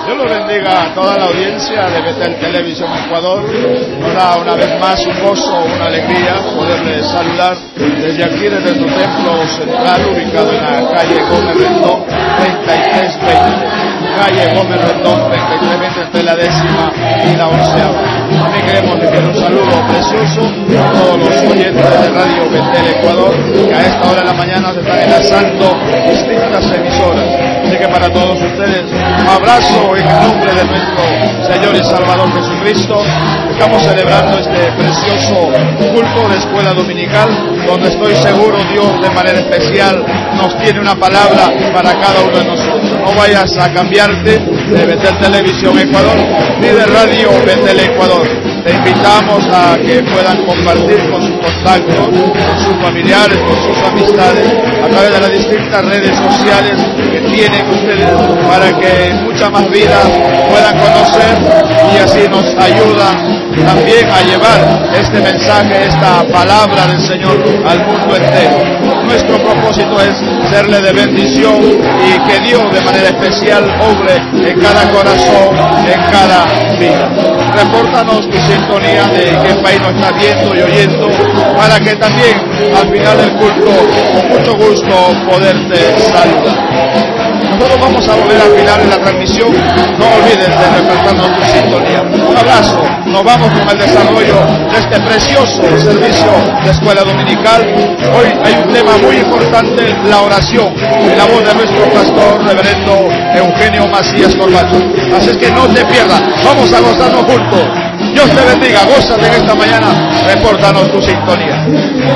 Dios lo bendiga a toda la audiencia de Betel Televisión Ecuador. Nos da una vez más un gozo, una alegría poderles saludar desde aquí, desde nuestro templo central, ubicado en la calle Gómez Rendón 3320. Calle Gómez Rendón 3320, entre la 10ª y la 11ª. También queremos enviar un saludo precioso a todos los oyentes de Radio Betel Ecuador, que a esta hora de la mañana se están enlazando distintas emisoras. Así que para todos ustedes, un abrazo en el nombre de nuestro Señor y Salvador Jesucristo. Estamos celebrando este precioso culto de escuela dominical, donde estoy seguro Dios de manera especial nos tiene una palabra para cada uno de nosotros. No vayas a cambiarte de Betel Televisión Ecuador ni de Radio Betel Ecuador. Te invitamos a que puedan compartir con sus contactos, con sus familiares, con sus amistades, a través de las distintas redes sociales que tienen ustedes, para que muchas más vidas puedan conocer y así nos ayudan también a llevar este mensaje, esta palabra del Señor al mundo entero. Nuestro propósito es serle de bendición y que Dios de manera especial obre en cada corazón, en cada vida. Repórtanos tu sintonía de qué país nos estás viendo y oyendo, para que también al final del culto, con mucho gusto, poderte saludar. Nosotros vamos a volver al final de la transmisión. No olvides de reportarnos tu sintonía. Un abrazo. Nos vamos con el desarrollo de este precioso servicio de escuela dominical. Hoy hay un tema muy importante, la oración, en la voz de nuestro pastor, reverendo Eugenio Macías Corbacho. Así es que no te pierdas. Vamos a gozarnos juntos. Dios te bendiga. Gózate en esta mañana. Repórtanos tu sintonía.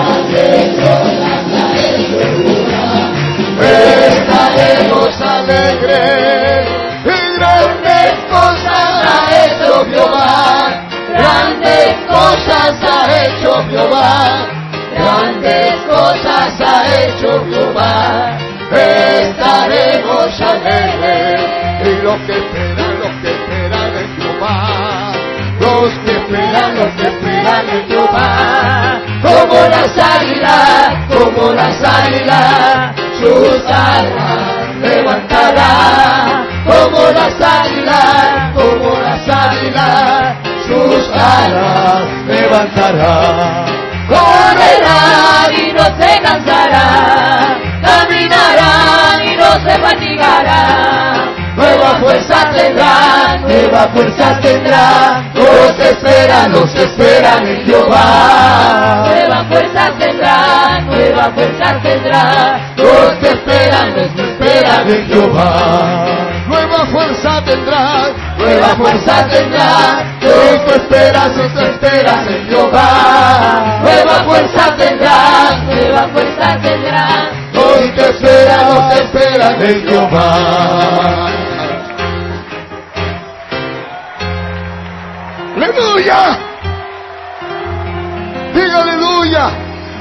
Estaremos alegres, y grandes cosas ha hecho Jehová, grandes cosas ha hecho Jehová, grandes cosas ha hecho Jehová. Estaremos alegres, y los que esperan en Jehová, los que esperan en Jehová, como las águilas, sus alas levantará, como las águilas, sus alas levantará. Correrán y no se cansarán, caminarán y no se fatigarán. Nueva fuerza tendrán, los esperan en Jehová. Nueva fuerza tendrán, los que esperan en Jehová. Nueva fuerza tendrán, los que esperan en Jehová. Nueva fuerza tendrán, los que esperan en Jehová. ¡Aleluya! Diga aleluya.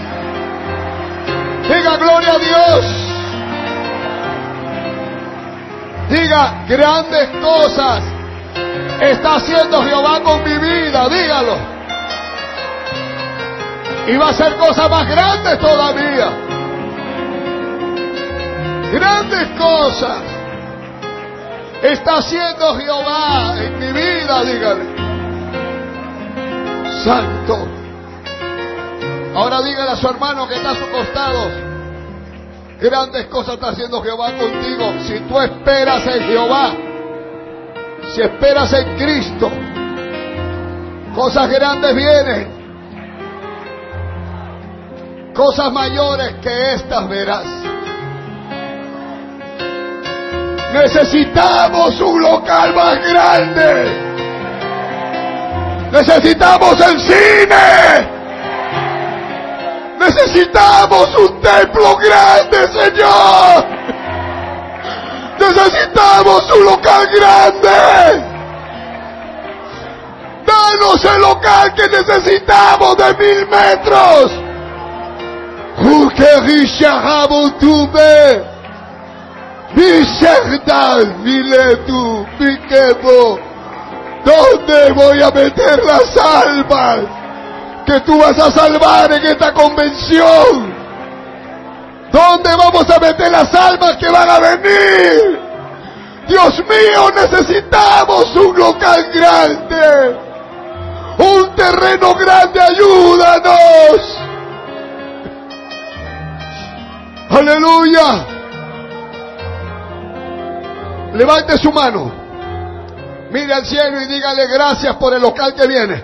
Diga gloria a Dios. Diga grandes cosas está haciendo Jehová con mi vida. Dígalo. Y va a hacer cosas más grandes todavía. Grandes cosas está haciendo Jehová en mi vida. Dígale. Santo. Ahora dígale a su hermano que está a su costado: grandes cosas está haciendo Jehová contigo. Si tú esperas en Jehová, si esperas en Cristo, cosas grandes vienen. Cosas mayores que estas verás. Necesitamos un local más grande. Necesitamos el cine. Necesitamos un templo grande, Señor. Necesitamos un local grande. Danos el local que necesitamos de 1000 metros. ¿Dónde voy a meter las almas que tú vas a salvar en esta convención? ¿Dónde vamos a meter las almas que van a venir? Dios mío, necesitamos un local grande, un terreno grande, ayúdanos. Aleluya. Levante su mano, mire al cielo y dígale gracias por el local que viene.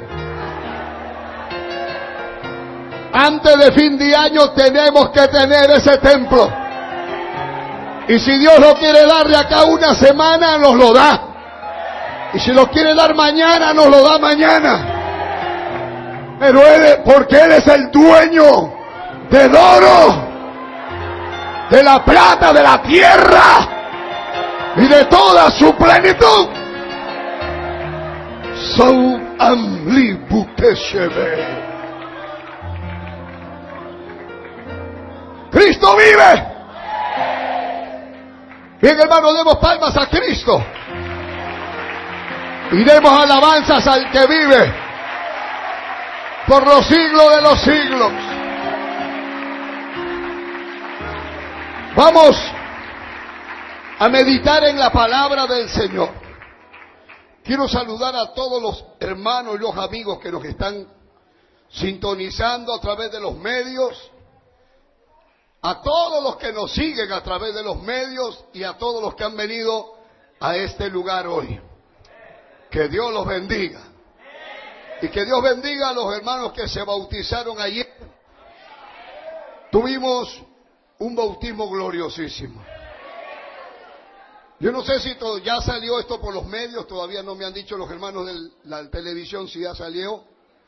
Antes de fin de año tenemos que tener ese templo. Y si Dios lo quiere dar de acá una semana, nos lo da. Y si lo quiere dar mañana, nos lo da mañana. Pero porque Él es el dueño del oro, de la plata, de la tierra y de toda su plenitud. Cristo vive. Bien, hermano, demos palmas a Cristo y demos alabanzas al que vive por los siglos de los siglos. Vamos a meditar en la palabra del Señor. Quiero saludar a todos los hermanos y los amigos que nos están sintonizando a través de los medios, a todos los que nos siguen a través de los medios y a todos los que han venido a este lugar hoy. Que Dios los bendiga. Y que Dios bendiga a los hermanos que se bautizaron ayer. Tuvimos un bautismo gloriosísimo. Yo no sé si ya salió esto por los medios, todavía no me han dicho los hermanos de la televisión si ya salió.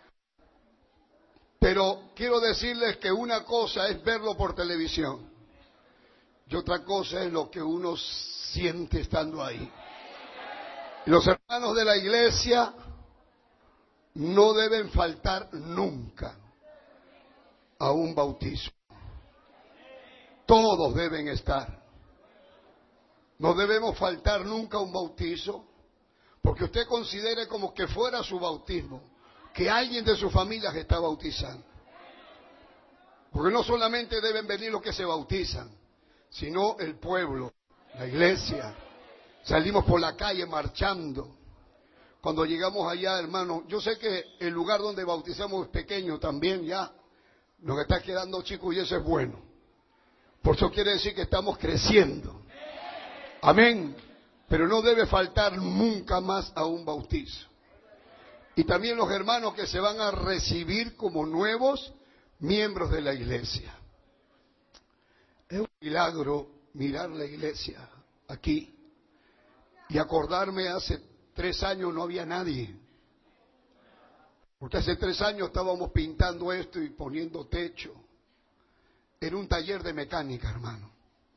Pero quiero decirles que una cosa es verlo por televisión y otra cosa es lo que uno siente estando ahí. Y los hermanos de la iglesia no deben faltar nunca a un bautismo. Todos deben estar. No debemos faltar nunca a un bautizo, porque usted considere como que fuera su bautismo, que alguien de su familia se está bautizando. Porque no solamente deben venir los que se bautizan, sino el pueblo, la iglesia. Salimos por la calle marchando. Cuando llegamos allá, hermano, yo sé que el lugar donde bautizamos es pequeño también ya. Nos está quedando chicos y eso es bueno. Por eso quiere decir que estamos creciendo. Amén. Pero no debe faltar nunca más a un bautizo. Y también los hermanos que se van a recibir como nuevos miembros de la iglesia. Es un milagro mirar la iglesia aquí y acordarme hace 3 años no había nadie. Porque hace 3 años estábamos pintando esto y poniendo techo. Era un taller de mecánica, hermano.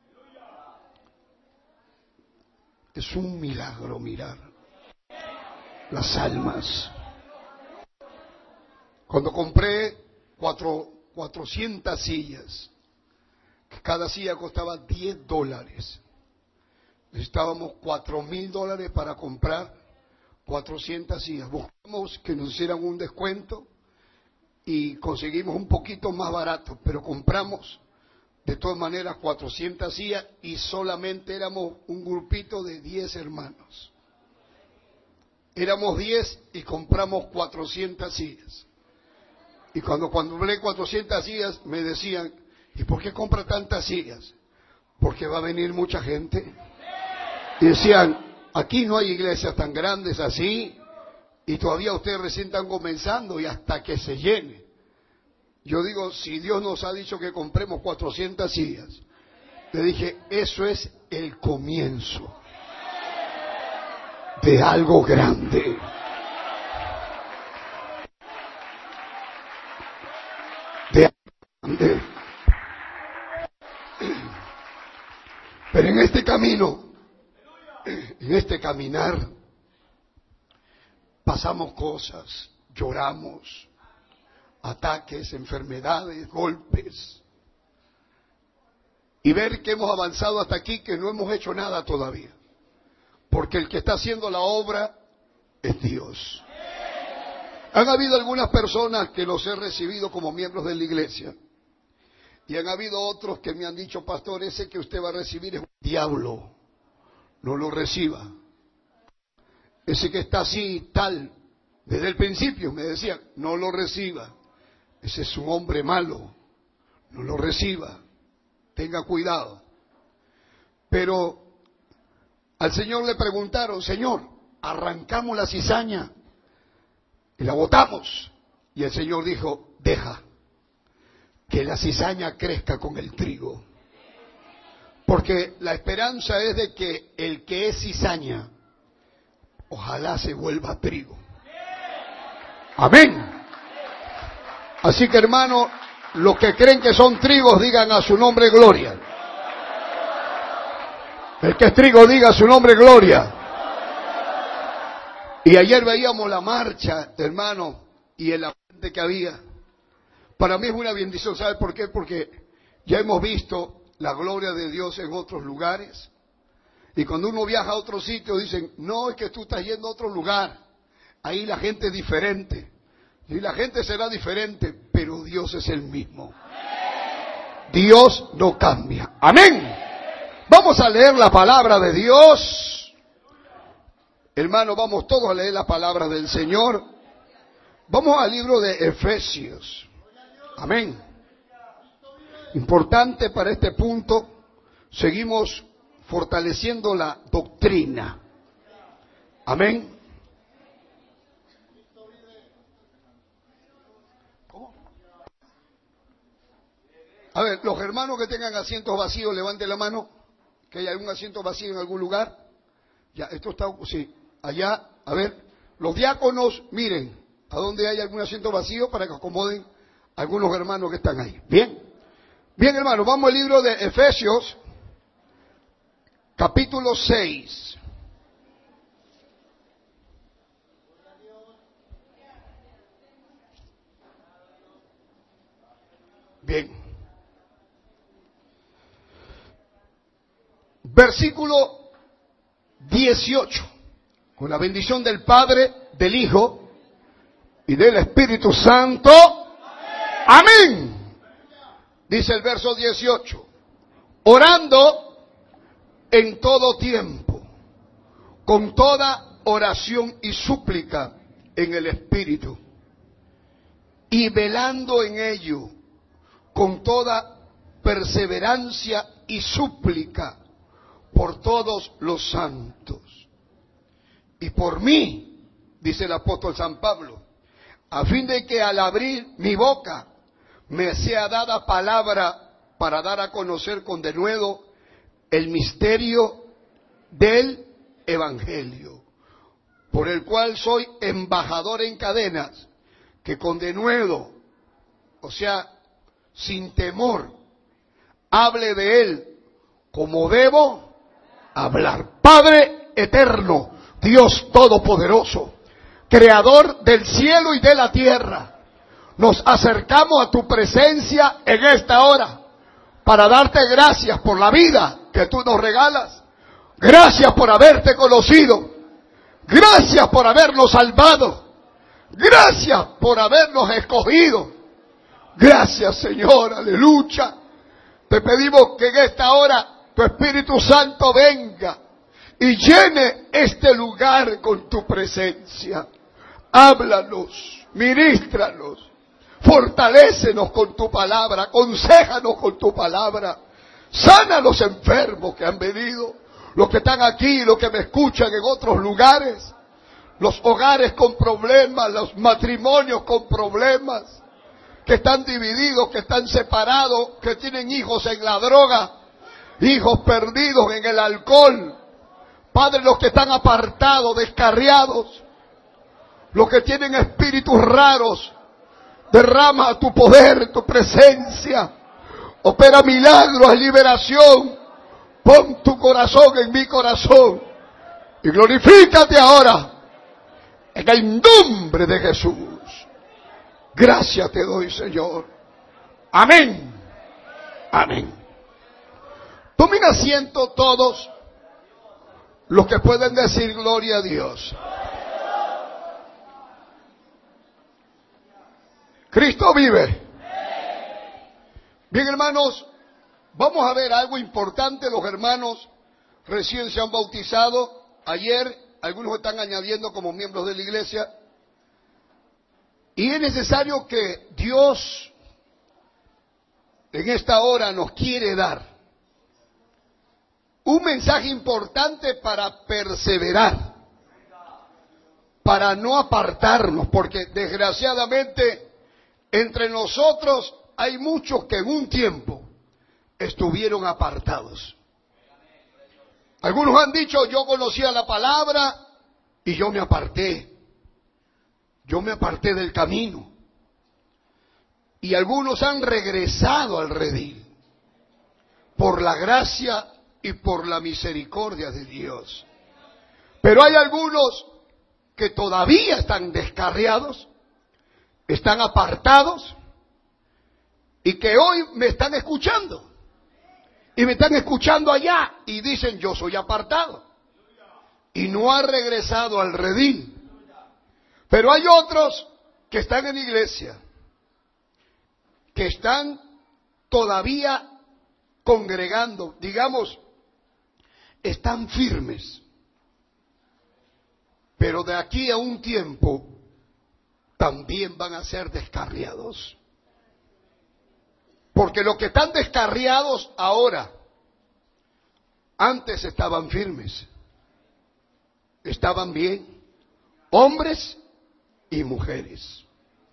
Es un milagro mirar las almas. Cuando compré 400 sillas, que cada silla costaba $10, necesitábamos $4,000 para comprar 400 sillas. Buscamos que nos hicieran un descuento y conseguimos un poquito más barato, pero compramos de todas maneras 400 sillas y solamente éramos un grupito de 10 hermanos. Éramos 10 y compramos 400 sillas. Y cuando hablé 400 sillas me decían, ¿y por qué compra tantas sillas? Porque va a venir mucha gente. Y decían, aquí no hay iglesias tan grandes así y todavía ustedes recién están comenzando y hasta que se llene. Yo digo, si Dios nos ha dicho que compremos 400 sillas, le dije, eso es el comienzo de algo grande. De algo grande. Pero en este camino, en este caminar, pasamos cosas, lloramos, ataques, enfermedades, golpes. Y ver que hemos avanzado hasta aquí, que no hemos hecho nada todavía. Porque el que está haciendo la obra es Dios. Han habido algunas personas que los he recibido como miembros de la iglesia. Y han habido otros que me han dicho, pastor, ese que usted va a recibir es un diablo. no lo reciba. Ese que está así, tal, desde el principio me decían, no lo reciba. Ese es un hombre malo, no lo reciba. Tenga cuidado. Pero al Señor le preguntaron, Señor, arrancamos la cizaña y la botamos. Y el Señor dijo, deja que la cizaña crezca con el trigo. Porque la esperanza es de que el que es cizaña, ojalá se vuelva trigo. Amén. Así que hermano, los que creen que son trigos, digan a su nombre gloria. El que es trigo, diga a su nombre gloria. Y ayer veíamos la marcha, hermano, y el ambiente que había. Para mí es una bendición, ¿sabe por qué? Porque ya hemos visto la gloria de Dios en otros lugares. Y cuando uno viaja a otro sitio dicen, no, es que tú estás yendo a otro lugar. Ahí la gente es diferente. Y la gente será diferente, pero Dios es el mismo. Dios no cambia. Amén. Vamos a leer la palabra de Dios. Hermano, vamos todos a leer la palabra del Señor. Vamos al libro de Efesios. Amén. Importante para este punto, seguimos fortaleciendo la doctrina. Amén. ¿Cómo? A ver, los hermanos que tengan asientos vacíos, levanten la mano. ¿Que hay algún asiento vacío en algún lugar? Ya, esto está, sí, allá, a ver, los diáconos, miren, a dónde hay algún asiento vacío para que acomoden algunos hermanos que están ahí. Bien. Bien, hermanos, vamos al libro de Efesios, capítulo 6. Bien. Versículo 18. Con la bendición del Padre, del Hijo y del Espíritu Santo. Amén. Dice el verso 18, orando en todo tiempo, con toda oración y súplica en el Espíritu, y velando en ello, con toda perseverancia y súplica por todos los santos. Y por mí, dice el apóstol San Pablo, a fin de que al abrir mi boca, me sea dada palabra para dar a conocer con denuedo el misterio del Evangelio, por el cual soy embajador en cadenas, que con denuedo, o sea, sin temor, hable de él como debo hablar. Padre eterno, Dios todopoderoso, creador del cielo y de la tierra, nos acercamos a tu presencia en esta hora para darte gracias por la vida que tú nos regalas. Gracias por haberte conocido. Gracias por habernos salvado. Gracias por habernos escogido. Gracias, Señor, aleluya. Te pedimos que en esta hora tu Espíritu Santo venga y llene este lugar con tu presencia. Háblanos, ministranos. Fortalécenos con tu palabra, aconséjanos con tu palabra. Sana a los enfermos que han venido, los que están aquí, los que me escuchan en otros lugares, los hogares con problemas, los matrimonios con problemas, que están divididos, que están separados, que tienen hijos en la droga, hijos perdidos en el alcohol. Padre, los que están apartados, descarriados, los que tienen espíritus raros, derrama tu poder, tu presencia. Opera milagros, liberación. Pon tu corazón en mi corazón. Y glorifícate ahora. En el nombre de Jesús. Gracias te doy, Señor. Amén. Amén. Tomen asiento todos los que pueden decir gloria a Dios. Cristo vive. Bien, hermanos, vamos a ver algo importante. Los hermanos recién se han bautizado ayer, algunos están añadiendo como miembros de la iglesia. Y es necesario que Dios en esta hora nos quiere dar un mensaje importante para perseverar, para no apartarnos, porque desgraciadamente entre nosotros hay muchos que en un tiempo estuvieron apartados. Algunos han dicho, yo conocía la palabra y yo me aparté. Yo me aparté del camino. Y algunos han regresado al redil por la gracia y por la misericordia de Dios. Pero hay algunos que todavía están descarriados, están apartados y que hoy me están escuchando. Y me están escuchando allá y dicen, yo soy apartado. Y no ha regresado al redil. Pero hay otros que están en la iglesia, que están todavía congregando, digamos, están firmes. Pero de aquí a un tiempo también van a ser descarriados. Porque los que están descarriados ahora, antes estaban firmes, estaban bien, hombres y mujeres.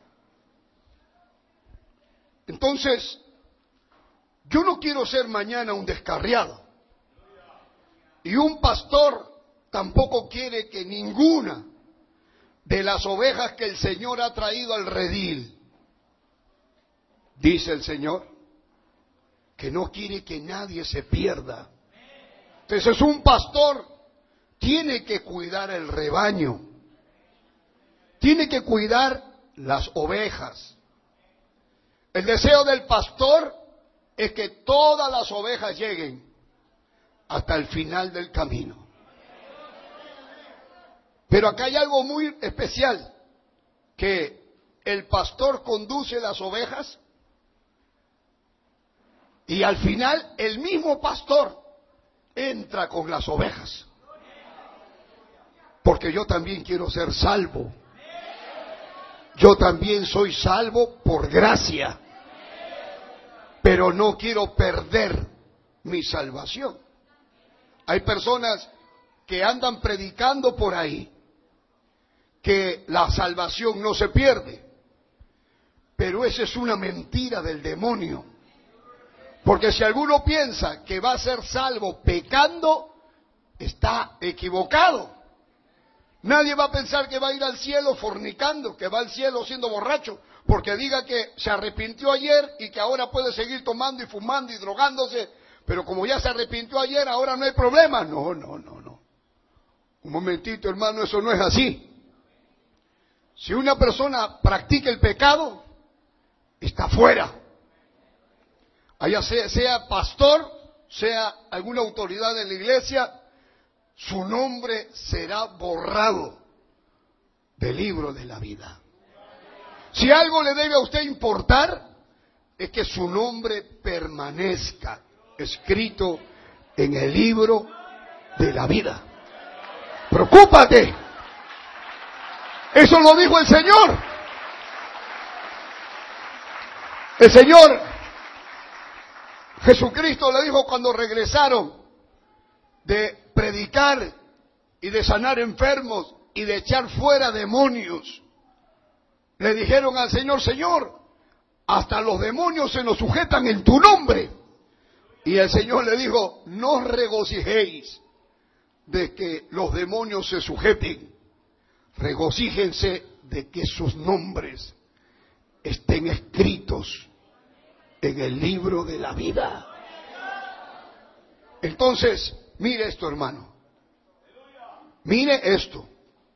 Entonces, yo no quiero ser mañana un descarriado. Y un pastor tampoco quiere que ninguna de las ovejas que el Señor ha traído al redil, dice el Señor, que no quiere que nadie se pierda. Entonces un pastor tiene que cuidar el rebaño, tiene que cuidar las ovejas. El deseo del pastor es que todas las ovejas lleguen hasta el final del camino. Pero acá hay algo muy especial, que el pastor conduce las ovejas y al final el mismo pastor entra con las ovejas. Porque yo también quiero ser salvo. Yo también soy salvo por gracia. Pero no quiero perder mi salvación. Hay personas que andan predicando por ahí que la salvación no se pierde. Pero esa es una mentira del demonio. Porque si alguno piensa que va a ser salvo pecando, está equivocado. Nadie va a pensar que va a ir al cielo fornicando, que va al cielo siendo borracho, porque diga que se arrepintió ayer y que ahora puede seguir tomando y fumando y drogándose, pero como ya se arrepintió ayer, ahora no hay problema. No. Un momentito, hermano, eso no es así. Si una persona practica el pecado, está fuera. Allá sea pastor, sea alguna autoridad en la iglesia, su nombre será borrado del libro de la vida. Si algo le debe a usted importar, es que su nombre permanezca escrito en el libro de la vida. Preocúpate. Eso lo dijo el Señor. El Señor Jesucristo le dijo cuando regresaron de predicar y de sanar enfermos y de echar fuera demonios. Le dijeron al Señor, Señor, hasta los demonios se nos sujetan en tu nombre. Y el Señor le dijo, no os regocijéis de que los demonios se sujeten. Regocíjense de que sus nombres estén escritos en el libro de la vida. Entonces, mire esto, hermano. Mire esto.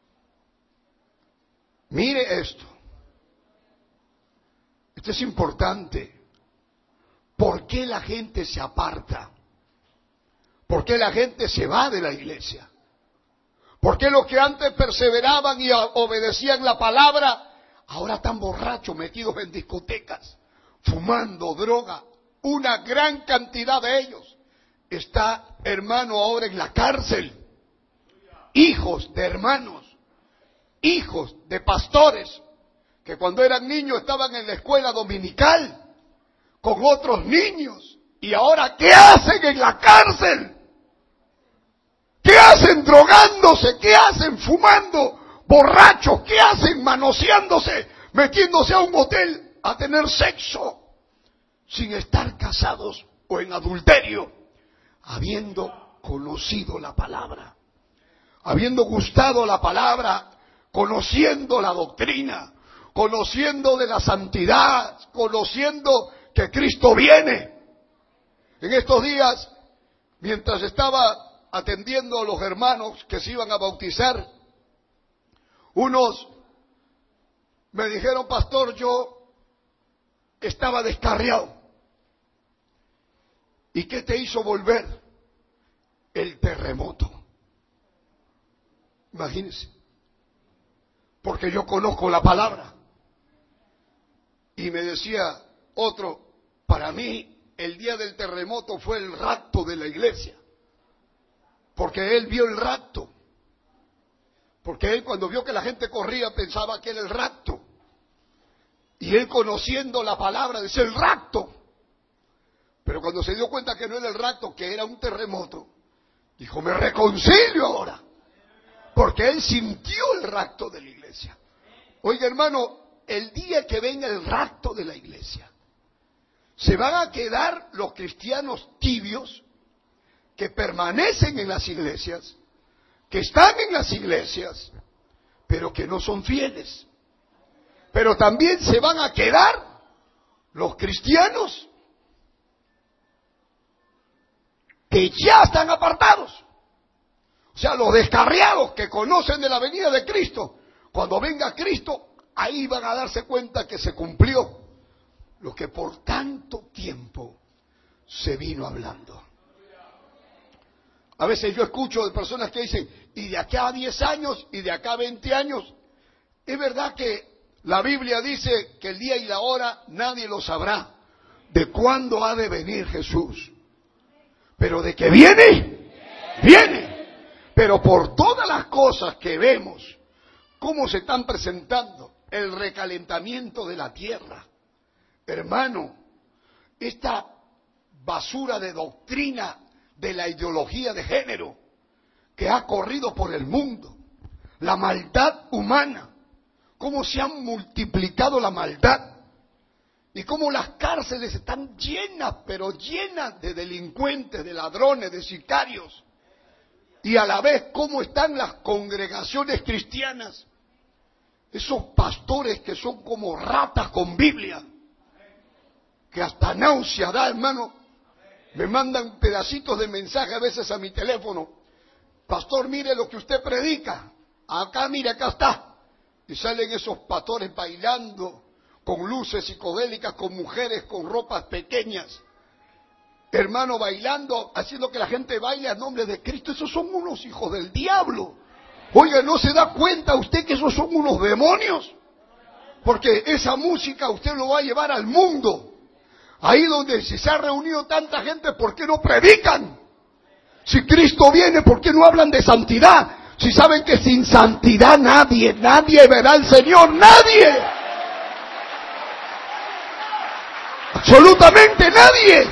Mire esto. Esto es importante. ¿Por qué la gente se aparta? ¿Por qué la gente se va de la iglesia? ¿Por qué los que antes perseveraban y obedecían la palabra, ahora están borrachos, metidos en discotecas, fumando droga? Una gran cantidad de ellos está, hermano, ahora en la cárcel. Hijos de hermanos, hijos de pastores, que cuando eran niños estaban en la escuela dominical con otros niños. Y ahora, ¿qué hacen en la cárcel? ¿Qué hacen drogándose? ¿Qué hacen fumando? Borrachos, ¿qué hacen manoseándose? Metiéndose a un hotel a tener sexo sin estar casados o en adulterio, habiendo conocido la palabra, habiendo gustado la palabra, conociendo la doctrina, conociendo de la santidad, conociendo que Cristo viene. En estos días, mientras estaba atendiendo a los hermanos que se iban a bautizar, unos me dijeron: pastor, yo estaba descarriado. ¿Y qué te hizo volver? El terremoto. Imagínense. Porque yo conozco la palabra. Y me decía otro: para mí el día del terremoto fue el rapto de la iglesia. Porque él vio el rapto. Porque él, cuando vio que la gente corría, pensaba que era el rapto. Y él, conociendo la palabra, decía el rapto. Pero cuando se dio cuenta que no era el rapto, que era un terremoto, dijo: me reconcilio ahora. Porque él sintió el rapto de la iglesia. Oiga, hermano, el día que venga el rapto de la iglesia, se van a quedar los cristianos tibios que permanecen en las iglesias, que están en las iglesias, pero que no son fieles. Pero también se van a quedar los cristianos que ya están apartados. O sea, los descarriados que conocen de la venida de Cristo. Cuando venga Cristo, ahí van a darse cuenta que se cumplió lo que por tanto tiempo se vino hablando. A veces yo escucho de personas que dicen: y de acá a 10 años, y de acá a 20 años. Es verdad que la Biblia dice que el día y la hora nadie lo sabrá, de cuándo ha de venir Jesús. Pero de que viene, viene. Pero por todas las cosas que vemos, cómo se están presentando, el recalentamiento de la tierra, hermano, esta basura de doctrina de la ideología de género que ha corrido por el mundo, la maldad humana, cómo se han multiplicado la maldad y cómo las cárceles están llenas, pero llenas de delincuentes, de ladrones, de sicarios, y a la vez cómo están las congregaciones cristianas, esos pastores que son como ratas con Biblia, que hasta náusea da, hermano. Me mandan pedacitos de mensaje a veces a mi teléfono: pastor, mire lo que usted predica, acá, mire, acá está. Y salen esos pastores bailando con luces psicodélicas, con mujeres con ropas pequeñas, hermano, bailando, haciendo que la gente baile a nombre de Cristo. Esos son unos hijos del diablo. Oiga, ¿no se da cuenta usted que esos son unos demonios? Porque esa música usted lo va a llevar al mundo. Ahí donde se ha reunido tanta gente, ¿por qué no predican? Si Cristo viene, ¿por qué no hablan de santidad? Si saben que sin santidad nadie verá al Señor, nadie. Absolutamente nadie.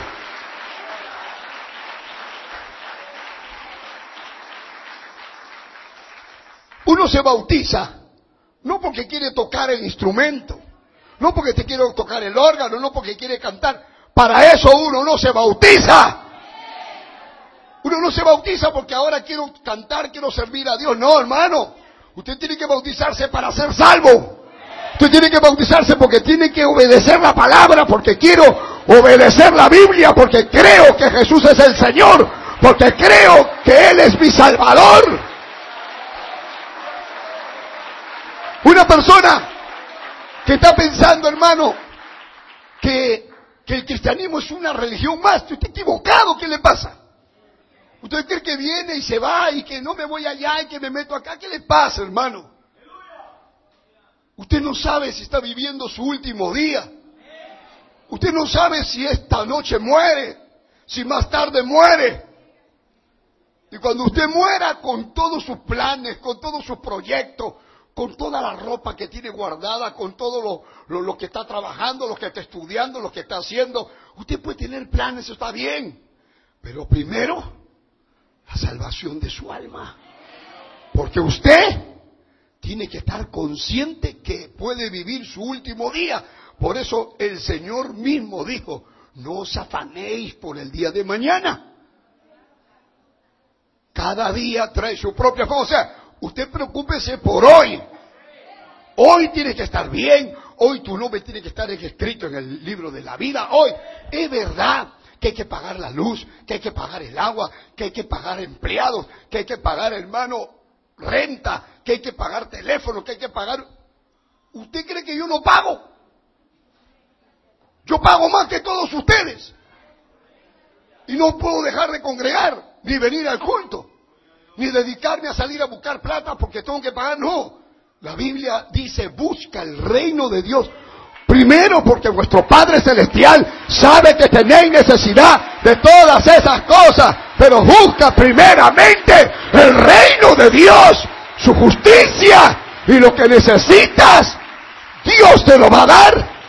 Uno se bautiza no porque quiere tocar el instrumento, no porque te quiere tocar el órgano, no porque quiere cantar. Para eso uno no se bautiza. Uno no se bautiza porque ahora quiero cantar, quiero servir a Dios. No, hermano. Usted tiene que bautizarse para ser salvo. Usted tiene que bautizarse porque tiene que obedecer la palabra, porque quiero obedecer la Biblia, porque creo que Jesús es el Señor, porque creo que Él es mi Salvador. Una persona que está pensando, hermano, que el cristianismo es una religión más, usted está equivocado. ¿Qué le pasa? ¿Usted cree que viene y se va y que no me voy allá y que me meto acá? ¿Qué le pasa, hermano? Usted no sabe si está viviendo su último día. Usted no sabe si esta noche muere, si más tarde muere. Y cuando usted muera, con todos sus planes, con todos sus proyectos, con toda la ropa que tiene guardada, con todo lo que está trabajando, lo que está estudiando, lo que está haciendo, usted puede tener planes, eso está bien. Pero primero, la salvación de su alma. Porque usted tiene que estar consciente que puede vivir su último día. Por eso el Señor mismo dijo, no os afanéis por el día de mañana. Cada día trae su propia cosa. O sea, usted preocúpese por hoy. Hoy tiene que estar bien. Hoy tu nombre tiene que estar escrito en el libro de la vida. Hoy es verdad que hay que pagar la luz, que hay que pagar el agua, que hay que pagar empleados, que hay que pagar, hermano, renta, que hay que pagar teléfono, que hay que pagar... ¿Usted cree que yo no pago? Yo pago más que todos ustedes. Y no puedo dejar de congregar, ni venir al culto, ni dedicarme a salir a buscar plata porque tengo que pagar. No. La Biblia dice, busca el reino de Dios. Primero porque vuestro Padre Celestial sabe que tenéis necesidad de todas esas cosas. Pero busca primeramente el reino de Dios, su justicia, y lo que necesitas, Dios te lo va a dar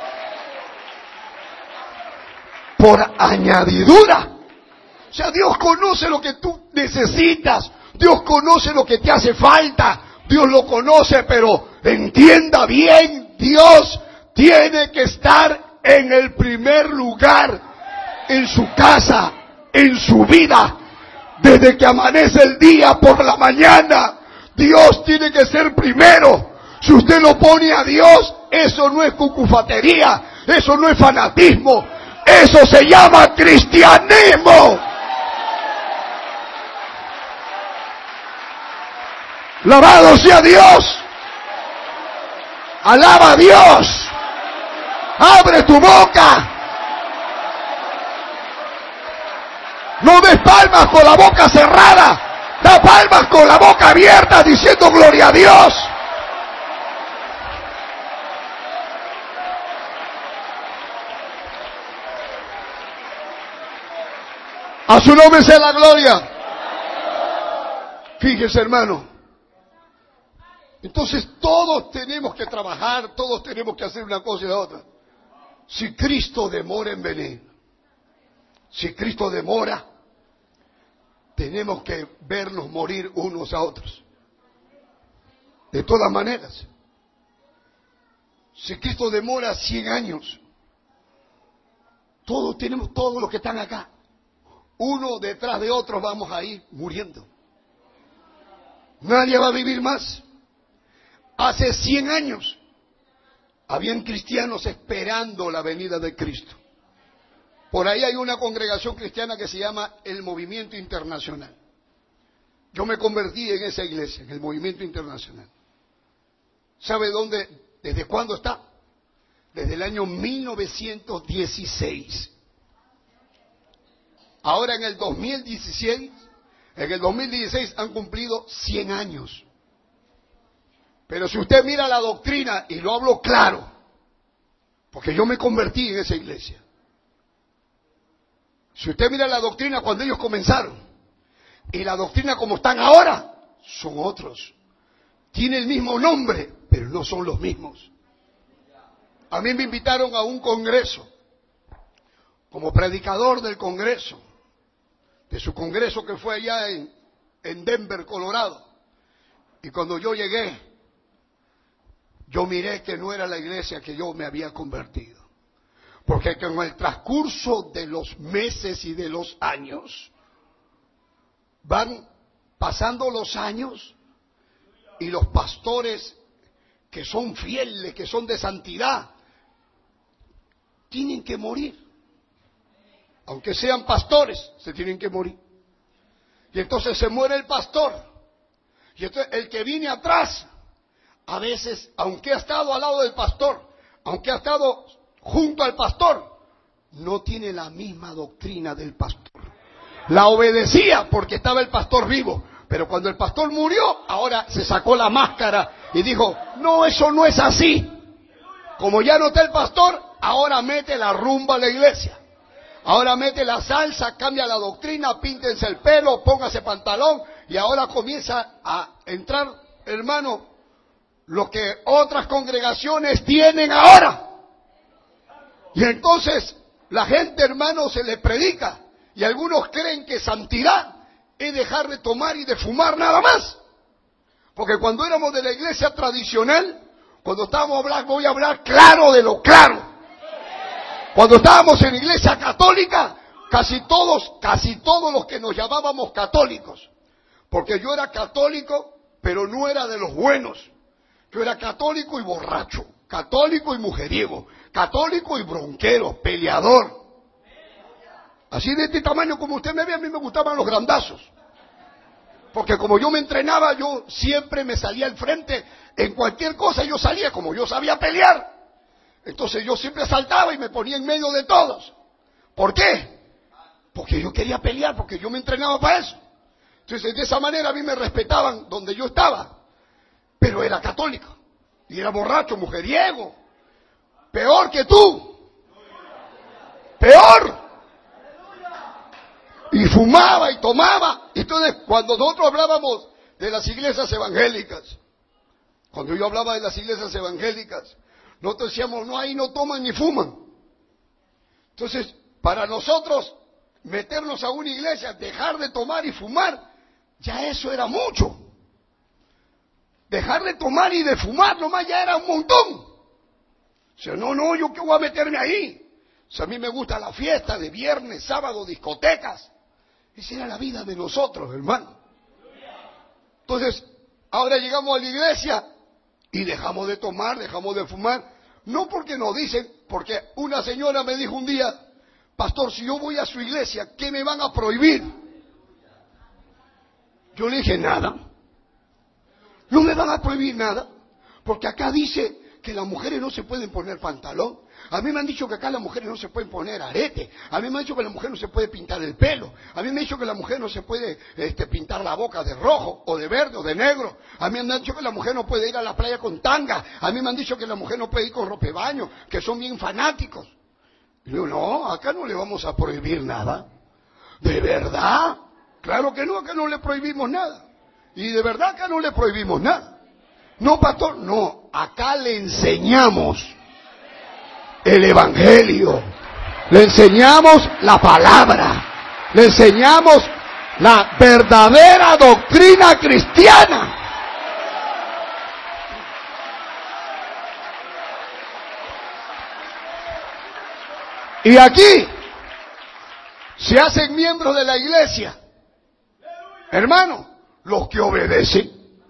por añadidura. O sea, Dios conoce lo que tú necesitas. Dios conoce lo que te hace falta. Dios lo conoce, pero entienda bien, Dios tiene que estar en el primer lugar, en su casa, en su vida. Desde que amanece el día por la mañana, Dios tiene que ser primero. Si usted lo pone a Dios, eso no es cucufatería, eso no es fanatismo, eso se llama cristianismo. Alabado sea Dios. Alaba a Dios. Abre tu boca. No des palmas con la boca cerrada. Da palmas con la boca abierta diciendo gloria a Dios. A su nombre sea la gloria. Fíjese, hermano. Entonces todos tenemos que trabajar, todos tenemos que hacer una cosa y la otra. Si Cristo demora en venir, si Cristo demora, tenemos que vernos morir unos a otros. De todas maneras. Si Cristo demora 100 años, todos tenemos, todos los que están acá, uno detrás de otro vamos a ir muriendo. Nadie va a vivir más. Hace 100 años habían cristianos esperando la venida de Cristo. Por ahí hay una congregación cristiana que se llama el Movimiento Internacional. Yo me convertí en esa iglesia, en el Movimiento Internacional. ¿Sabe dónde, desde cuándo está? Desde el año 1916. Ahora en el 2016 han cumplido 100 años. Pero si usted mira la doctrina, y lo hablo claro, porque yo me convertí en esa iglesia. Si usted mira la doctrina cuando ellos comenzaron, y la doctrina como están ahora, son otros. Tiene el mismo nombre, pero no son los mismos. A mí me invitaron a un congreso, como predicador del congreso, de su congreso que fue allá en Denver, Colorado. Y cuando yo llegué, yo miré que no era la iglesia que yo me había convertido. Porque con el transcurso de los meses y de los años, van pasando los años y los pastores que son fieles, que son de santidad, tienen que morir. Aunque sean pastores, se tienen que morir. Y entonces se muere el pastor. Y entonces el que viene atrás, a veces, aunque ha estado al lado del pastor, aunque ha estado junto al pastor, no tiene la misma doctrina del pastor. La obedecía porque estaba el pastor vivo, pero cuando el pastor murió, ahora se sacó la máscara y dijo, no, eso no es así. Como ya no está el pastor, ahora mete la rumba a la iglesia. Ahora mete la salsa, cambia la doctrina, píntense el pelo, póngase pantalón, y ahora comienza a entrar, hermano, lo que otras congregaciones tienen ahora. Y entonces la gente, hermano, se le predica, y algunos creen que santidad es dejar de tomar y de fumar nada más. Porque cuando éramos de la iglesia tradicional, cuando estábamos hablando, voy a hablar claro de lo claro. Cuando estábamos en la iglesia católica, casi todos los que nos llamábamos católicos, porque yo era católico, pero no era de los buenos. Yo era católico y borracho, católico y mujeriego, católico y bronquero, peleador. Así de este tamaño como usted me ve, a mí me gustaban los grandazos. Porque como yo me entrenaba, yo siempre me salía al frente. En cualquier cosa yo salía, como yo sabía pelear. Entonces yo siempre saltaba y me ponía en medio de todos. ¿Por qué? Porque yo quería pelear, porque yo me entrenaba para eso. Entonces de esa manera a mí me respetaban donde yo estaba. Pero era católico. Y era borracho, mujeriego. Peor que tú. Peor. Y fumaba y tomaba. Entonces cuando nosotros hablábamos de las iglesias evangélicas, cuando yo hablaba de las iglesias evangélicas, nosotros decíamos, no, ahí no toman ni fuman. Entonces, para nosotros, meternos a una iglesia, dejar de tomar y fumar, ya eso era mucho. Dejar de tomar y de fumar nomás ya era un montón. O sea, no, yo qué voy a meterme ahí. O sea, a mí me gusta la fiesta de viernes, sábado, discotecas. Esa era la vida de nosotros, hermano. Entonces, ahora llegamos a la iglesia y dejamos de tomar, dejamos de fumar. No porque nos dicen, porque una señora me dijo un día, pastor, si yo voy a su iglesia, ¿qué me van a prohibir? Yo le dije, nada. No me van a prohibir nada, porque acá dice que las mujeres no se pueden poner pantalón. A mí me han dicho que acá las mujeres no se pueden poner arete. A mí me han dicho que la mujer no se puede pintar el pelo. A mí me han dicho que la mujer no se puede pintar la boca de rojo, o de verde, o de negro. A mí me han dicho que la mujer no puede ir a la playa con tanga. A mí me han dicho que la mujer no puede ir con ropa de baño, que son bien fanáticos. Y yo, no, acá no le vamos a prohibir nada. ¿De verdad? Claro que no, acá no le prohibimos nada. Y de verdad acá no le prohibimos nada. No, pastor, no, acá le enseñamos el evangelio, le enseñamos la palabra, le enseñamos la verdadera doctrina cristiana. Y aquí se hacen miembros de la iglesia, hermano, los que obedecen.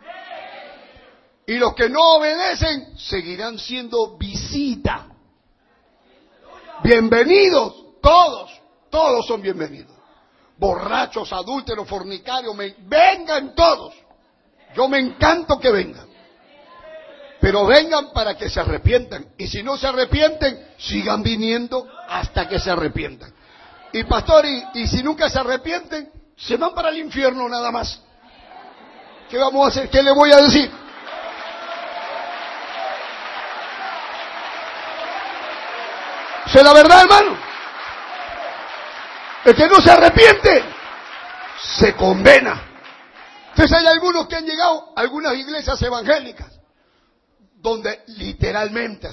Y los que no obedecen seguirán siendo visita. Bienvenidos, todos son bienvenidos. Borrachos, adúlteros, fornicarios, vengan todos. Yo me encanto que vengan. Pero vengan para que se arrepientan. Y si no se arrepienten, sigan viniendo hasta que se arrepientan. Y pastor, y si nunca se arrepienten, se van para el infierno nada más. ¿Qué vamos a hacer? ¿Qué le voy a decir? ¿Es la verdad, hermano? El que no se arrepiente se condena. Entonces hay algunos que han llegado a algunas iglesias evangélicas donde literalmente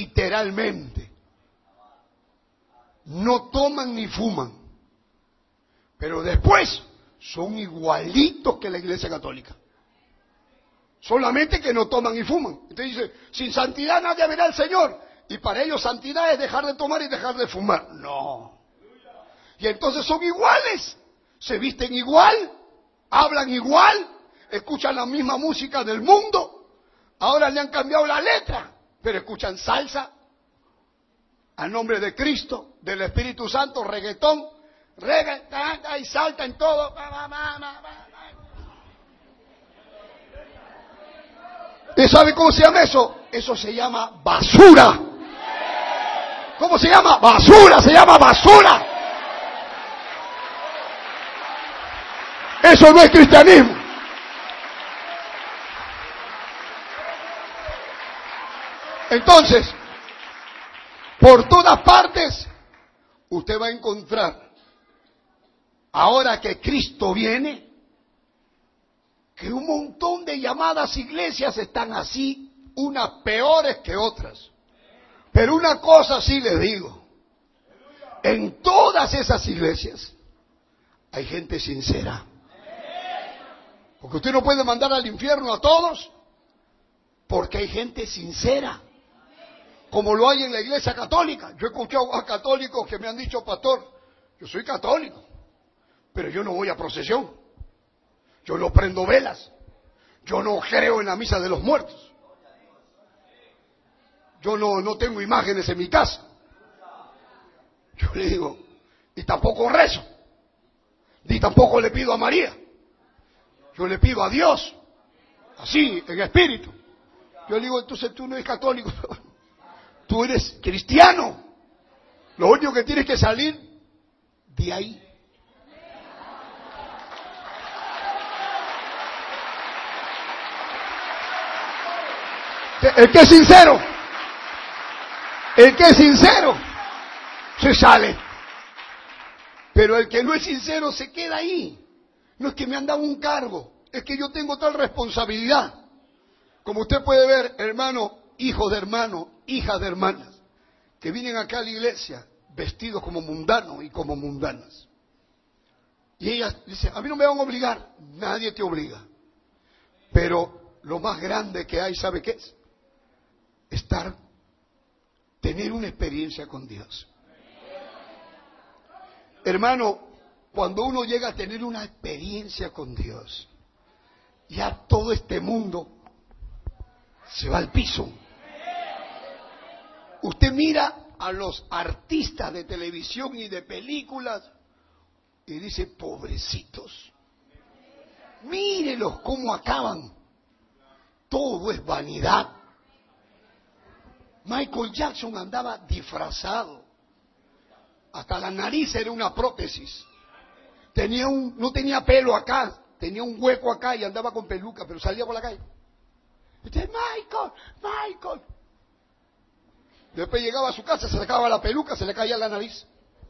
no toman ni fuman, pero después son igualitos que la iglesia católica, solamente que no toman y fuman. Entonces dice, sin santidad nadie verá al Señor. Y para ellos santidad es dejar de tomar y dejar de fumar. No. Y entonces son iguales. Se visten igual. Hablan igual. Escuchan la misma música del mundo. Ahora le han cambiado la letra. Pero escuchan salsa. A nombre de Cristo, del Espíritu Santo, reggaetón. Y saltan todo. ¿Y sabe cómo se llama eso? Eso se llama basura. ¿Cómo se llama? Basura, se llama basura. Eso no es cristianismo. Entonces, por todas partes, usted va a encontrar, ahora que Cristo viene, que un montón de llamadas iglesias están así, unas peores que otras. Pero una cosa sí les digo, en todas esas iglesias hay gente sincera. Porque usted no puede mandar al infierno a todos, porque hay gente sincera, como lo hay en la iglesia católica. Yo he escuchado a católicos que me han dicho: pastor, yo soy católico, pero yo no voy a procesión, yo no prendo velas, yo no creo en la misa de los muertos, yo no tengo imágenes en mi casa. Yo le digo, y tampoco rezo, ni tampoco le pido a María, yo le pido a Dios, así, en espíritu. Yo le digo, entonces tú no eres católico, tú eres cristiano. Lo único que tienes que salir de ahí. El que es sincero, se sale. Pero el que no es sincero se queda ahí. No es que me han dado un cargo, es que yo tengo tal responsabilidad. Como usted puede ver, hermano, hijos de hermanos, hijas de hermanas, que vienen acá a la iglesia vestidos como mundanos y como mundanas. Y ellas dicen, a mí no me van a obligar, nadie te obliga. Pero lo más grande que hay, ¿sabe qué es? Tener una experiencia con Dios. Hermano, cuando uno llega a tener una experiencia con Dios, ya todo este mundo se va al piso. Usted mira a los artistas de televisión y de películas y dice, pobrecitos, mírelos cómo acaban. Todo es vanidad. Michael Jackson andaba disfrazado, hasta la nariz era una prótesis. No tenía pelo acá, tenía un hueco acá y andaba con peluca, pero salía por la calle. Dice, Michael. Después llegaba a su casa, se sacaba la peluca, se le caía la nariz.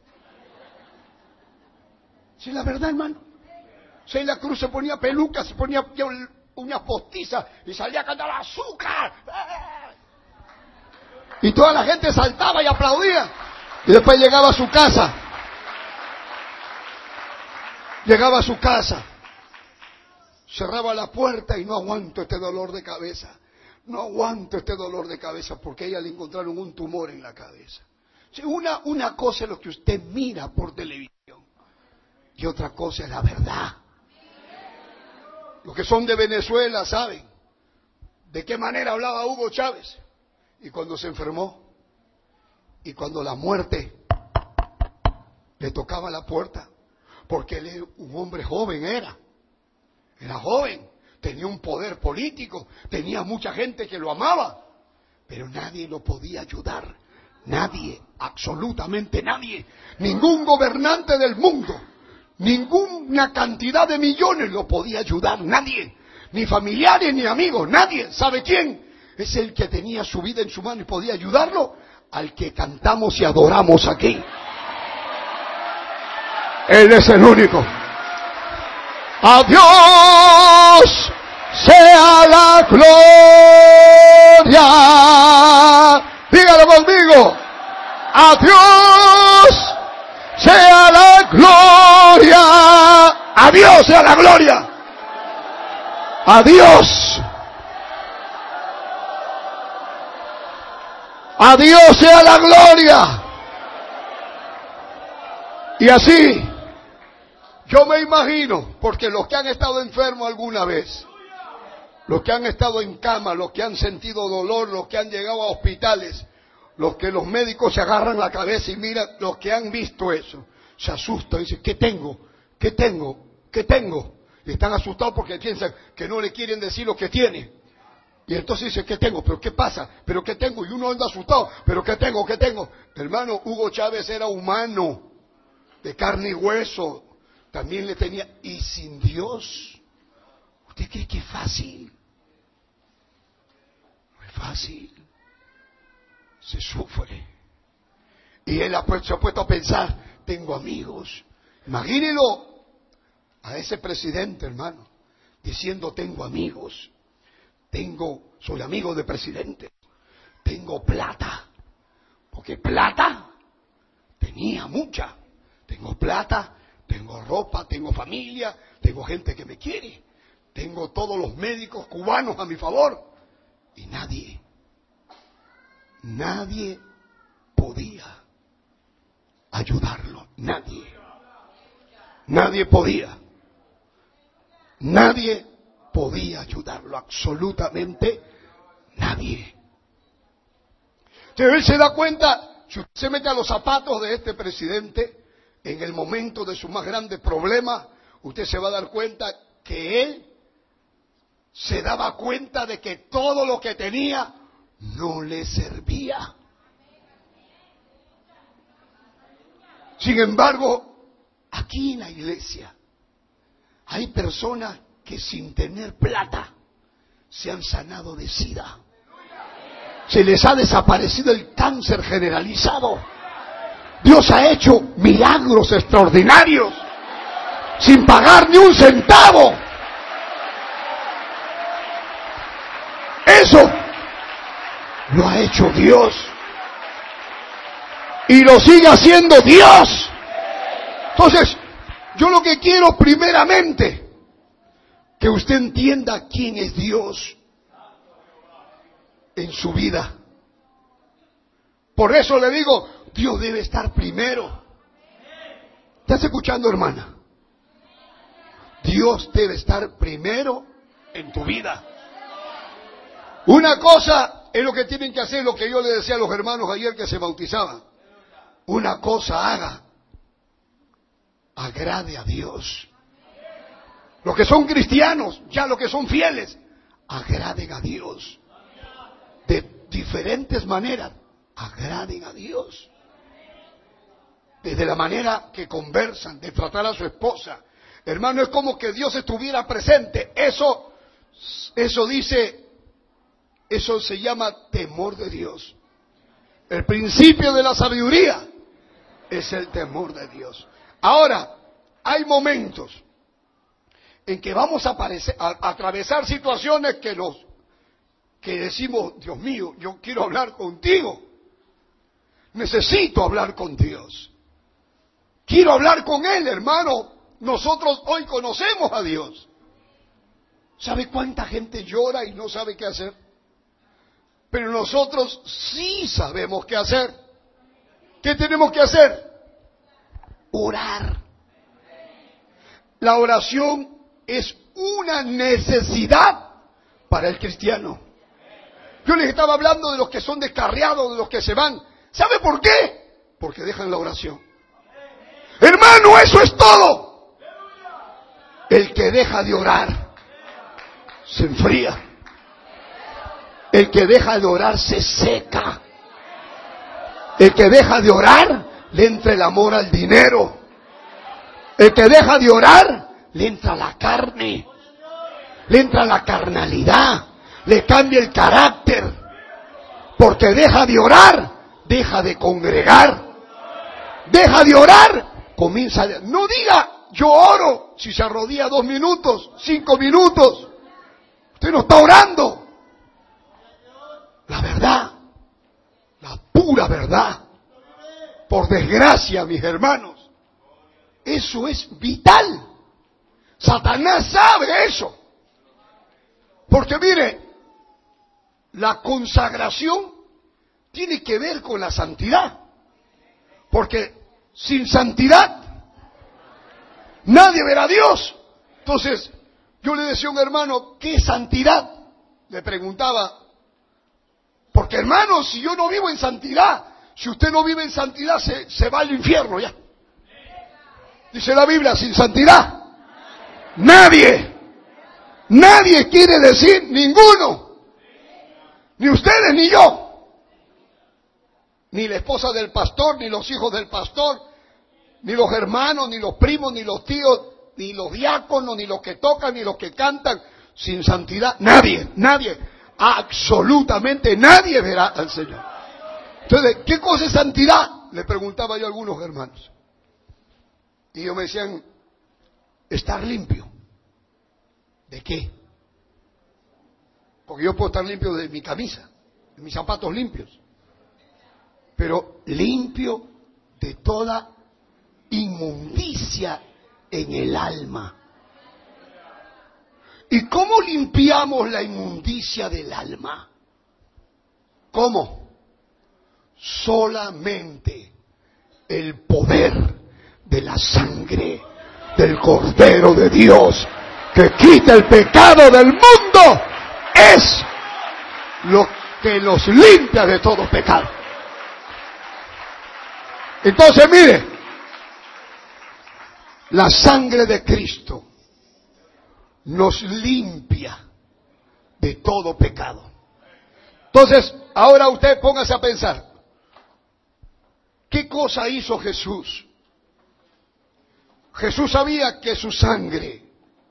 Sí, la verdad, hermano. Celia Cruz se ponía peluca, se ponía uñas postizas y salía a cantar azúcar. Y toda la gente saltaba y aplaudía. Y después llegaba a su casa. Cerraba la puerta y no aguanto este dolor de cabeza. Porque a ella le encontraron un tumor en la cabeza. Una cosa es lo que usted mira por televisión y otra cosa es la verdad. Los que son de Venezuela saben de qué manera hablaba Hugo Chávez. Y cuando se enfermó, y cuando la muerte le tocaba la puerta, porque él era un hombre joven, era joven, tenía un poder político, tenía mucha gente que lo amaba, pero nadie lo podía ayudar, nadie, absolutamente nadie, ningún gobernante del mundo, ninguna cantidad de millones lo podía ayudar, nadie, ni familiares ni amigos, nadie. ¿Sabe quién? Es el que tenía su vida en su mano y podía ayudarlo, al que cantamos y adoramos aquí. Él es el único. A Dios sea la gloria. Dígalo conmigo. A Dios sea la gloria. A Dios sea la gloria. A Dios. A Dios sea la gloria. Y así, yo me imagino, porque los que han estado enfermos alguna vez, los que han estado en cama, los que han sentido dolor, los que han llegado a hospitales, los que los médicos se agarran la cabeza y miran, los que han visto eso, se asustan y dicen, ¿qué tengo? Y están asustados porque piensan que no le quieren decir lo que tiene. Y entonces dice, ¿qué tengo? ¿Pero qué pasa? ¿Pero qué tengo? Y uno anda asustado, ¿pero qué tengo? Hermano, Hugo Chávez era humano, de carne y hueso, también le tenía, y sin Dios, ¿usted cree que es fácil? No es fácil, se sufre. Y él se ha puesto a pensar, tengo amigos. Imagínelo a ese presidente, hermano, diciendo, tengo amigos. Soy amigo de presidente. Tengo plata. Porque plata tenía mucha. Tengo plata, tengo ropa, tengo familia, tengo gente que me quiere. Tengo todos los médicos cubanos a mi favor. Y nadie podía ayudarlo. Nadie podía ayudarlo, absolutamente nadie. Entonces él se da cuenta, si usted se mete a los zapatos de este presidente, en el momento de su más grande problema, usted se va a dar cuenta que él se daba cuenta de que todo lo que tenía no le servía. Sin embargo, aquí en la iglesia hay personas que sin tener plata se han sanado de SIDA. Se les ha desaparecido el cáncer generalizado. Dios ha hecho milagros extraordinarios sin pagar ni un centavo. Eso lo ha hecho Dios. Y lo sigue haciendo Dios. Entonces, yo lo que quiero primeramente, que usted entienda quién es Dios en su vida. Por eso le digo, Dios debe estar primero. ¿Estás escuchando, hermana? Dios debe estar primero en tu vida. Una cosa es lo que tienen que hacer, lo que yo le decía a los hermanos ayer que se bautizaban. Una cosa haga, agrade a Dios. Los que son cristianos, ya los que son fieles, agraden a Dios. De diferentes maneras, agraden a Dios. Desde la manera que conversan, de tratar a su esposa. Hermano, es como que Dios estuviera presente. Eso se llama temor de Dios. El principio de la sabiduría es el temor de Dios. Ahora, hay momentos en que vamos a atravesar situaciones que decimos, Dios mío, yo quiero hablar contigo. Necesito hablar con Dios. Quiero hablar con Él, hermano. Nosotros hoy conocemos a Dios. ¿Sabe cuánta gente llora y no sabe qué hacer? Pero nosotros sí sabemos qué hacer. ¿Qué tenemos que hacer? Orar. La oración es una necesidad para el cristiano. Yo les estaba hablando de los que son descarriados, de los que se van. ¿Sabe por qué? Porque dejan la oración. Hermano, eso es todo. El que deja de orar se enfría. El que deja de orar se seca. El que deja de orar le entra el amor al dinero. El que deja de orar le entra la carne. Le entra la carnalidad. Le cambia el carácter. Porque deja de orar, deja de congregar. Deja de orar, comienza a... No diga, yo oro, si se arrodilla 2 minutos, 5 minutos. Usted no está orando. La verdad, la pura verdad, por desgracia, mis hermanos, eso es vital. Satanás sabe eso. Porque mire, la consagración tiene que ver con la santidad. Porque sin santidad nadie verá a Dios. Entonces, yo le decía a un hermano, ¿qué es santidad? Le preguntaba. Porque hermano, si yo no vivo en santidad, si usted no vive en santidad, se va al infierno ya. Dice la Biblia, sin santidad, nadie quiere decir ninguno. Ni ustedes ni yo. Ni la esposa del pastor, ni los hijos del pastor, ni los hermanos, ni los primos, ni los tíos, ni los diáconos, ni los que tocan, ni los que cantan. Sin santidad, nadie. Absolutamente nadie verá al Señor. Entonces, ¿qué cosa es santidad? le preguntaba yo a algunos hermanos. Y ellos me decían, estar limpio. ¿De qué? Porque yo puedo estar limpio de mi camisa, de mis zapatos limpios. Pero limpio de toda inmundicia en el alma. ¿Y cómo limpiamos la inmundicia del alma? ¿Cómo? Solamente el poder de la sangre del Cordero de Dios que quita el pecado del mundo es lo que nos limpia de todo pecado. Entonces mire, la sangre de Cristo nos limpia de todo pecado. Entonces, ahora usted póngase a pensar, ¿qué cosa hizo Jesús? Jesús sabía que su sangre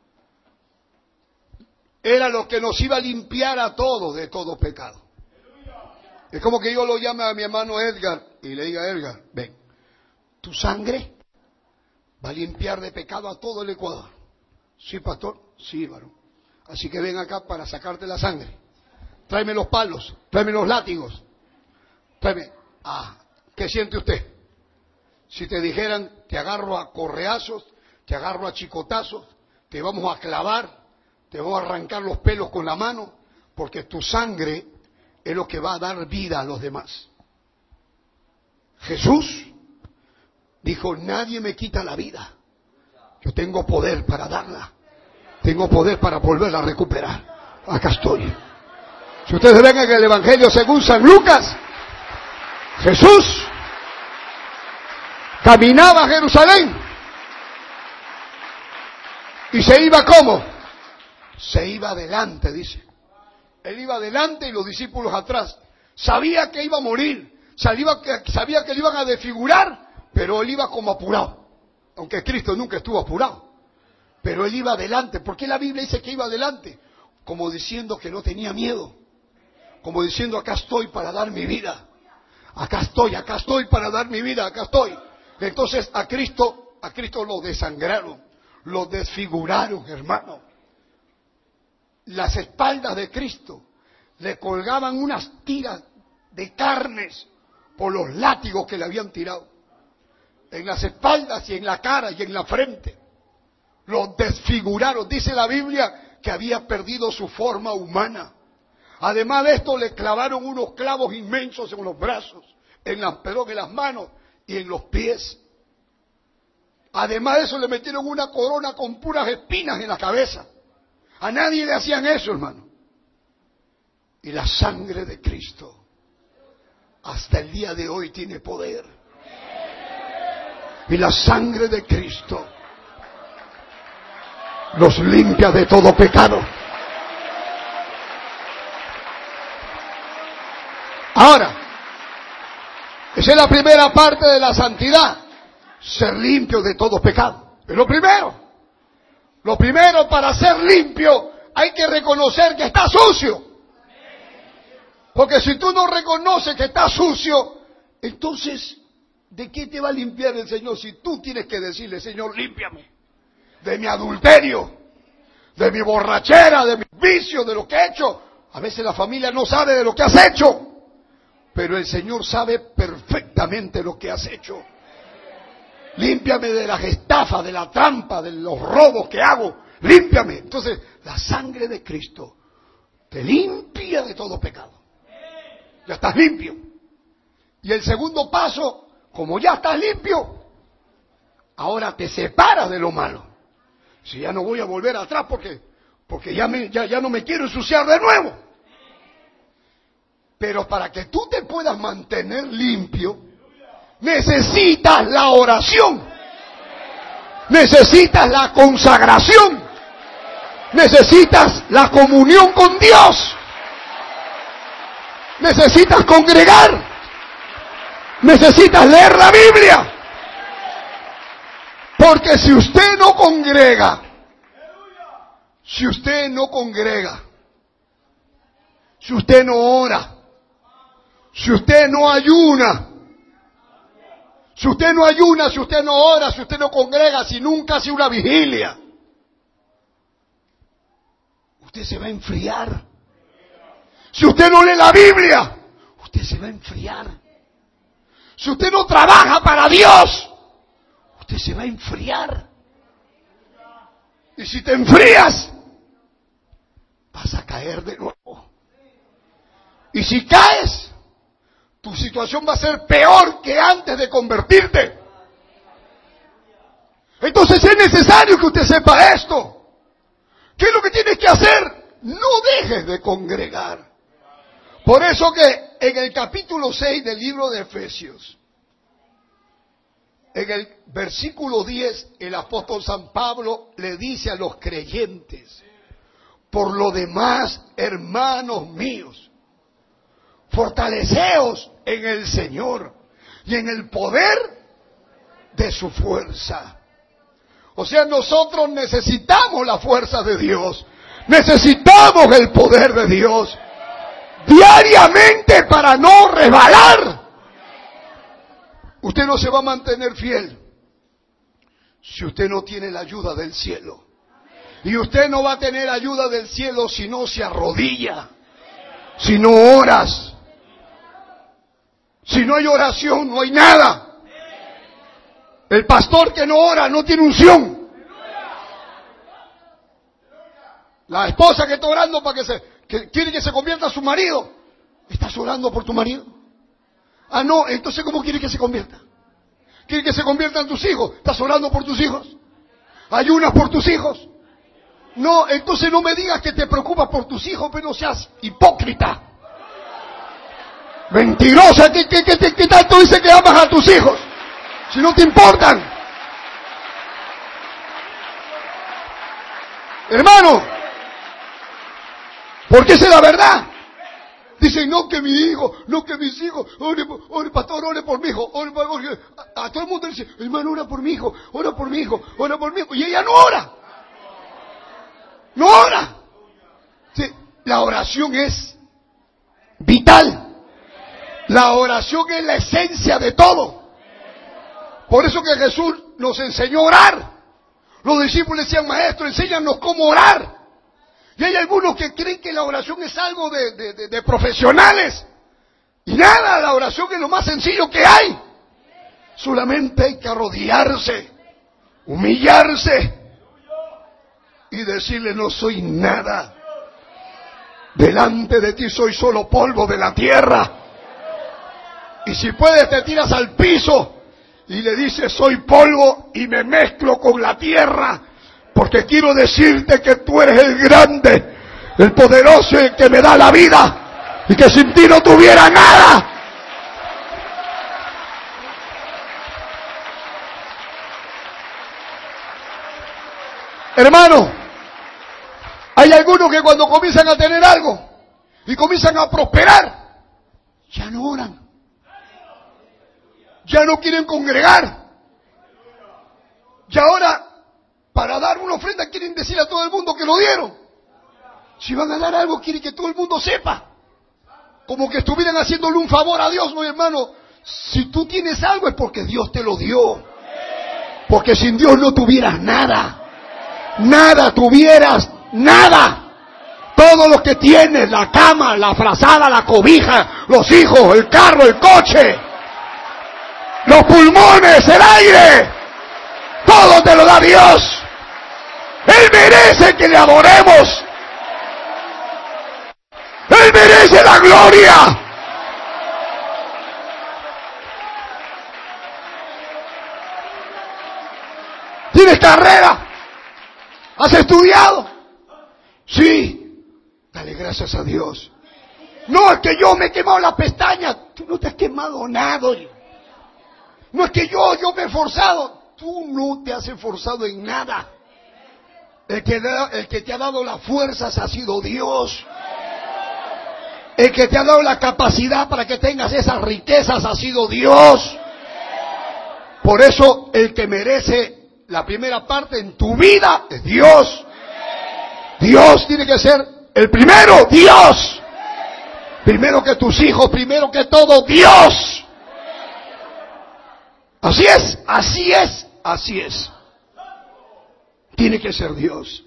era lo que nos iba a limpiar a todos de todo pecado. Es como que yo lo llame a mi hermano Edgar y le diga, Edgar, ven, tu sangre va a limpiar de pecado a todo el Ecuador. Sí, pastor, sí, varón. Así que ven acá para sacarte la sangre. Tráeme los palos, tráeme los látigos. Tráeme. ¿Qué siente usted? Si te dijeran, te agarro a correazos, te agarro a chicotazos, te vamos a clavar, te vamos a arrancar los pelos con la mano, porque tu sangre es lo que va a dar vida a los demás. Jesús dijo, nadie me quita la vida. Yo tengo poder para darla. Tengo poder para volverla a recuperar. Acá estoy. Si ustedes ven en el Evangelio según San Lucas, Jesús caminaba a Jerusalén. ¿Y se iba cómo? Se iba adelante, dice. Él iba adelante y los discípulos atrás. Sabía que iba a morir. Sabía que le iban a desfigurar, pero él iba como apurado. Aunque Cristo nunca estuvo apurado. Pero él iba adelante. ¿Por qué la Biblia dice que iba adelante? Como diciendo que no tenía miedo. Como diciendo, acá estoy para dar mi vida. Acá estoy para dar mi vida, acá estoy. Entonces a Cristo lo desangraron, lo desfiguraron, hermano. Las espaldas de Cristo le colgaban unas tiras de carnes por los látigos que le habían tirado. En las espaldas y en la cara y en la frente. Lo desfiguraron. Dice la Biblia que había perdido su forma humana. Además de esto le clavaron unos clavos inmensos en los brazos, en las manos y en los pies. Además de eso le metieron una corona con puras espinas en la cabeza. A nadie le hacían eso, hermano. Y la sangre de Cristo hasta el día de hoy tiene poder. Y la sangre de Cristo nos limpia de todo pecado. Ahora, esa es la primera parte de la santidad. Ser limpio de todo pecado. Es lo primero. Lo primero, para ser limpio hay que reconocer que está sucio. Porque si tú no reconoces que está sucio, entonces, ¿de qué te va a limpiar el Señor si tú tienes que decirle, Señor, límpiame de mi adulterio, de mi borrachera, de mi vicio, de lo que he hecho? A veces la familia no sabe de lo que has hecho, pero el Señor sabe perfectamente lo que has hecho. Límpiame de las estafas, de la trampa, de los robos que hago. Límpiame. Entonces, la sangre de Cristo te limpia de todo pecado. Ya estás limpio. Y el segundo paso, como ya estás limpio, ahora te separas de lo malo. Si ya no voy a volver atrás porque ya no me quiero ensuciar de nuevo. Pero para que tú te puedas mantener limpio, necesitas la oración, necesitas la consagración, necesitas la comunión con Dios, necesitas congregar, necesitas leer la Biblia. Porque si usted no congrega, si usted no ora, si usted no ayuna, Si usted no ayuna, si usted no ora, si usted no congrega, si nunca hace una vigilia, usted se va a enfriar. Si usted no lee la Biblia, usted se va a enfriar. Si usted no trabaja para Dios, usted se va a enfriar. Y si te enfrías, vas a caer de nuevo. Y si caes, tu situación va a ser peor que antes de convertirte. Entonces es necesario que usted sepa esto. ¿Qué es lo que tienes que hacer? No dejes de congregar. Por eso que en el capítulo 6 del libro de Efesios, en el versículo 10, el apóstol San Pablo le dice a los creyentes: por lo demás, hermanos míos, fortaleceos en el Señor y en el poder de su fuerza. O sea, nosotros necesitamos la fuerza de Dios, necesitamos el poder de Dios diariamente para no resbalar. Usted no se va a mantener fiel si usted no tiene la ayuda del cielo. Y usted no va a tener ayuda del cielo si no se arrodilla, si no oras. Si no hay oración, no hay nada. El pastor que no ora no tiene unción. La esposa que está orando para que quiere que se convierta a su marido, ¿estás orando por tu marido? Ah, no, entonces ¿cómo quiere que se convierta? ¿Quiere que se conviertan tus hijos? ¿Estás orando por tus hijos? ¿Ayunas por tus hijos? No, entonces no me digas que te preocupas por tus hijos, pero no seas hipócrita. Mentirosa, ¿qué tanto dice que amas a tus hijos? Si no te importan. Hermano, porque esa es la verdad. Dicen, no que mi hijo, no que mis hijos, ore pastor, ore por mi hijo, ore. A todo el mundo dice, hermano, ora por mi hijo, ora por mi hijo, ora por mi hijo. Y ella no ora. No ora. Sí, la oración es vital. La oración es la esencia de todo. Por eso que Jesús nos enseñó a orar. Los discípulos decían, maestro, enséñanos cómo orar. Y hay algunos que creen que la oración es algo de profesionales. Y nada, la oración es lo más sencillo que hay. Solamente hay que arrodillarse, humillarse y decirle, no soy nada. Delante de ti soy solo polvo de la tierra. Y si puedes te tiras al piso y le dices, soy polvo y me mezclo con la tierra, porque quiero decirte que tú eres el grande, el poderoso, el que me da la vida, y que sin ti no tuviera nada. Hermano, hay algunos que cuando comienzan a tener algo y comienzan a prosperar, ya no oran. Ya no quieren congregar. Y ahora, para dar una ofrenda, quieren decir a todo el mundo que lo dieron. Si van a dar algo, quieren que todo el mundo sepa. Como que estuvieran haciéndole un favor a Dios. No, hermano, si tú tienes algo es porque Dios te lo dio. Porque sin Dios no tuvieras nada. Nada tuvieras, nada. Todo lo que tienes, la cama, la frazada, la cobija, los hijos, el carro, el coche, los pulmones, el aire, todo te lo da Dios. Él merece que le adoremos. Él merece la gloria. ¿Tienes carrera? ¿Has estudiado? Sí. Dale gracias a Dios. No, es que yo me he quemado las pestañas. Tú no te has quemado nada. No es que yo me he esforzado. Tú no te has esforzado en nada. El que te ha dado las fuerzas ha sido Dios. El que te ha dado la capacidad para que tengas esas riquezas ha sido Dios. Por eso el que merece la primera parte en tu vida es Dios. Dios tiene que ser el primero, Dios. Primero que tus hijos, primero que todo, Dios. así es, así es, así es. Tiene que ser Dios.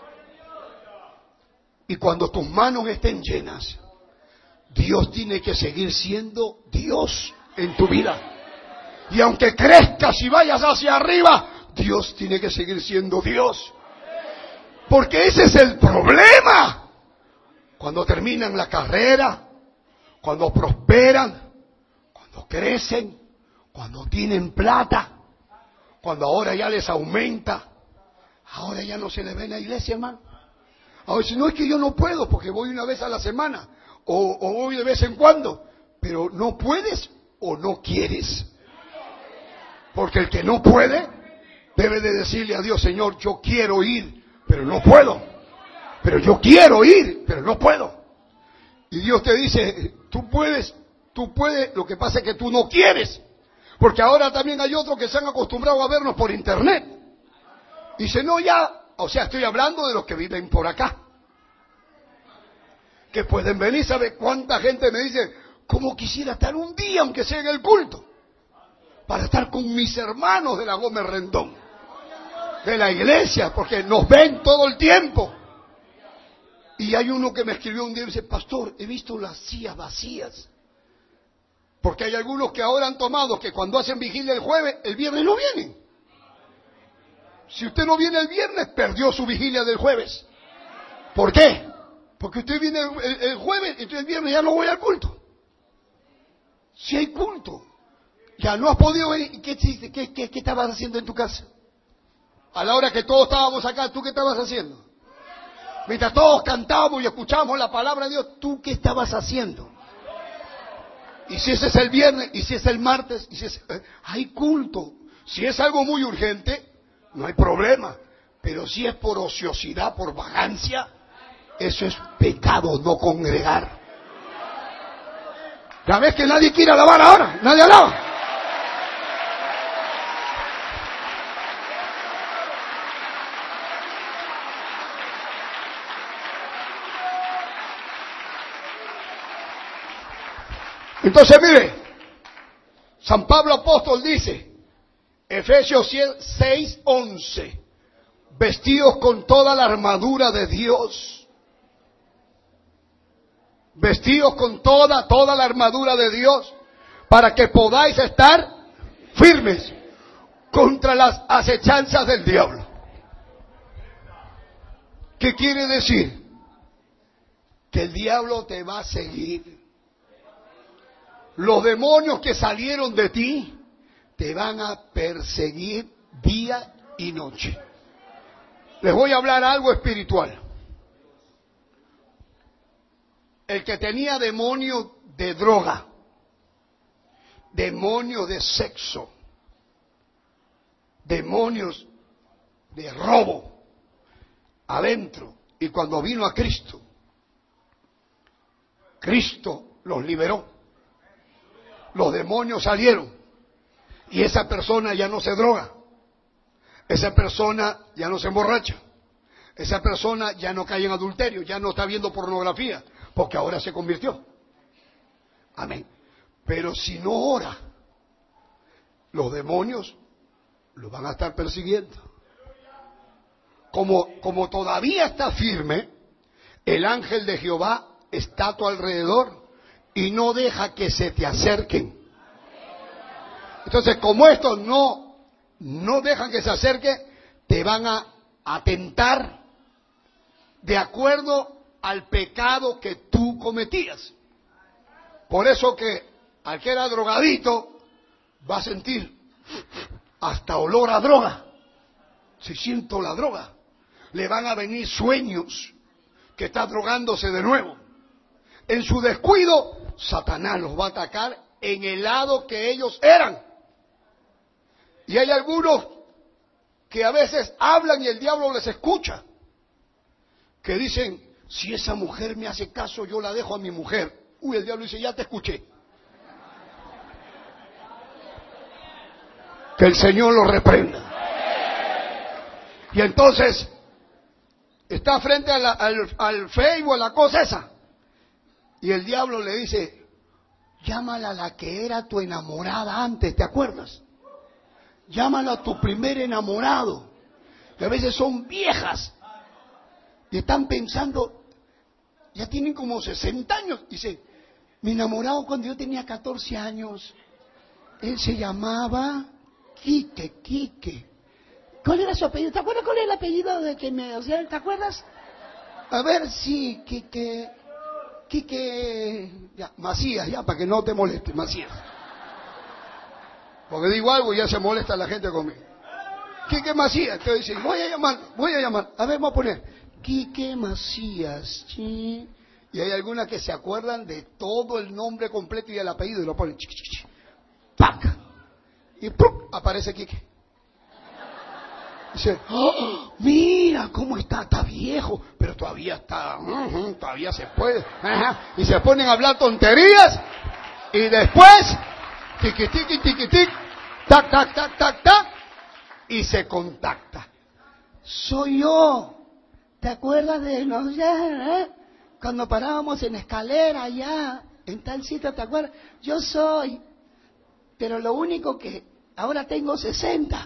Y cuando tus manos estén llenas, Dios tiene que seguir siendo Dios en tu vida. Y aunque crezcas y vayas hacia arriba, Dios tiene que seguir siendo Dios. Porque ese es el problema. Cuando terminan la carrera, cuando prosperan, cuando crecen, cuando tienen plata, cuando ahora ya les aumenta, ahora ya no se les ve en la iglesia, hermano. Ahora si no, es que yo no puedo porque voy una vez a la semana o voy de vez en cuando, pero no puedes o no quieres. Porque el que no puede debe de decirle a Dios: Señor, yo quiero ir, pero no puedo. Pero yo quiero ir, pero no puedo. Y Dios te dice: tú puedes, lo que pasa es que tú no quieres. Porque ahora también hay otros que se han acostumbrado a vernos por internet. Y dice: no, ya, o sea, estoy hablando de los que viven por acá. Que pueden venir. ¿Sabe cuánta gente me dice: cómo quisiera estar un día, aunque sea en el culto, para estar con mis hermanos de la Gómez Rendón, de la iglesia, porque nos ven todo el tiempo? Y hay uno que me escribió un día y dice: pastor, he visto las sillas vacías. Porque hay algunos que ahora han tomado que cuando hacen vigilia el jueves, el viernes no vienen. Si usted no viene el viernes, perdió su vigilia del jueves. ¿Por qué? Porque usted viene el jueves, entonces el viernes ya no voy al culto. Si hay culto, ya no has podido venir. ¿Qué estabas haciendo en tu casa? A la hora que todos estábamos acá, ¿tú qué estabas haciendo? Mientras todos cantábamos y escuchábamos la palabra de Dios, ¿tú qué estabas haciendo? Y si ese es el viernes, y si es el martes, y si es, hay culto. Si es algo muy urgente, no hay problema. Pero si es por ociosidad, por vagancia, eso es pecado, no congregar. Ya ves que nadie quiere alabar ahora, nadie alaba. Entonces mire, San Pablo apóstol dice, Efesios 6:11, vestidos con toda la armadura de Dios. Vestidos con toda la armadura de Dios, para que podáis estar firmes contra las acechanzas del diablo. ¿Qué quiere decir? Que el diablo te va a seguir. Los demonios que salieron de ti te van a perseguir día y noche. Les voy a hablar algo espiritual. El que tenía demonio de droga, demonio de sexo, demonios de robo adentro, y cuando vino a Cristo, Cristo los liberó. Los demonios salieron y esa persona ya no se droga, esa persona ya no se emborracha, esa persona ya no cae en adulterio, ya no está viendo pornografía, porque ahora se convirtió. Amén. Pero si no ora, los demonios lo van a estar persiguiendo. Como todavía está firme, el ángel de Jehová está a tu alrededor y no deja que se te acerquen. Entonces, como estos no dejan que se acerquen, te van a atentar de acuerdo al pecado que tú cometías. Por eso que al que era drogadito va a sentir hasta olor a droga. Si siento la droga, le van a venir sueños que está drogándose de nuevo. En su descuido, Satanás los va a atacar en el lado que ellos eran. Y hay algunos que a veces hablan y el diablo les escucha, que dicen: si esa mujer me hace caso, yo la dejo a mi mujer. Uy, el diablo dice: ya te escuché. Que el Señor lo reprenda. Y entonces está frente al Facebook, a la cosa esa. Y el diablo le dice: llámala a la que era tu enamorada antes, ¿te acuerdas? Llámalo a tu primer enamorado. Que a veces son viejas. Y están pensando, ya tienen como 60 años. Dice, mi enamorado cuando yo tenía 14 años, él se llamaba Quique. ¿Cuál era su apellido? ¿Te acuerdas cuál era el apellido de que me... O sea, ¿te acuerdas? A ver, sí, Quique, ya, Macías, ya, para que no te moleste, Macías. Porque digo algo y ya se molesta la gente conmigo. Quique Macías, te dice, voy a llamar. A ver, vamos a poner, Quique Macías, ¿sí? Y hay algunas que se acuerdan de todo el nombre completo y el apellido y lo ponen, ¡pac! Y ¡pum! Aparece Quique. Dice, oh, mira cómo está viejo, pero todavía está, todavía se puede. Y se ponen a hablar tonterías y después, tiqui, tac, y se contacta. Soy yo. ¿Te acuerdas de nosotros? Cuando parábamos en escalera allá, en tal sitio, ¿te acuerdas? Yo soy. Pero lo único que ahora tengo 60.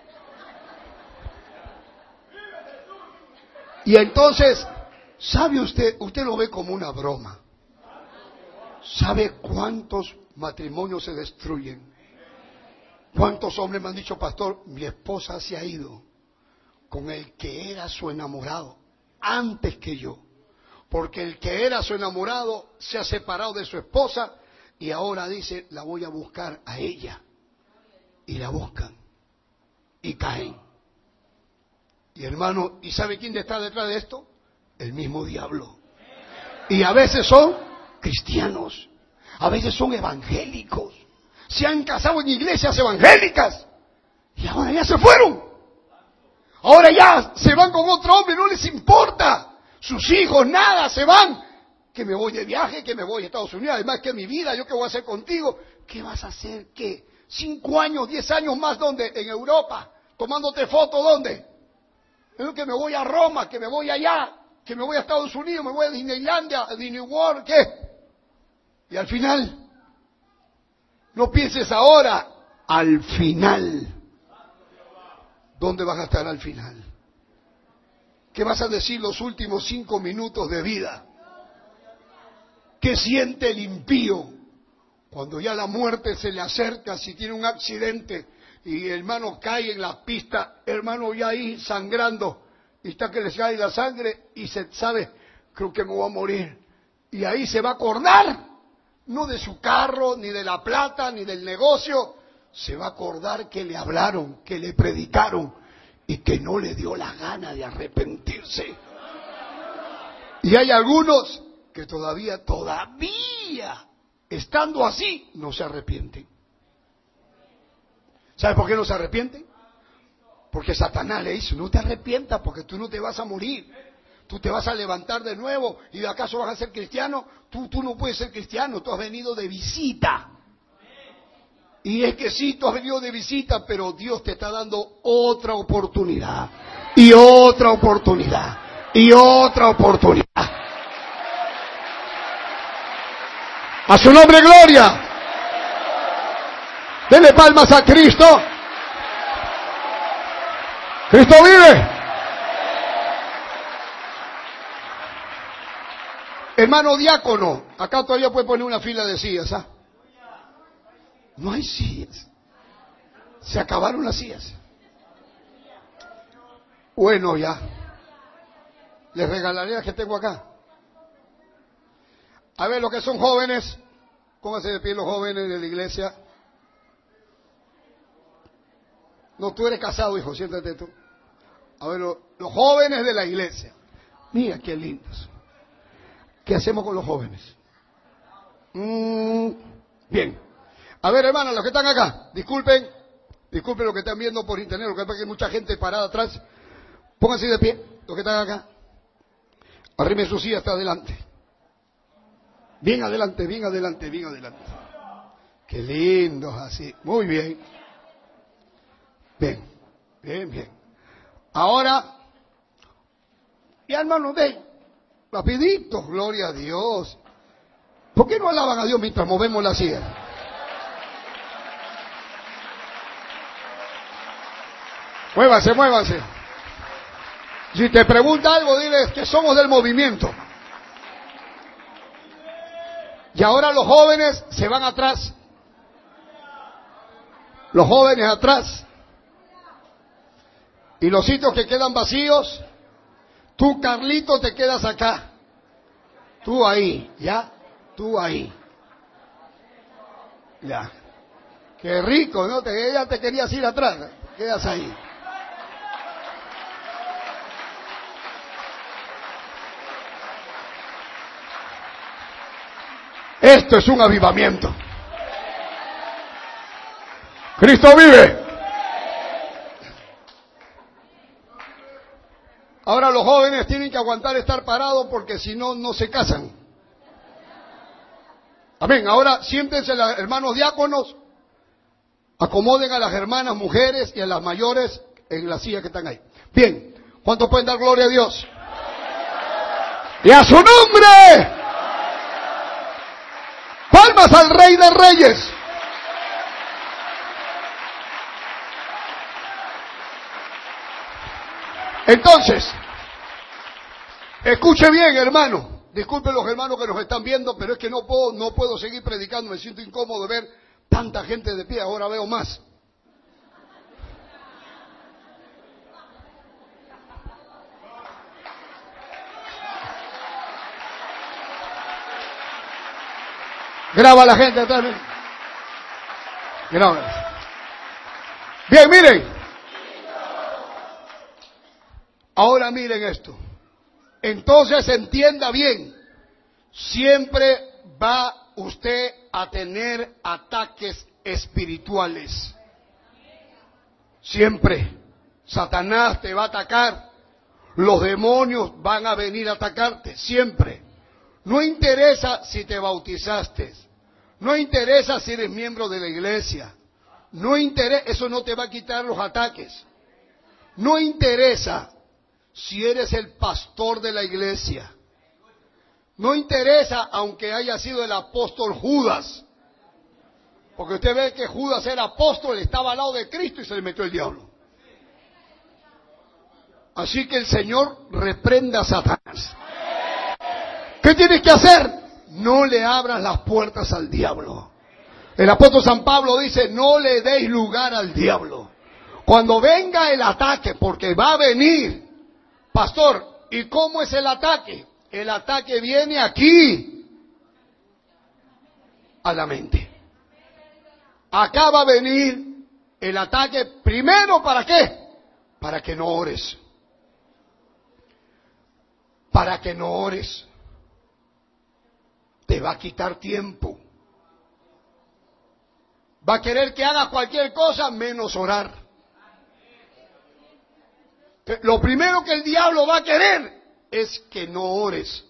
Y entonces, ¿sabe usted lo ve como una broma? ¿Sabe cuántos matrimonios se destruyen? ¿Cuántos hombres me han dicho, pastor, mi esposa se ha ido con el que era su enamorado antes que yo? Porque el que era su enamorado se ha separado de su esposa y ahora dice, la voy a buscar a ella. Y la buscan y caen. Y hermano, ¿y sabe quién está detrás de esto? El mismo diablo. Y a veces son cristianos, a veces son evangélicos, se han casado en iglesias evangélicas y ahora ya se fueron. Ahora ya se van con otro hombre, no les importa. Sus hijos, nada, se van. Que me voy de viaje, que me voy a Estados Unidos, además que mi vida, ¿yo qué voy a hacer contigo? ¿Qué vas a hacer? ¿Qué? 5 años, 10 años más, ¿dónde? En Europa, tomándote fotos, ¿dónde? Que me voy a Roma, que me voy allá, que me voy a Estados Unidos, me voy a Disneylandia, a Disney World, ¿qué? Y al final, no pienses ahora, al final. ¿Dónde vas a estar al final? ¿Qué vas a decir los últimos 5 minutos de vida? ¿Qué siente el impío cuando ya la muerte se le acerca, si tiene un accidente y el hermano cae en la pista, hermano ya ahí sangrando, y está que le cae la sangre y se sabe, creo que me voy a morir? Y ahí se va a acordar, no de su carro, ni de la plata, ni del negocio, se va a acordar que le hablaron, que le predicaron y que no le dio la gana de arrepentirse. Y hay algunos que todavía, estando así, no se arrepienten. ¿Sabe por qué no se arrepienten? Porque Satanás le dice, no te arrepientas porque tú no te vas a morir. Tú te vas a levantar de nuevo y de acaso vas a ser cristiano. Tú no puedes ser cristiano, tú has venido de visita. Y es que sí, tú has venido de visita, pero Dios te está dando otra oportunidad. Y otra oportunidad. Y otra oportunidad. A su nombre, gloria. Denle palmas a Cristo. Cristo vive. Hermano diácono, acá todavía puede poner una fila de sillas, ¿ah? No hay sillas. Se acabaron las sillas. Bueno, ya. Les regalaré las que tengo acá. A ver, los que son jóvenes, pónganse de pie los jóvenes de la iglesia. No, tú eres casado, hijo, siéntate tú. A ver, los jóvenes de la iglesia. Mira qué lindos. ¿Qué hacemos con los jóvenes? Bien. A ver, hermanos, los que están acá, disculpen los que están viendo por internet, lo que pasa es que hay mucha gente parada atrás. Pónganse de pie, los que están acá. Arrimen su silla hasta adelante. Bien adelante, bien adelante, bien adelante. Qué lindos así. Muy bien. Bien, bien, bien. Ahora, y hermanos, ven, rapidito, gloria a Dios. ¿Por qué no alaban a Dios mientras movemos la silla? Muévanse, muévanse. Si te pregunta algo, diles que somos del movimiento. Y ahora los jóvenes se van atrás. Los jóvenes atrás. Y los sitios que quedan vacíos, tú, Carlito, te quedas acá. Tú ahí, ¿ya? Tú ahí. Ya. Qué rico, ¿no? Ella te querías ir atrás. Quedas ahí. Esto es un avivamiento. Cristo vive. Ahora los jóvenes tienen que aguantar estar parados porque si no, no se casan. Amén. Ahora siéntense, hermanos diáconos, acomoden a las hermanas mujeres y a las mayores en la silla que están ahí. Bien, ¿cuántos pueden dar gloria a Dios? ¡Y a su nombre! ¡Palmas al Rey de Reyes! Entonces, escuche bien, hermano. Disculpen los hermanos que nos están viendo, pero es que no puedo seguir predicando. Me siento incómodo de ver tanta gente de pie. Ahora veo más. Graba a la gente atrás. Graba. Bien, miren. Ahora miren esto. Entonces entienda bien. Siempre va usted a tener ataques espirituales. Siempre. Satanás te va a atacar. Los demonios van a venir a atacarte. Siempre. No interesa si te bautizaste. No interesa si eres miembro de la iglesia. No interesa, eso no te va a quitar los ataques. No interesa si eres el pastor de la iglesia. No interesa aunque haya sido el apóstol Judas. Porque usted ve que Judas era apóstol, estaba al lado de Cristo y se le metió el diablo. Así que el Señor reprenda a Satanás. ¿Qué tienes que hacer? No le abras las puertas al diablo. El apóstol San Pablo dice, no le deis lugar al diablo. Cuando venga el ataque, porque va a venir, pastor, ¿y cómo es el ataque? El ataque viene aquí, a la mente. Acá va a venir el ataque, primero, ¿para qué? Para que no ores. Para que no ores. Te va a quitar tiempo. Va a querer que hagas cualquier cosa menos orar. Lo primero que el diablo va a querer es que no ores.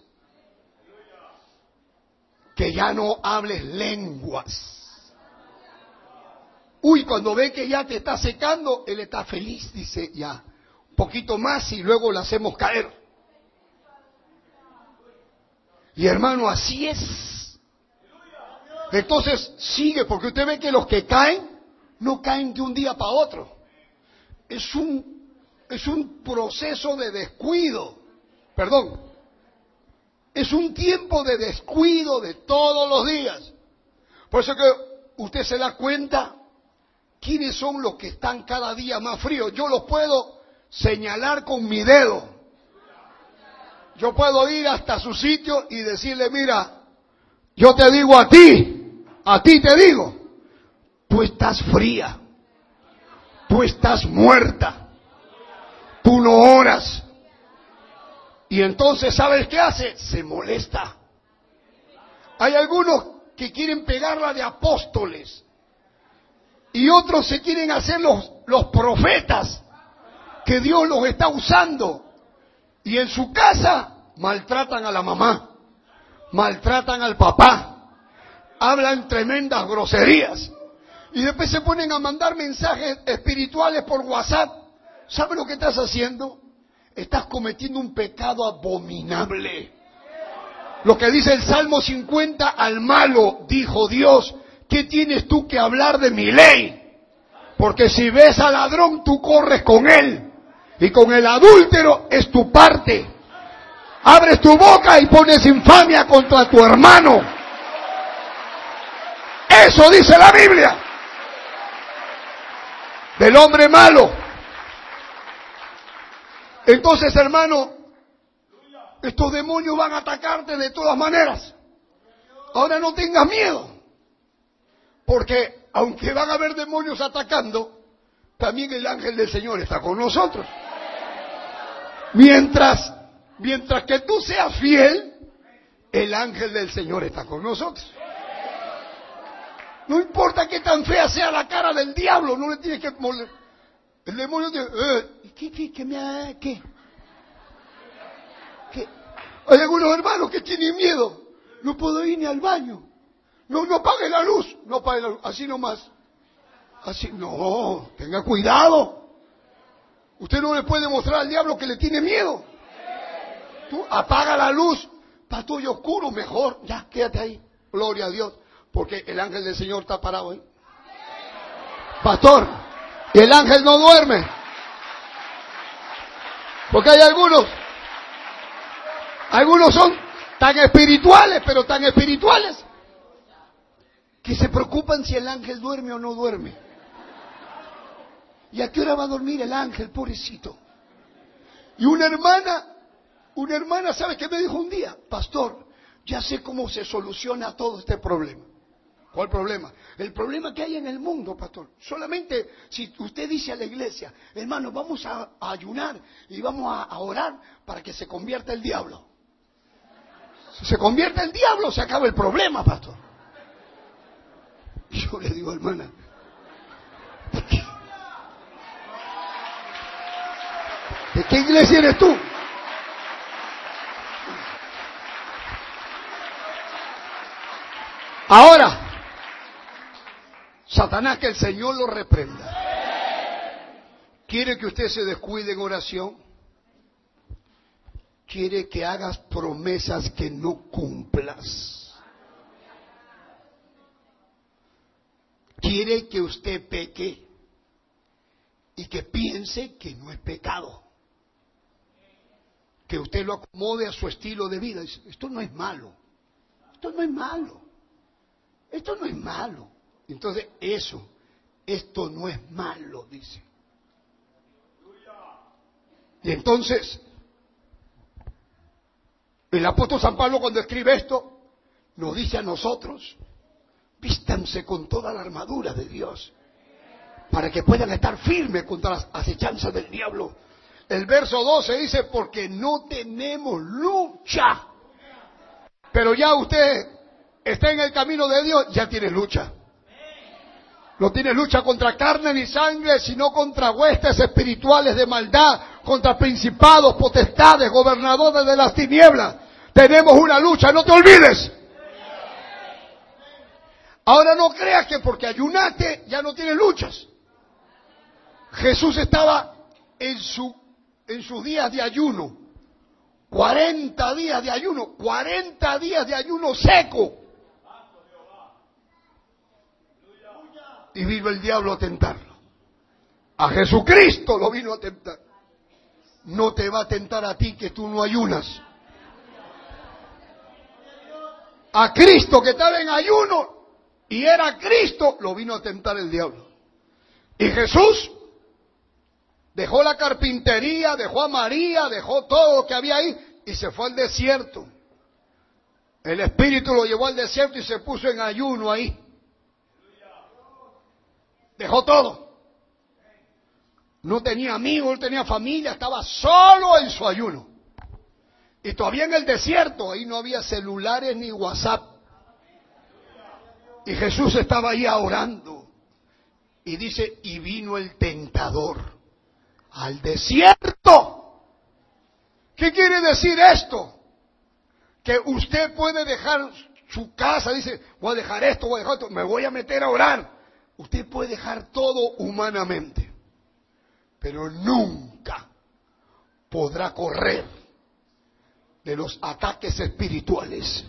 Que ya no hables lenguas. Uy, cuando ve que ya te está secando, él está feliz, dice ya, un poquito más y luego la hacemos caer. Y hermano, así es. Entonces sigue, porque usted ve que los que caen, no caen de un día para otro. Es un proceso de descuido. Perdón. Es un tiempo de descuido de todos los días. Por eso que usted se da cuenta quiénes son los que están cada día más fríos. Yo los puedo señalar con mi dedo. Yo puedo ir hasta su sitio y decirle, mira, yo te digo a ti te digo, tú estás fría, tú estás muerta, tú no oras. Y entonces, ¿sabes qué hace? Se molesta. Hay algunos que quieren pegarla de apóstoles y otros se quieren hacer los profetas que Dios los está usando. Y en su casa maltratan a la mamá, maltratan al papá, hablan tremendas groserías. Y después se ponen a mandar mensajes espirituales por WhatsApp. ¿Sabe lo que estás haciendo? Estás cometiendo un pecado abominable. Lo que dice el Salmo 50, al malo dijo Dios, ¿qué tienes tú que hablar de mi ley? Porque si ves al ladrón, tú corres con él. Y con el adúltero es tu parte. Abres tu boca y pones infamia contra tu hermano. Eso dice la Biblia. Del hombre malo. Entonces, hermano, estos demonios van a atacarte de todas maneras. Ahora no tengas miedo. Porque aunque van a haber demonios atacando, también el ángel del Señor está con nosotros. Mientras que tú seas fiel, el ángel del Señor está con nosotros. No importa qué tan fea sea la cara del diablo, no le tienes que molestar. El demonio dice, ¿qué? Hay algunos hermanos que tienen miedo. No puedo ir ni al baño. No apague la luz. No apague la luz. Así nomás. Así, no, tenga cuidado. Usted no le puede mostrar al diablo que le tiene miedo. Tú apaga la luz. Para todo y oscuro, mejor. Ya, quédate ahí. Gloria a Dios. Porque el ángel del Señor está parado ahí. Pastor, y el ángel no duerme. Porque hay algunos son tan espirituales, pero tan espirituales, que se preocupan si el ángel duerme o no duerme. ¿Y a qué hora va a dormir el ángel, pobrecito? Y una hermana, ¿sabe qué me dijo un día? Pastor, ya sé cómo se soluciona todo este problema. ¿Cuál problema? El problema que hay en el mundo, pastor. Solamente si usted dice a la iglesia, hermano, vamos a ayunar y vamos a orar para que se convierta el diablo. Si se convierte el diablo, se acaba el problema, pastor. Yo le digo, hermana, ¿de qué iglesia eres tú? Ahora, Satanás, que el Señor lo reprenda. ¿Quiere que usted se descuide en oración? ¿Quiere que hagas promesas que no cumplas? ¿Quiere que usted peque y que piense que no es pecado? Que usted lo acomode a su estilo de vida. Dice, esto no es malo. Esto no es malo. Esto no es malo. Entonces, esto no es malo, dice. Y entonces, el apóstol San Pablo, cuando escribe esto, nos dice a nosotros, vístanse con toda la armadura de Dios, para que puedan estar firmes contra las acechanzas del diablo. El verso 12 dice, porque no tenemos lucha. Pero ya usted está en el camino de Dios, ya tiene lucha. No tienes lucha contra carne ni sangre, sino contra huestes espirituales de maldad, contra principados, potestades, gobernadores de las tinieblas. Tenemos una lucha, no te olvides. Ahora no creas que porque ayunaste ya no tienes luchas. Jesús estaba en sus días de ayuno. 40 días de ayuno, 40 días de ayuno seco. Y vino el diablo a tentarlo. A Jesucristo lo vino a tentar. No te va a tentar a ti que tú no ayunas. A Cristo, que estaba en ayuno y era Cristo, lo vino a tentar el diablo. Y Jesús dejó la carpintería, dejó a María, dejó todo lo que había ahí y se fue al desierto. El Espíritu lo llevó al desierto y se puso en ayuno ahí. Dejó todo. No tenía amigos, no tenía familia, estaba solo en su ayuno. Y todavía en el desierto, ahí no había celulares ni WhatsApp. Y Jesús estaba ahí orando. Y dice, y vino el tentador al desierto. ¿Qué quiere decir esto? Que usted puede dejar su casa, dice, voy a dejar esto, voy a dejar esto, me voy a meter a orar. Usted puede dejar todo humanamente, pero nunca podrá correr de los ataques espirituales.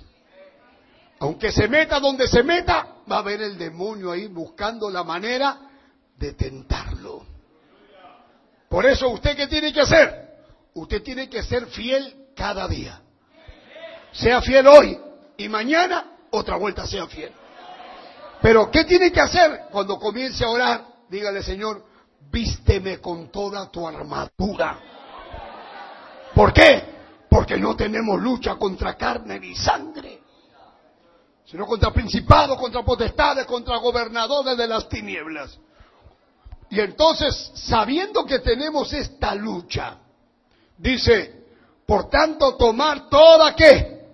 Aunque se meta donde se meta, va a haber el demonio ahí buscando la manera de tentarlo. Por eso, ¿usted qué tiene que hacer? Usted tiene que ser fiel cada día. Sea fiel hoy y mañana otra vuelta sea fiel. Pero ¿qué tiene que hacer? Cuando comience a orar, dígale: Señor, vísteme con toda tu armadura. ¿Por qué? Porque no tenemos lucha contra carne ni sangre, sino contra principados, contra potestades, contra gobernadores de las tinieblas. Y entonces, sabiendo que tenemos esta lucha, dice: por tanto, tomar toda, ¿qué?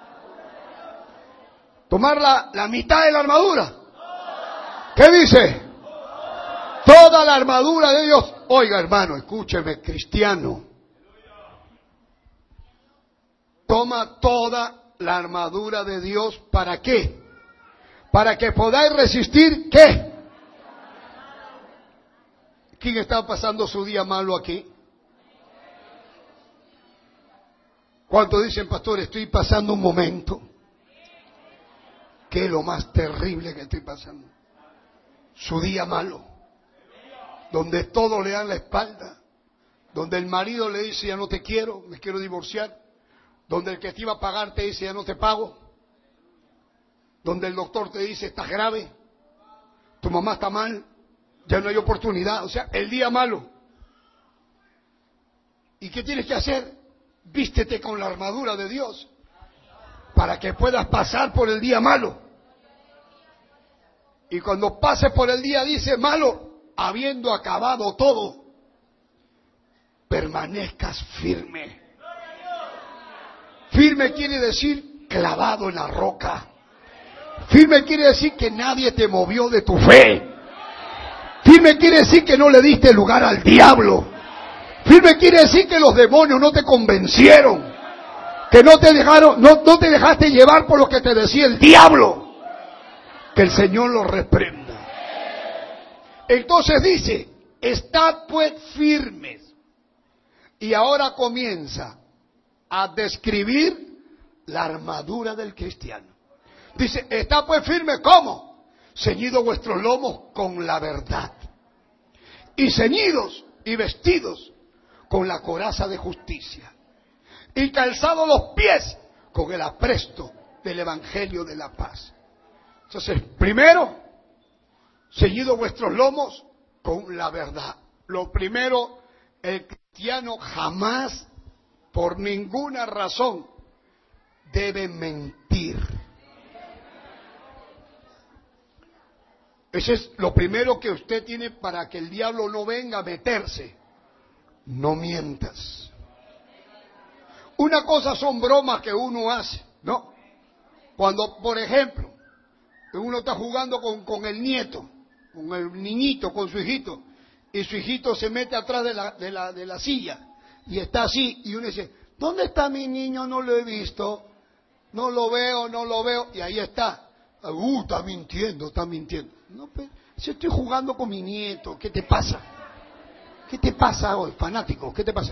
Tomar la mitad de la armadura. ¿Qué dice? Toda la armadura de Dios. Oiga, hermano, escúcheme, cristiano. Toma toda la armadura de Dios. ¿Para qué? Para que podáis resistir, ¿qué? ¿Quién está pasando su día malo aquí? ¿Cuántos dicen: pastor, estoy pasando un momento que es lo más terrible que estoy pasando? Su día malo, donde todos le dan la espalda, donde el marido le dice: ya no te quiero, me quiero divorciar, donde el que te iba a pagar te dice: ya no te pago, donde el doctor te dice: estás grave, tu mamá está mal, ya no hay oportunidad. O sea, el día malo. ¿Y qué tienes que hacer? Vístete con la armadura de Dios para que puedas pasar por el día malo. Y cuando pases por el día, dice, malo, habiendo acabado todo, permanezcas firme. Firme quiere decir clavado en la roca. Firme quiere decir que nadie te movió de tu fe. Firme quiere decir que no le diste lugar al diablo. Firme quiere decir que los demonios no te convencieron, que no te dejaron, no te dejaste llevar por lo que te decía el diablo. Que el Señor lo reprenda. Entonces dice: estad pues firmes. Y ahora comienza a describir la armadura del cristiano. Dice: estad pues firmes, ¿cómo? Ceñidos vuestros lomos con la verdad, y ceñidos y vestidos con la coraza de justicia, y calzados los pies con el apresto del evangelio de la paz. Entonces, primero, ceñidos vuestros lomos con la verdad. Lo primero, el cristiano jamás, por ninguna razón, debe mentir. Ese es lo primero que usted tiene para que el diablo no venga a meterse. No mientas. Una cosa son bromas que uno hace, ¿no? Cuando, por ejemplo, uno está jugando con el nieto, con el niñito, con su hijito, y su hijito se mete atrás de la silla y está así, y uno dice: ¿dónde está mi niño? No lo he visto, no lo veo, y ahí está. Está mintiendo. No, pero si estoy jugando con mi nieto, ¿qué te pasa? ¿Qué te pasa hoy, fanático? ¿Qué te pasa?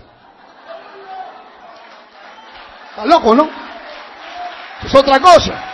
Estás loco, ¿no? Es otra cosa.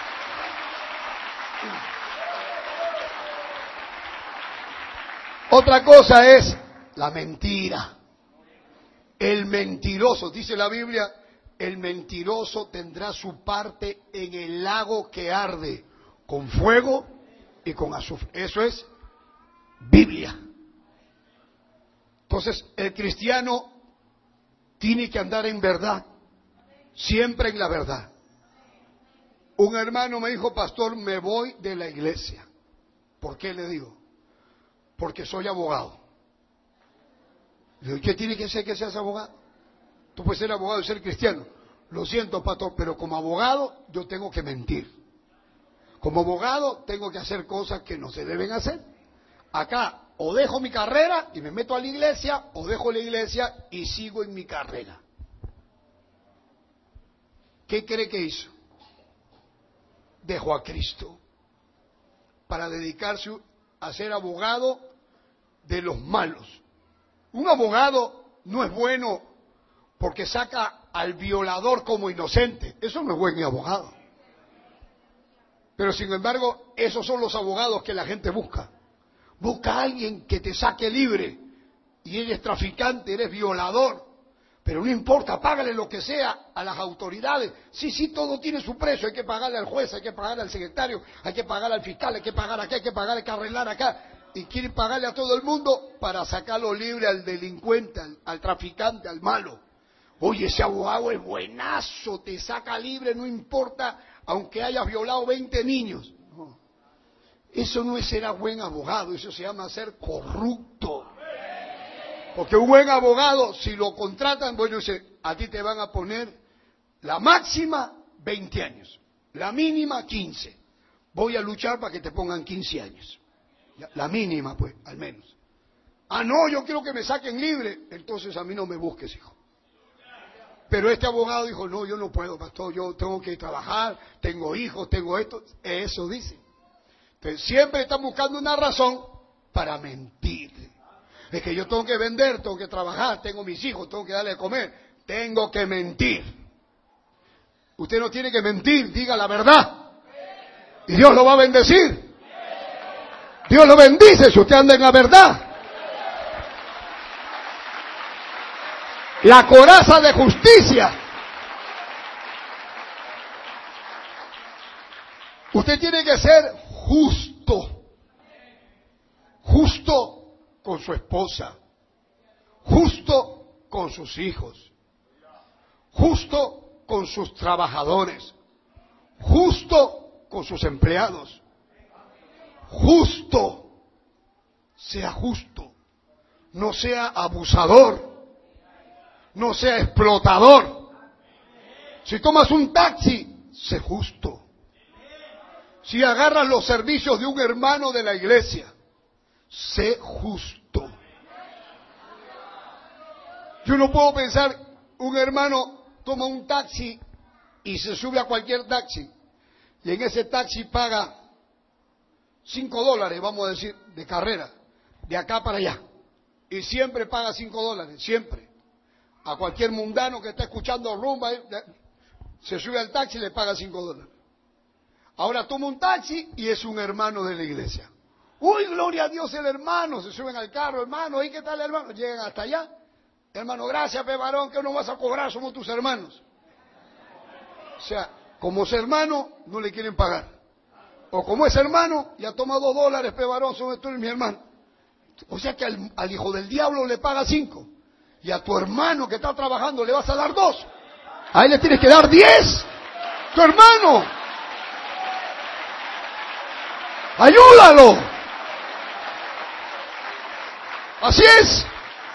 Otra cosa es la mentira. El mentiroso, dice la Biblia, el mentiroso tendrá su parte en el lago que arde con fuego y con azufre. Eso es Biblia. Entonces, el cristiano tiene que andar en verdad, siempre en la verdad. Un hermano me dijo: pastor, me voy de la iglesia. ¿Por qué? Le digo: porque soy abogado. Le digo: ¿qué tiene que ser que seas abogado? Tú puedes ser abogado y ser cristiano. Lo siento, pastor, pero como abogado yo tengo que mentir. Como abogado tengo que hacer cosas que no se deben hacer. Acá o dejo mi carrera y me meto a la iglesia, o dejo la iglesia y sigo en mi carrera. ¿Qué cree que hizo? Dejó a Cristo para dedicarse a ser abogado de los malos. Un abogado no es bueno porque saca al violador como inocente. Eso no es buen abogado. Pero sin embargo, esos son los abogados que la gente busca. Busca a alguien que te saque libre. Y eres traficante, eres violador. Pero no importa, págale lo que sea a las autoridades. Sí, todo tiene su precio. Hay que pagarle al juez, hay que pagarle al secretario, hay que pagarle al fiscal, hay que pagar acá, hay que pagarle, hay que arreglar acá. Y quieren pagarle a todo el mundo para sacarlo libre al delincuente, al traficante, al malo. Oye, ese abogado es buenazo, te saca libre, no importa, aunque hayas violado 20 niños. No. Eso no es ser buen abogado, eso se llama ser corrupto. Porque un buen abogado, si lo contratan, bueno, dice, a ti te van a poner la máxima 20 años, la mínima 15. Voy a luchar para que te pongan 15 años. La mínima, pues, al menos. Ah, no, yo quiero que me saquen libre. Entonces a mí no me busques, hijo. Pero este abogado dijo, no, yo no puedo, pastor, yo tengo que trabajar, tengo hijos, tengo esto. Eso dice. Entonces siempre están buscando una razón para mentir. Es que yo tengo que vender, tengo que trabajar, tengo mis hijos, tengo que darle de comer. Tengo que mentir. Usted no tiene que mentir, diga la verdad. Y Dios lo va a bendecir. Dios lo bendice si usted anda en la verdad. La coraza de justicia. Usted tiene que ser justo. Justo con su esposa. Justo con sus hijos. Justo con sus trabajadores. Justo con sus empleados. Justo. Sea justo. No sea abusador. No sea explotador. Si tomas un taxi, sé justo. Si agarras los servicios de un hermano de la iglesia, sé justo. Yo no puedo pensar, un hermano toma un taxi y se sube a cualquier taxi y en ese taxi paga $5, vamos a decir, de carrera, de acá para allá. Y siempre paga $5, siempre. A cualquier mundano que está escuchando rumba, se sube al taxi y le paga $5. Ahora toma un taxi y es un hermano de la iglesia. Uy, gloria a Dios el hermano, se suben al carro, hermano, ¿y qué tal hermano? Llegan hasta allá. Hermano, gracias, varón, que no vas a cobrar, somos tus hermanos. O sea, como es hermano, no le quieren pagar. O como es hermano, ya toma $2, varón, tú eres mi hermano. O sea que al hijo del diablo le paga 5. Y a tu hermano que está trabajando le vas a dar 2. A él le tienes que dar 10. Tu hermano. Ayúdalo. Así es.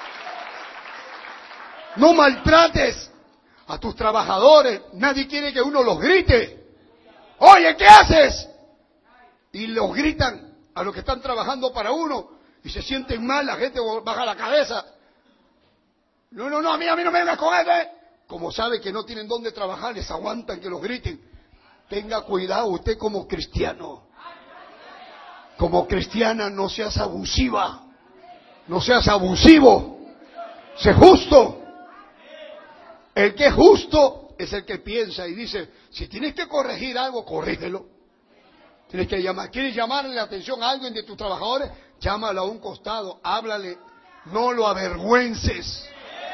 No maltrates a tus trabajadores. Nadie quiere que uno los grite. Oye, ¿qué haces? Y los gritan a los que están trabajando para uno. Y se sienten mal, la gente baja la cabeza. No, a mí no me vengas con eso. Como sabe que no tienen dónde trabajar, les aguantan que los griten. Tenga cuidado usted como cristiano. Como cristiana no seas abusiva. No seas abusivo. Sé justo. El que es justo es el que piensa y dice, si tienes que corregir algo, corrígelo. Tienes que llamar. ¿Quieres llamarle la atención a alguien de tus trabajadores? Llámalo a un costado, háblale. No lo avergüences.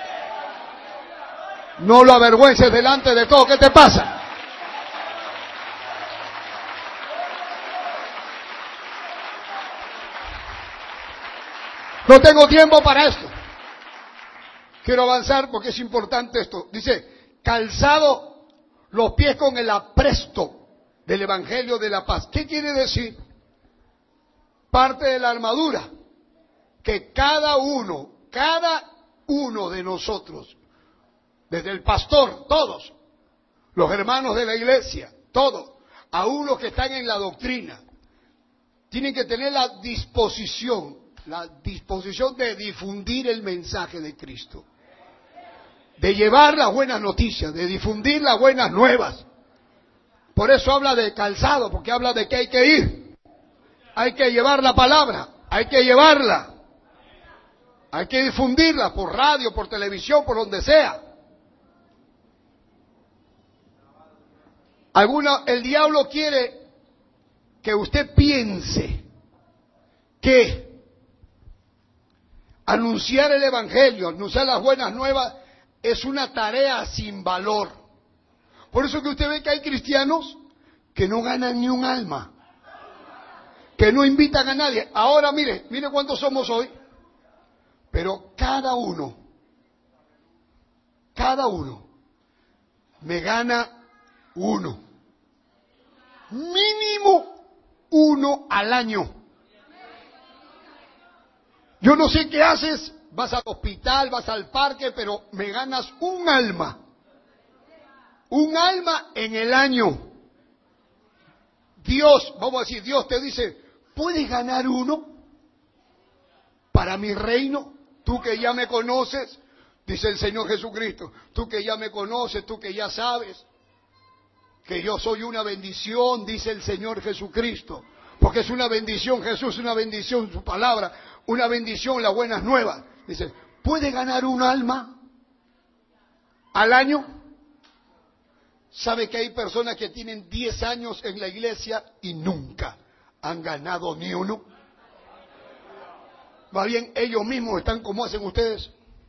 No lo avergüences delante de todo. ¿Qué te pasa? No tengo tiempo para esto. Quiero avanzar porque es importante esto. Dice, calzado los pies con el apresto del Evangelio de la paz. ¿Qué quiere decir? Parte de la armadura. Que cada uno de nosotros, desde el pastor, todos, los hermanos de la iglesia, todos, aún los que están en la doctrina, tienen que tener la disposición de difundir el mensaje de Cristo, de llevar las buenas noticias, de difundir las buenas nuevas. Por eso habla de calzado, porque habla de que hay que ir, hay que llevar la palabra, hay que llevarla, hay que difundirla por radio, por televisión, por donde sea. El diablo quiere que usted piense que Anunciar el Evangelio, anunciar las buenas nuevas, es una tarea sin valor. Por eso que usted ve que hay cristianos que no ganan ni un alma, que no invitan a nadie. Ahora mire cuántos somos hoy, pero cada uno me gana uno, mínimo uno al año. Yo no sé qué haces, vas al hospital, vas al parque, pero me ganas un alma en el año. Dios, vamos a decir, Dios te dice, ¿puedes ganar uno para mi reino? Tú que ya me conoces, dice el Señor Jesucristo, tú que ya me conoces, tú que ya sabes que yo soy una bendición, dice el Señor Jesucristo, porque es una bendición, Jesús es una bendición, su palabra, una bendición, las buenas nuevas. Dice, ¿puede ganar un alma al año? ¿Sabe que hay personas que tienen 10 años en la iglesia y nunca han ganado ni uno? Más bien, ellos mismos están como hacen ustedes.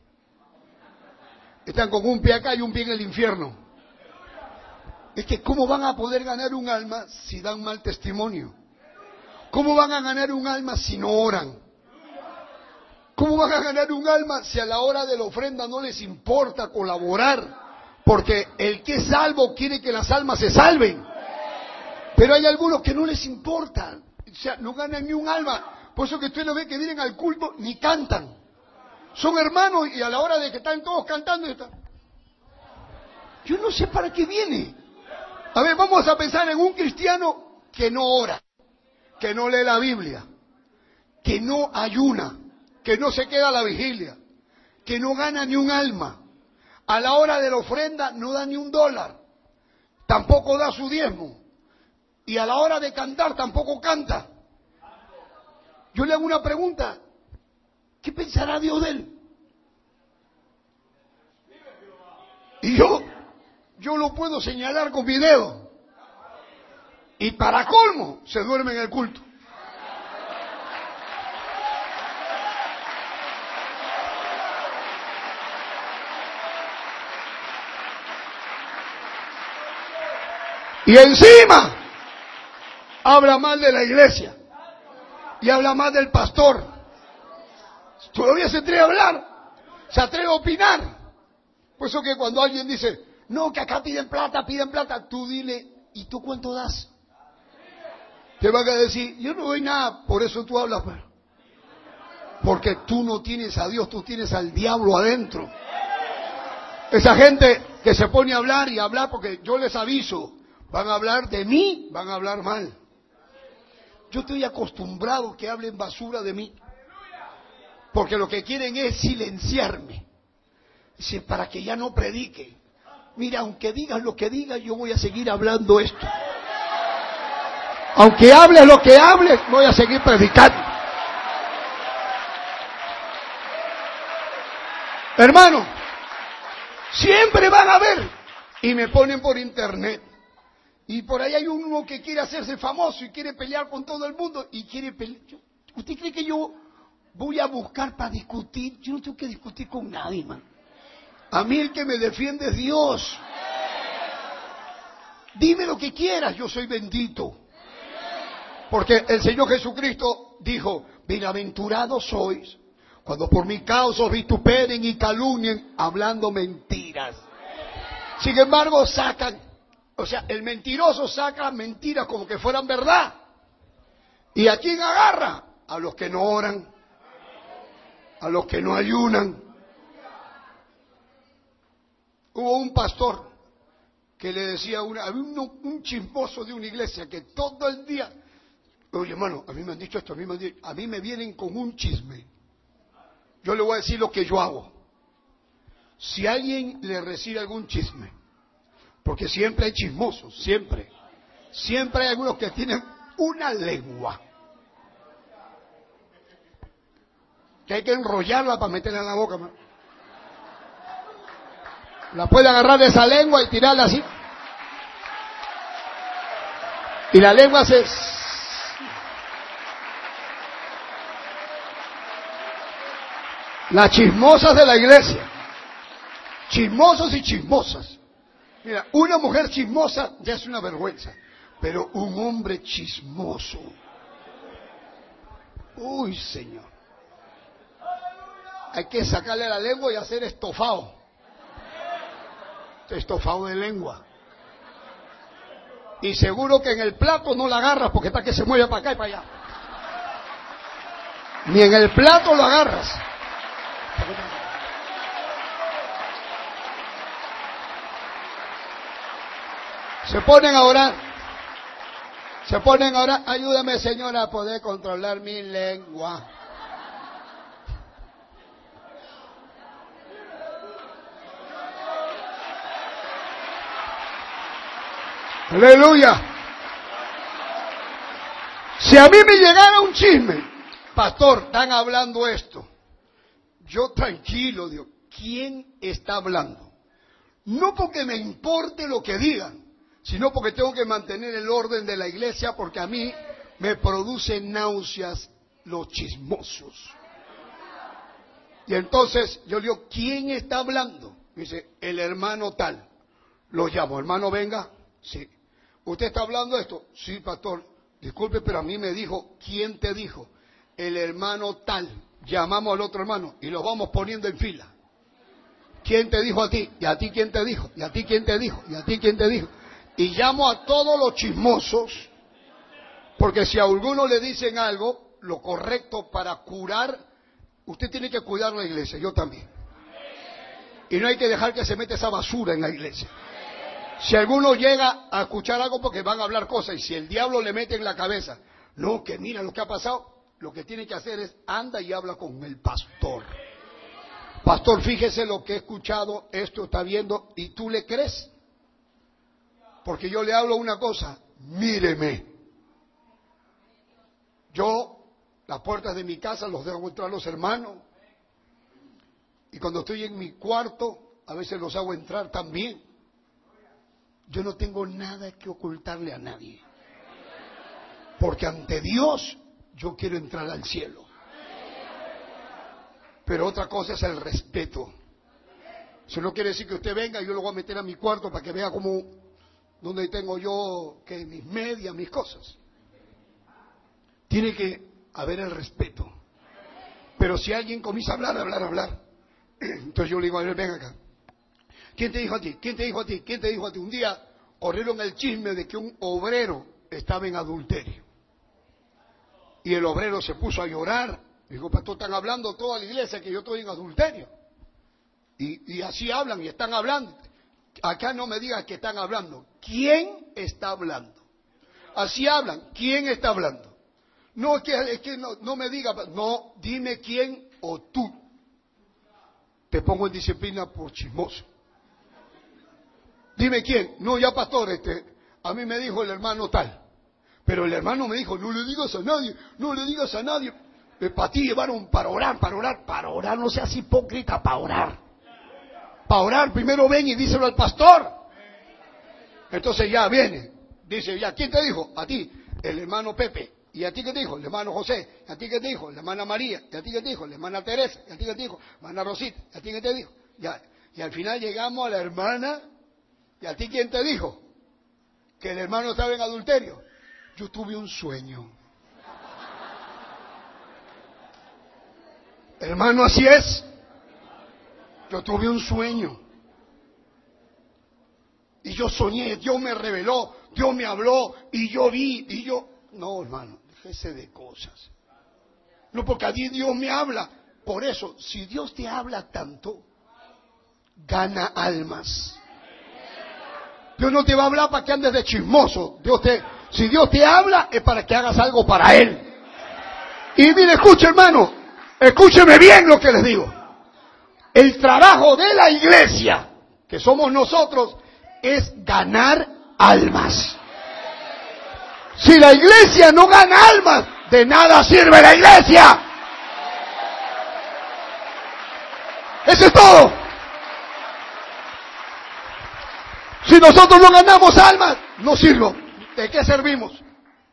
Están con un pie acá y un pie en el infierno. Es que ¿cómo van a poder ganar un alma si dan mal testimonio? ¿Cómo van a ganar un alma si no oran? ¿Cómo van a ganar un alma si a la hora de la ofrenda no les importa colaborar? Porque el que es salvo quiere que las almas se salven. Pero hay algunos que no les importa. O sea, no ganan ni un alma. Por eso que usted lo ve que vienen al culto ni cantan. Son hermanos y a la hora de que están todos cantando están. Yo no sé para qué viene. A ver, vamos a pensar en un cristiano que no ora, que no lee la Biblia, que no ayuna, que no se queda a la vigilia, que no gana ni un alma. A la hora de la ofrenda no da ni $1, tampoco da su diezmo, y a la hora de cantar tampoco canta. Yo le hago una pregunta, ¿qué pensará Dios de él? Y yo lo puedo señalar con mi dedo, y para colmo se duerme en el culto. Y encima habla mal de la iglesia y habla mal del pastor. Todavía se atreve a hablar, se atreve a opinar. Por eso que cuando alguien dice, no, que acá piden plata, tú dile, ¿y tú cuánto das? Te van a decir, yo no doy nada, por eso tú hablas. Porque tú no tienes a Dios, tú tienes al diablo adentro. Esa gente que se pone a hablar y hablar, porque yo les aviso, van a hablar de mí, van a hablar mal. Yo estoy acostumbrado que hablen basura de mí. Porque lo que quieren es silenciarme. Dice, para que ya no predique. Mira, aunque digas lo que digas, yo voy a seguir hablando esto. Aunque hables lo que hables, voy a seguir predicando. Hermano, siempre van a ver. Y me ponen por internet. Y por ahí hay uno que quiere hacerse famoso y quiere pelear con todo el mundo y quiere pelear. ¿Usted cree que yo voy a buscar para discutir? Yo no tengo que discutir con nadie, man. A mí el que me defiende es Dios. Dime lo que quieras, yo soy bendito. Porque el Señor Jesucristo dijo, bienaventurados sois cuando por mi causa os vituperen y calumnien hablando mentiras. Sin embargo, el mentiroso saca mentiras como que fueran verdad. ¿Y a quién agarra? A los que no oran, a los que no ayunan. Hubo un pastor que le decía un chismoso de una iglesia que todo el día, oye hermano, a mí me han dicho esto, a mí me vienen con un chisme. Yo le voy a decir lo que yo hago. Si alguien le recibe algún chisme, porque siempre hay chismosos, siempre hay algunos que tienen una lengua que hay que enrollarla para meterla en la boca, man. La puede agarrar de esa lengua y tirarla así, y la lengua se... Las chismosas de la iglesia. Chismosos y chismosas. Mira, una mujer chismosa ya es una vergüenza. Pero un hombre chismoso. Uy, Señor. Hay que sacarle la lengua y hacer estofado. Estofado de lengua. Y seguro que en el plato no la agarras porque está que se mueve para acá y para allá. Ni en el plato lo agarras. Se ponen a orar. Se ponen a orar. Ayúdame, Señor, a poder controlar mi lengua. Aleluya. Si a mí me llegara un chisme, pastor, están hablando esto. Yo tranquilo, digo, ¿quién está hablando? No porque me importe lo que digan, sino porque tengo que mantener el orden de la iglesia, porque a mí me producen náuseas los chismosos. Y entonces yo digo, ¿quién está hablando? Me dice, el hermano tal. Lo llamo, hermano, venga. Sí. ¿Usted está hablando de esto? Sí, pastor. Disculpe, pero a mí me dijo, ¿quién te dijo? El hermano tal. Llamamos al otro hermano y los vamos poniendo en fila. ¿Quién te dijo a ti? ¿Y a ti quién te dijo? ¿Y a ti quién te dijo? ¿Y a ti quién te dijo? Y llamo a todos los chismosos, porque si a alguno le dicen algo, lo correcto para curar, usted tiene que cuidar la iglesia, yo también. Y no hay que dejar que se meta esa basura en la iglesia. Si alguno llega a escuchar algo porque van a hablar cosas, y si el diablo le mete en la cabeza, no, que mira lo que ha pasado, lo que tiene que hacer es, anda y habla con el pastor. Pastor, fíjese lo que he escuchado, esto está viendo, ¿y tú le crees? Porque yo le hablo una cosa, míreme. Yo, las puertas de mi casa los dejo entrar los hermanos. Y cuando estoy en mi cuarto, a veces los hago entrar también. Yo no tengo nada que ocultarle a nadie. Porque ante Dios, yo quiero entrar al cielo. Pero otra cosa es el respeto. Eso no quiere decir que usted venga y yo lo voy a meter a mi cuarto para que vea cómo, donde tengo yo que mis medias, mis cosas. Tiene que haber el respeto. Pero si alguien comienza a hablar, entonces yo le digo a él, ven acá. ¿Quién te dijo a ti? ¿Quién te dijo a ti? ¿Quién te dijo a ti? Un día corrieron el chisme de que un obrero estaba en adulterio. Y el obrero se puso a llorar. Dijo, pastor, están hablando toda la iglesia que yo estoy en adulterio. Y así hablan y están hablando. Acá no me digas que están hablando. ¿Quién está hablando? Así hablan. ¿Quién está hablando? No, es que no me diga. No, dime quién o tú. Te pongo en disciplina por chismoso. Dime quién. No, ya pastor, a mí me dijo el hermano tal. Pero el hermano me dijo, no le digas a nadie, no le digas a nadie. Para ti llevaron para orar, no seas hipócrita, para orar. Para orar, primero ven y díselo al pastor. Entonces ya viene, dice, ya, ¿quién te dijo? A ti, el hermano Pepe. ¿Y a ti qué te dijo? El hermano José. ¿Y a ti qué te dijo? La hermana María. ¿Y a ti qué te dijo? La hermana Teresa. ¿Y a ti qué te dijo? La hermana Rosita. ¿Y a ti qué te dijo? Ya. Y al final llegamos a la hermana. ¿Y a ti quién te dijo? Que el hermano estaba en adulterio. Yo tuve un sueño. Hermano, así es. Yo tuve un sueño. Y yo soñé, Dios me reveló, Dios me habló, y yo vi, y yo... No, hermano, déjese de cosas. No, porque a ti Dios me habla. Por eso, si Dios te habla tanto, gana almas. Dios no te va a hablar para que andes de chismoso. Si Dios te habla, es para que hagas algo para Él. Y mire, escuche, hermano, escúcheme bien lo que les digo. El trabajo de la iglesia, que somos nosotros, es ganar almas. Si la iglesia no gana almas, de nada sirve la iglesia. Eso es todo. Si nosotros no ganamos almas, no sirvo. ¿De qué servimos?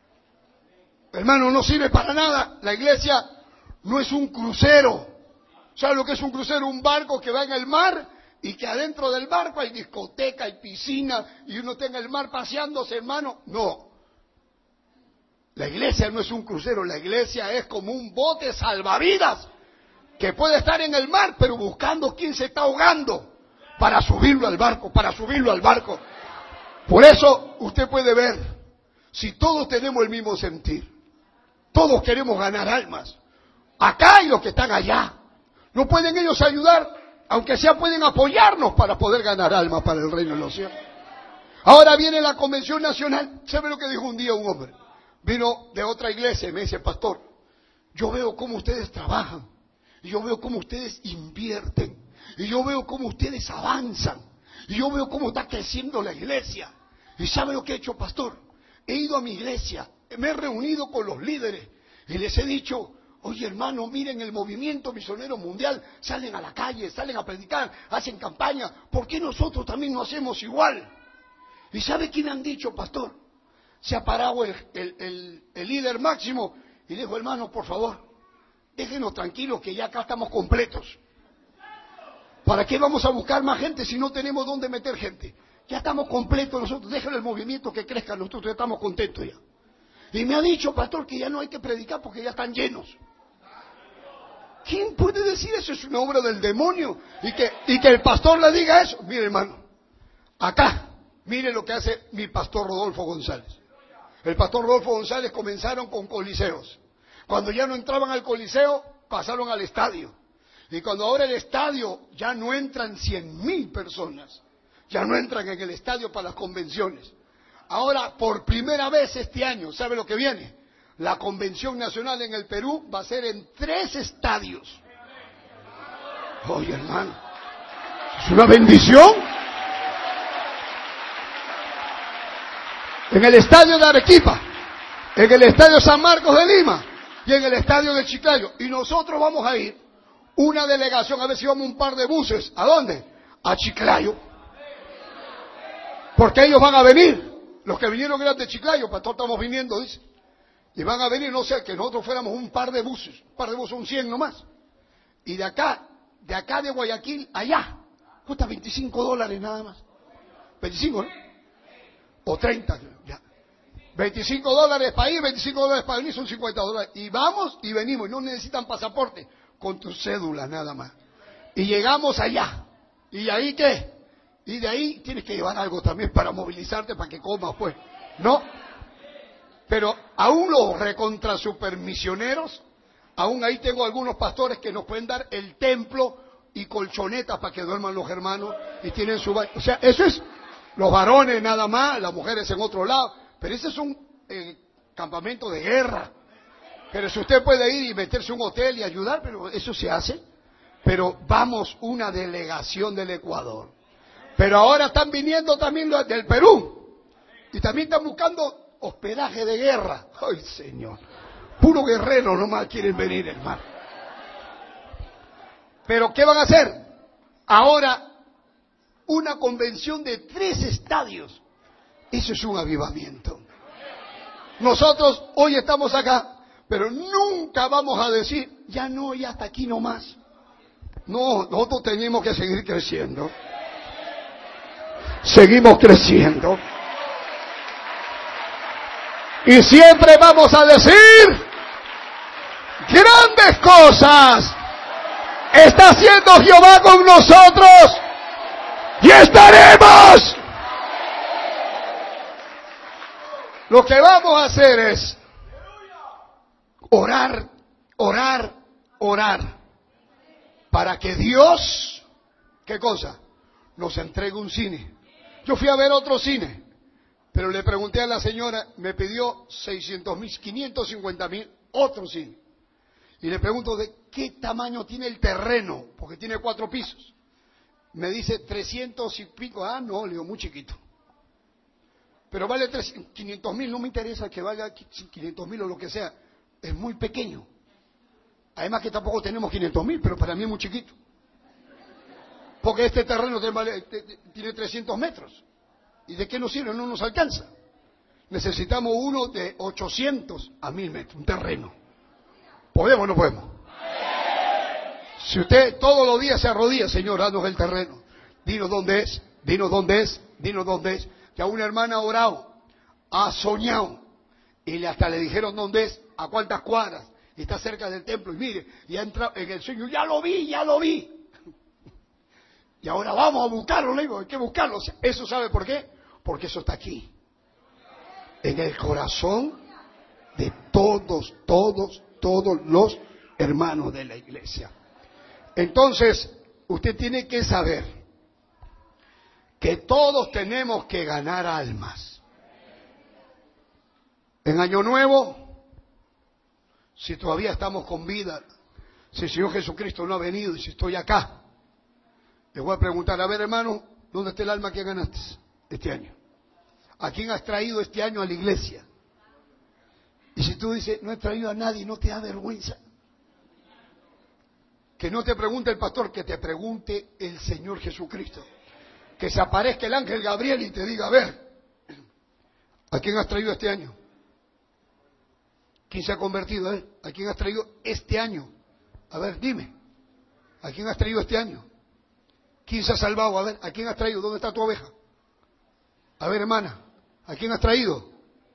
Hermano, no sirve para nada. La iglesia no es un crucero. ¿Sabe lo que es un crucero? Un barco que va en el mar y que adentro del barco hay discoteca, hay piscina y uno está en el mar paseándose, hermano. No. La iglesia no es un crucero, la iglesia es como un bote salvavidas que puede estar en el mar, pero buscando quién se está ahogando para subirlo al barco, Por eso usted puede ver, si todos tenemos el mismo sentir, todos queremos ganar almas, acá y los que están allá, ¿no pueden ellos ayudar? Aunque sea pueden apoyarnos para poder ganar almas para el reino de los cielos. Ahora viene la convención nacional. ¿Sabe lo que dijo un día un hombre? Vino de otra iglesia y me dice, pastor, yo veo cómo ustedes trabajan, y yo veo cómo ustedes invierten, y yo veo cómo ustedes avanzan, y yo veo cómo está creciendo la iglesia. ¿Y sabe lo que he hecho, pastor? He ido a mi iglesia, me he reunido con los líderes y les he dicho, oye hermano, miren el movimiento misionero mundial, salen a la calle, salen a predicar, hacen campaña, ¿por qué nosotros también no hacemos igual? ¿Y sabe qué me han dicho, pastor? Se ha parado el líder máximo y dijo, hermano, por favor, déjenos tranquilos que ya acá estamos completos. ¿Para qué vamos a buscar más gente si no tenemos dónde meter gente? Ya estamos completos nosotros, déjenle el movimiento que crezca, nosotros ya estamos contentos ya. Y me ha dicho, pastor, que ya no hay que predicar porque ya están llenos. ¿Quién puede decir eso? Es una obra del demonio. Y que el pastor le diga eso. Mire, hermano, acá, mire lo que hace mi pastor Rodolfo González. El pastor Rodolfo González comenzaron con coliseos. Cuando ya no entraban al coliseo, pasaron al estadio. Y cuando ahora el estadio ya no entran 100,000 personas, ya no entran en el estadio para las convenciones. Ahora, por primera vez este año, ¿sabe lo que viene? La convención nacional en el Perú va a ser en 3 estadios. Oye, hermano, es una bendición. En el estadio de Arequipa, en el estadio San Marcos de Lima y en el estadio de Chiclayo. Y nosotros vamos a ir, una delegación, a ver si vamos un par de buses. ¿A dónde? A Chiclayo. Porque ellos van a venir. Los que vinieron eran de Chiclayo, pastor, estamos viniendo, dice. Y van a venir, no sé, que nosotros fuéramos un par de buses son 100 nomás. Y de acá de Guayaquil, allá, cuesta $25 nada más. 25, ¿no? O 30, ya. $25 para ir, $25 para venir, son $50. Y vamos y venimos, no necesitan pasaporte, con tu cédula nada más. Y llegamos allá. ¿Y ahí qué? Y de ahí tienes que llevar algo también para movilizarte, para que comas, pues. ¿No? Pero aún los recontra supermisioneros, aún ahí tengo algunos pastores que nos pueden dar el templo y colchonetas para que duerman los hermanos y tienen su baño. O sea, eso es los varones nada más, las mujeres en otro lado. Pero ese es un campamento de guerra. Pero si usted puede ir y meterse a un hotel y ayudar, pero eso se hace. Pero vamos, una delegación del Ecuador. Pero ahora están viniendo también los del Perú. Y también están buscando hospedaje de guerra. Ay, Señor. Puro guerrero nomás quieren venir, hermano. Pero ¿qué van a hacer? Ahora, una convención de 3 estadios. Eso es un avivamiento. Nosotros hoy estamos acá, pero nunca vamos a decir, ya no, ya hasta aquí nomás. No, nosotros tenemos que seguir creciendo. Seguimos creciendo. Y siempre vamos a decir, grandes cosas está haciendo Jehová con nosotros y estaremos. Lo que vamos a hacer es orar, orar, orar para que Dios, ¿qué cosa? Nos entregue un cine. Yo fui a ver otro cine, pero le pregunté a la señora, me pidió 600,000, 550,000, otro cine. Y le pregunto de qué tamaño tiene el terreno, porque tiene 4 pisos. Me dice 300 y pico. Ah, no, le digo, muy chiquito. Pero vale 500,000, no me interesa que valga 500,000 o lo que sea. Es muy pequeño. Además que tampoco tenemos 500,000, pero para mí es muy chiquito. Porque este terreno tiene 300 metros. ¿Y de qué nos sirve? No nos alcanza. Necesitamos uno de 800 a 1000 metros, un terreno. ¿Podemos o no podemos? Si usted todos los días se arrodilla, Señor, danos el terreno. Dinos dónde es, dinos dónde es, dinos dónde es. Que a una hermana ha orado, ha soñado, y hasta le dijeron dónde es, a cuántas cuadras, y está cerca del templo, y mire, y ha entrado en el sueño, ya lo vi, ya lo vi. Y ahora vamos a buscarlo, le digo, hay que buscarlo. ¿Eso sabe por qué? Porque eso está aquí. En el corazón de todos los hermanos de la iglesia. Entonces, usted tiene que saber que todos tenemos que ganar almas. En Año Nuevo, si todavía estamos con vida, si el Señor Jesucristo no ha venido y si estoy acá, les voy a preguntar, a ver hermano, ¿dónde está el alma que ganaste este año? ¿A quién has traído este año a la iglesia? Y si tú dices, no he traído a nadie, ¿no te da vergüenza? Que no te pregunte el pastor, que te pregunte el Señor Jesucristo. Que se aparezca el ángel Gabriel y te diga, a ver, ¿a quién has traído este año? ¿Quién se ha convertido? ¿A quién has traído este año? A ver, dime, ¿a quién has traído este año? ¿Quién se ha salvado? A ver, ¿a quién has traído? ¿Dónde está tu oveja? A ver, hermana, ¿a quién has traído?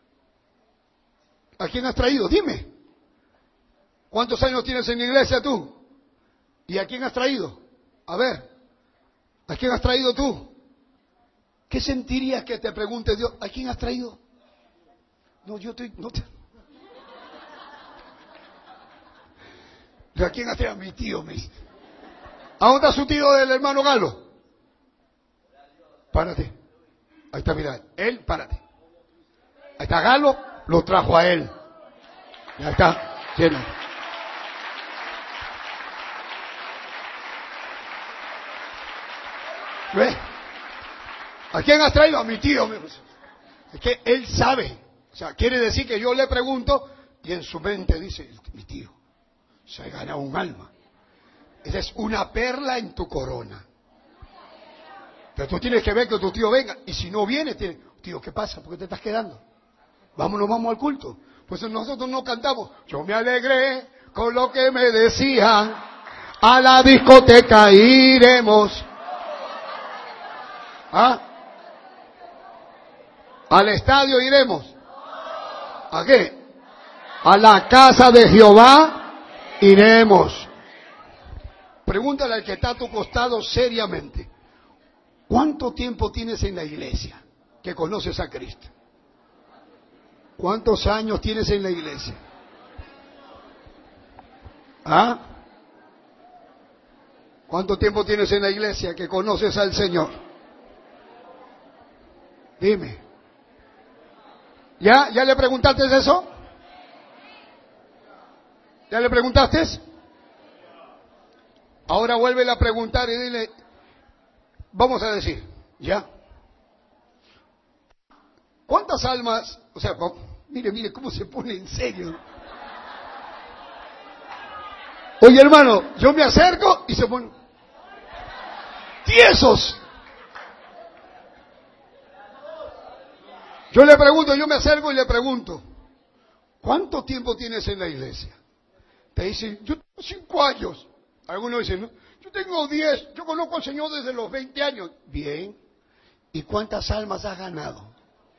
¿A quién has traído? Dime. ¿Cuántos años tienes en la iglesia tú? ¿Y a quién has traído? A ver, ¿a quién has traído tú? ¿Qué sentirías que te pregunte Dios? ¿A quién has traído? No, yo estoy... No te... ¿A quién has traído? A mi tío, me dice. ¿A dónde está su tío del hermano Galo? Párate. Ahí está, mira. Él, párate. Ahí está Galo, lo trajo a él. Ya está, lleno. ¿Ves? ¿A quién has traído? A mi tío. Es que él sabe. O sea, quiere decir que yo le pregunto y en su mente dice, mi tío se ha ganado un alma. Esa es una perla en tu corona. Pero tú tienes que ver que tu tío venga. Y si no viene, tío, ¿qué pasa? ¿Por qué te estás quedando? Vámonos, vamos al culto. Pues nosotros no cantamos. Yo me alegré con lo que me decían. A la discoteca iremos. ¿Ah? ¿Al estadio iremos? ¿A qué? A la casa de Jehová iremos. Pregúntale al que está a tu costado seriamente. ¿Cuánto tiempo tienes en la iglesia que conoces a Cristo? ¿Cuántos años tienes en la iglesia? ¿Ah? ¿Cuánto tiempo tienes en la iglesia que conoces al Señor? Dime. ¿Ya le preguntaste eso? ¿Ya le preguntaste? Ahora vuélvele a preguntar y dile, vamos a decir, ¿ya? ¿Cuántas almas? O sea, mire cómo se pone en serio. Oye, hermano, yo me acerco y se pone tiesos. Yo le pregunto, yo me acerco y le pregunto, ¿cuánto tiempo tienes en la iglesia? Te dicen, yo tengo 5 años. Algunos dicen, ¿no? Yo tengo 10, yo conozco al Señor desde los 20 años. Bien, ¿y cuántas almas has ganado?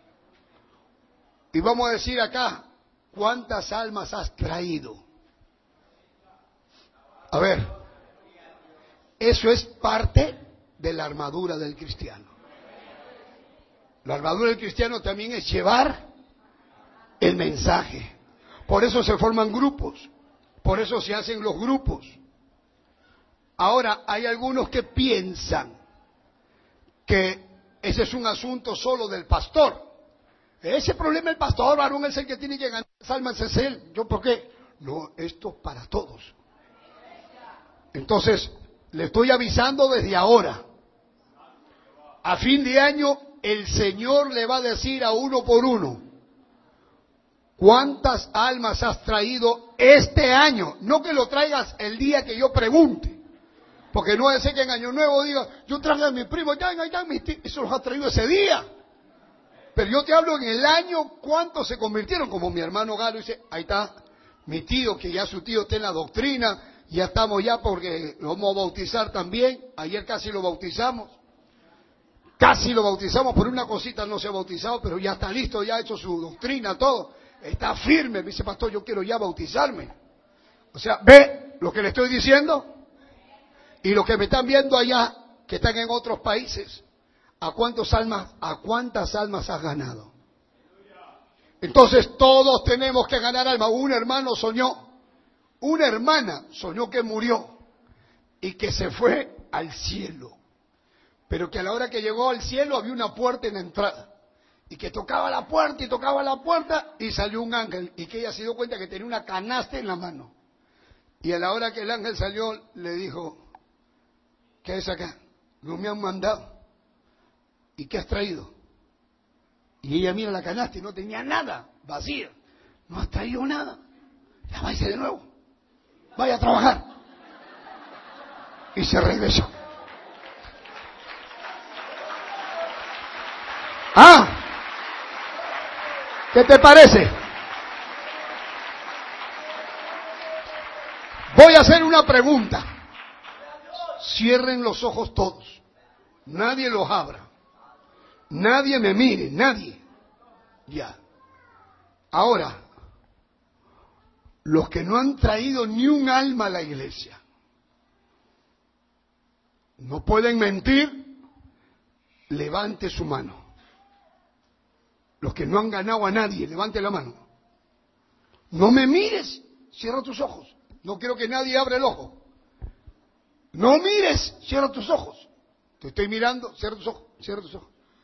Y vamos a decir acá, ¿cuántas almas has traído? A ver, eso es parte de la armadura del cristiano. La armadura del cristiano también es llevar el mensaje. Por eso se forman grupos, por eso se hacen los grupos. Ahora, hay algunos que piensan que ese es un asunto solo del pastor. Ese problema el pastor, varón, es el que tiene que ganar las almas, es él. ¿Yo por qué? No, esto para todos. Entonces, le estoy avisando desde ahora. A fin de año, el Señor le va a decir a uno por uno, ¿cuántas almas has traído este año? No que lo traigas el día que yo pregunte. Porque no es que en Año Nuevo diga, yo traje a mi primo, ya, mis tíos, eso los ha traído ese día. Pero yo te hablo en el año, ¿cuántos se convirtieron? Como mi hermano Galo dice, ahí está mi tío, que ya su tío está en la doctrina, Ya estamos ya porque lo vamos a bautizar también. Ayer casi lo bautizamos. Casi lo bautizamos, por una cosita no se ha bautizado, pero ya está listo, ya ha hecho su doctrina, todo. Está firme, me dice, pastor, yo quiero ya bautizarme. O sea, ¿ve lo que le estoy diciendo? Y los que me están viendo allá, que están en otros países, ¿a cuántas almas has ganado? Entonces todos tenemos que ganar almas. Un hermano soñó, una hermana soñó que murió y que se fue al cielo. Pero que a la hora que llegó al cielo había una puerta en la entrada. Y que tocaba la puerta y salió un ángel. Y que ella se dio cuenta que tenía una canasta en la mano. Y a la hora que el ángel salió le dijo, ¿qué es acá? No me han mandado. ¿Y qué has traído? Y ella mira la canasta y no tenía nada, vacía. No has traído nada. Ya váyase de nuevo. Vaya a trabajar. Y se regresó. Ah, ¿qué te parece? Voy a hacer una pregunta. Cierren los ojos todos. Nadie los abra. Nadie me mire, nadie. Ya. Ahora, los que no han traído ni un alma a la iglesia, no pueden mentir, levante su mano. Los que no han ganado a nadie, levante la mano. No me mires, cierra tus ojos. No quiero que nadie abra el ojo. No mires, cierra tus ojos. Te estoy mirando, cierra tus ojos, cierra tus ojos.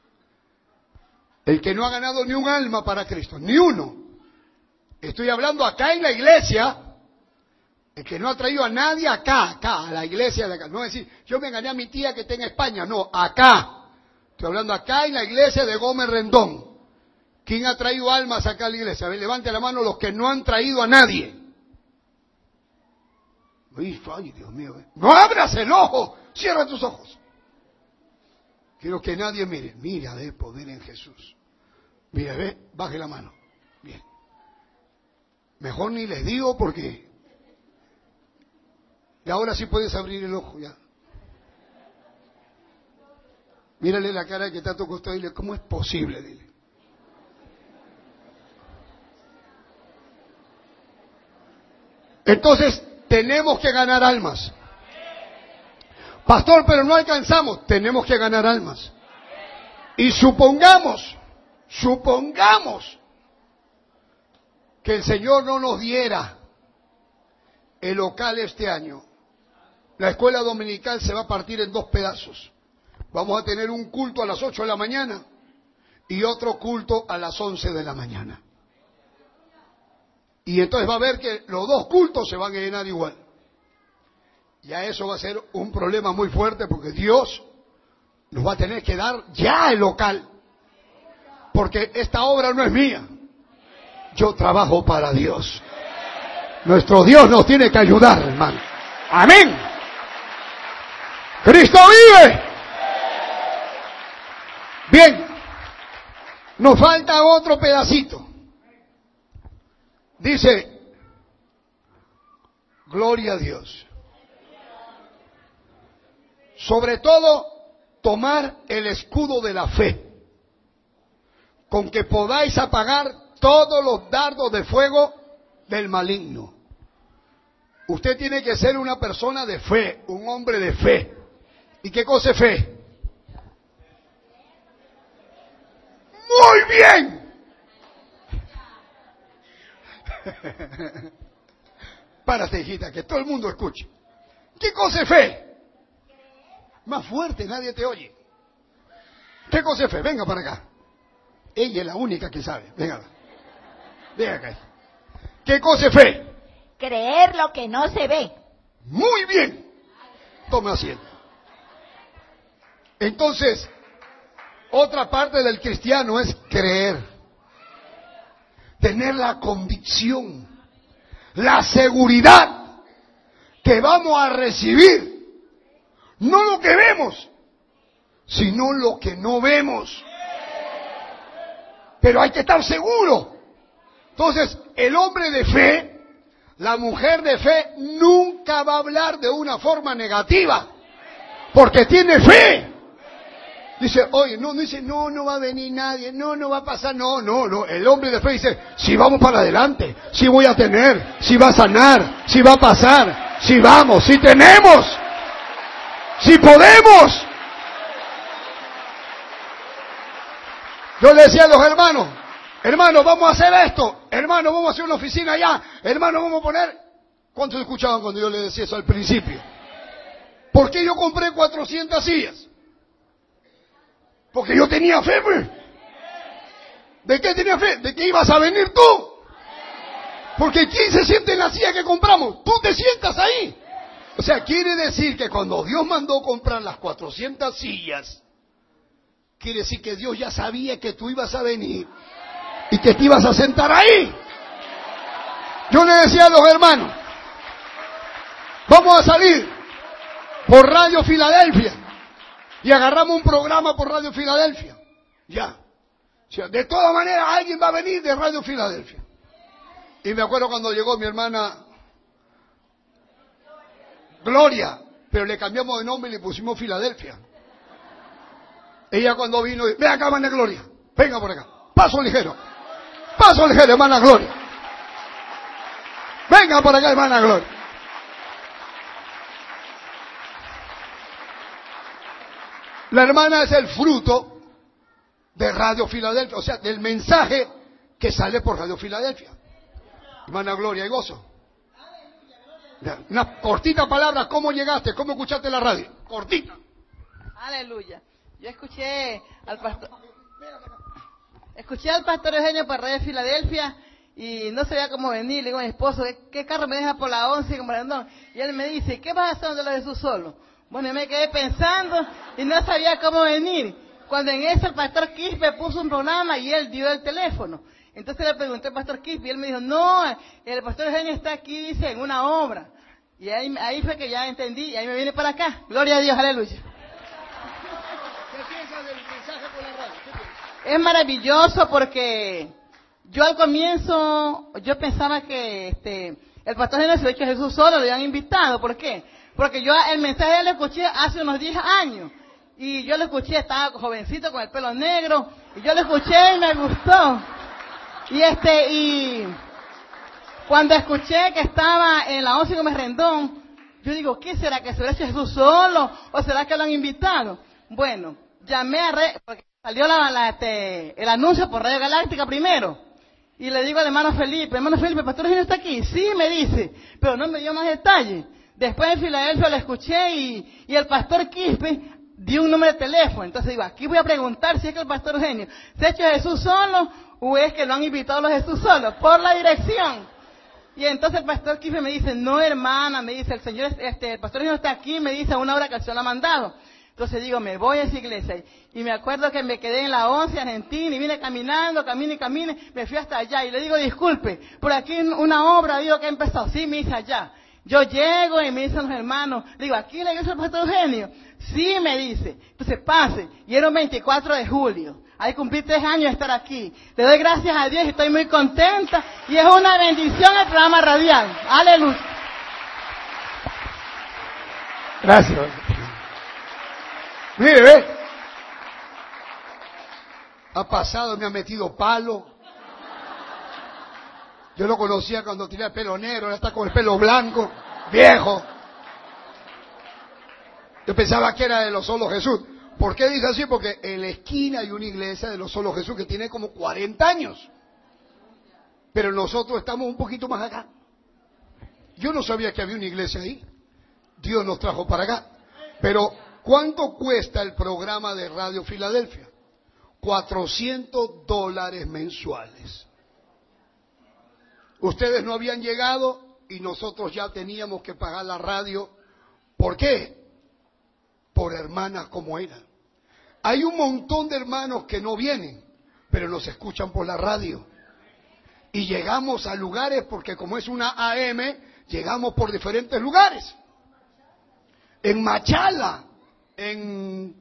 El que no ha ganado ni un alma para Cristo, ni uno. Estoy hablando acá en la iglesia. El que no ha traído a nadie acá, a la iglesia de acá. No es decir, yo me gané a mi tía que está en España. No, acá. Estoy hablando acá en la iglesia de Gómez Rendón. ¿Quién ha traído almas acá a la iglesia? A ver, levante la mano los que no han traído a nadie. Ay, Dios mío. No abras el ojo. Cierra tus ojos. Quiero que nadie mire. Mira, de poder en Jesús. Mira, ve, baje la mano. Bien. Mejor ni les digo porque... Y ahora sí puedes abrir el ojo ya. Mírale la cara que está a tu costado y dile, ¿cómo es posible? Dile. Entonces, tenemos que ganar almas. Pastor, pero no alcanzamos. Tenemos que ganar almas. Y supongamos que el Señor no nos diera el local este año. La escuela dominical se va a partir en 2 pedazos. Vamos a tener un culto a las 8 de la mañana y otro culto a las 11 de la mañana. Y entonces va a ver que los 2 cultos se van a llenar igual. Ya eso va a ser un problema muy fuerte porque Dios nos va a tener que dar ya el local. Porque esta obra no es mía. Yo trabajo para Dios. Nuestro Dios nos tiene que ayudar, hermano. Amén. Cristo vive. Bien. Nos falta otro pedacito. Dice, gloria a Dios. Sobre todo, tomar el escudo de la fe, con que podáis apagar todos los dardos de fuego del maligno. Usted tiene que ser una persona de fe, un hombre de fe. ¿Y qué cosa es fe? Muy bien. Párate, hijita, que todo el mundo escuche. ¿Qué cosa es fe? Más fuerte, nadie te oye. ¿Qué cosa es fe? Venga para acá. Ella es la única que sabe. Venga. Venga acá. ¿Qué cosa es fe? Creer lo que no se ve. Muy bien. Tome asiento. Entonces, otra parte del cristiano es creer. Tener la convicción, la seguridad que vamos a recibir. No lo que vemos, sino lo que no vemos. Pero hay que estar seguro. Entonces, el hombre de fe La mujer de fe nunca va a hablar de una forma negativa, porque tiene fe. Dice, oye, no dice, no va a venir nadie, no va a pasar, no. El hombre de fe dice, si vamos para adelante, si voy a tener, si va a sanar, si va a pasar, si vamos, si tenemos, si podemos. Yo le decía a los hermanos, vamos a hacer esto, hermano, vamos a hacer una oficina allá, hermano, vamos a poner... ¿Cuántos escuchaban cuando yo les decía eso al principio? ¿Por qué yo compré 400 sillas? Porque yo tenía fe, pues. ¿De qué tenía fe? De que ibas a venir tú. Porque ¿quién se siente en la silla que compramos? Tú te sientas ahí. O sea, quiere decir que cuando Dios mandó comprar las 400 sillas, quiere decir que Dios ya sabía que tú ibas a venir y que te ibas a sentar ahí. Yo le decía a los hermanos, vamos a salir por Radio Filadelfia y agarramos un programa por Radio Filadelfia. Ya. O sea, de todas maneras alguien va a venir de Radio Filadelfia. Y me acuerdo cuando llegó mi hermana Gloria, pero le cambiamos de nombre y le pusimos Filadelfia. Ella cuando vino, ven acá, hermana Gloria, venga por acá, paso ligero, hermana Gloria. Venga por acá, hermana Gloria. La hermana es el fruto de Radio Filadelfia, o sea, del mensaje que sale por Radio Filadelfia. Hermana Gloria y gozo. Una cortita palabra, ¿cómo llegaste? ¿Cómo escuchaste la radio? Cortita. Aleluya. Yo escuché al pastor Eugenio por Radio Filadelfia y no sabía cómo venir. Le digo a mi esposo, ¿qué carro me deja por la 11 con Brandon? Y él me dice, ¿qué vas a hacer donde lo Jesús solo? Bueno, yo me quedé pensando y no sabía cómo venir. Cuando en eso el pastor Quispe puso un programa y él dio el teléfono. Entonces le pregunté al pastor Quispe y él me dijo, no, el pastor Eugenio está aquí, dice, en una obra. Y ahí fue que ya entendí y ahí me vine para acá. Gloria a Dios, aleluya. ¿Qué piensas del mensaje por la radio? Es maravilloso porque yo al comienzo, yo pensaba que el pastor Eugenio se lo ha hecho Jesús solo, lo habían invitado. ¿Por qué? Porque yo el mensaje de él lo escuché hace unos 10 años. Y yo lo escuché, estaba jovencito con el pelo negro. Y yo lo escuché y me gustó. Y cuando escuché que estaba en la 11 Gómez Rendón, yo digo, ¿qué será? ¿Que se lo ha hecho Jesús solo? ¿O será que lo han invitado? Bueno, llamé porque salió el anuncio por Radio Galáctica primero. Y le digo al hermano Felipe, ¿el pastor Eugenio está aquí? Sí, me dice, pero no me dio más detalles. Después en Filadelfia lo escuché y el pastor Quispe dio un número de teléfono. Entonces digo, aquí voy a preguntar si es que el pastor Eugenio se ha hecho Jesús solo o es que lo han invitado los Jesús solo, por la dirección. Y entonces el pastor Quispe me dice, no hermana, me dice, el pastor Eugenio está aquí, me dice, a una hora que el Señor lo ha mandado. Entonces digo, me voy a esa iglesia. Y me acuerdo que me quedé en la 11 Argentina y vine caminando, camine, me fui hasta allá. Y le digo, disculpe, por aquí una obra, digo que ha empezado. Sí, me dice allá. Yo llego y me dicen los hermanos, digo, ¿aquí la iglesia del pastor Eugenio? Sí, me dice. Entonces pase. Y era un 24 de julio. Ahí cumplí 3 años de estar aquí. Le doy gracias a Dios y estoy muy contenta. Y es una bendición el programa radial. Aleluya. Gracias. Mire, ve. Ha pasado, me ha metido palo. Yo lo conocía cuando tenía el pelo negro, ahora está con el pelo blanco, viejo. Yo pensaba que era de los Solos Jesús. ¿Por qué dice así? Porque en la esquina hay una iglesia de los Solos Jesús que tiene como 40 años. Pero nosotros estamos un poquito más acá. Yo no sabía que había una iglesia ahí. Dios nos trajo para acá. Pero, ¿cuánto cuesta el programa de Radio Filadelfia? $400 mensuales. Ustedes no habían llegado y nosotros ya teníamos que pagar la radio. ¿Por qué? Por hermanas como ella. Hay un montón de hermanos que no vienen, pero nos escuchan por la radio. Y llegamos a lugares porque como es una AM, llegamos por diferentes lugares. En Machala, en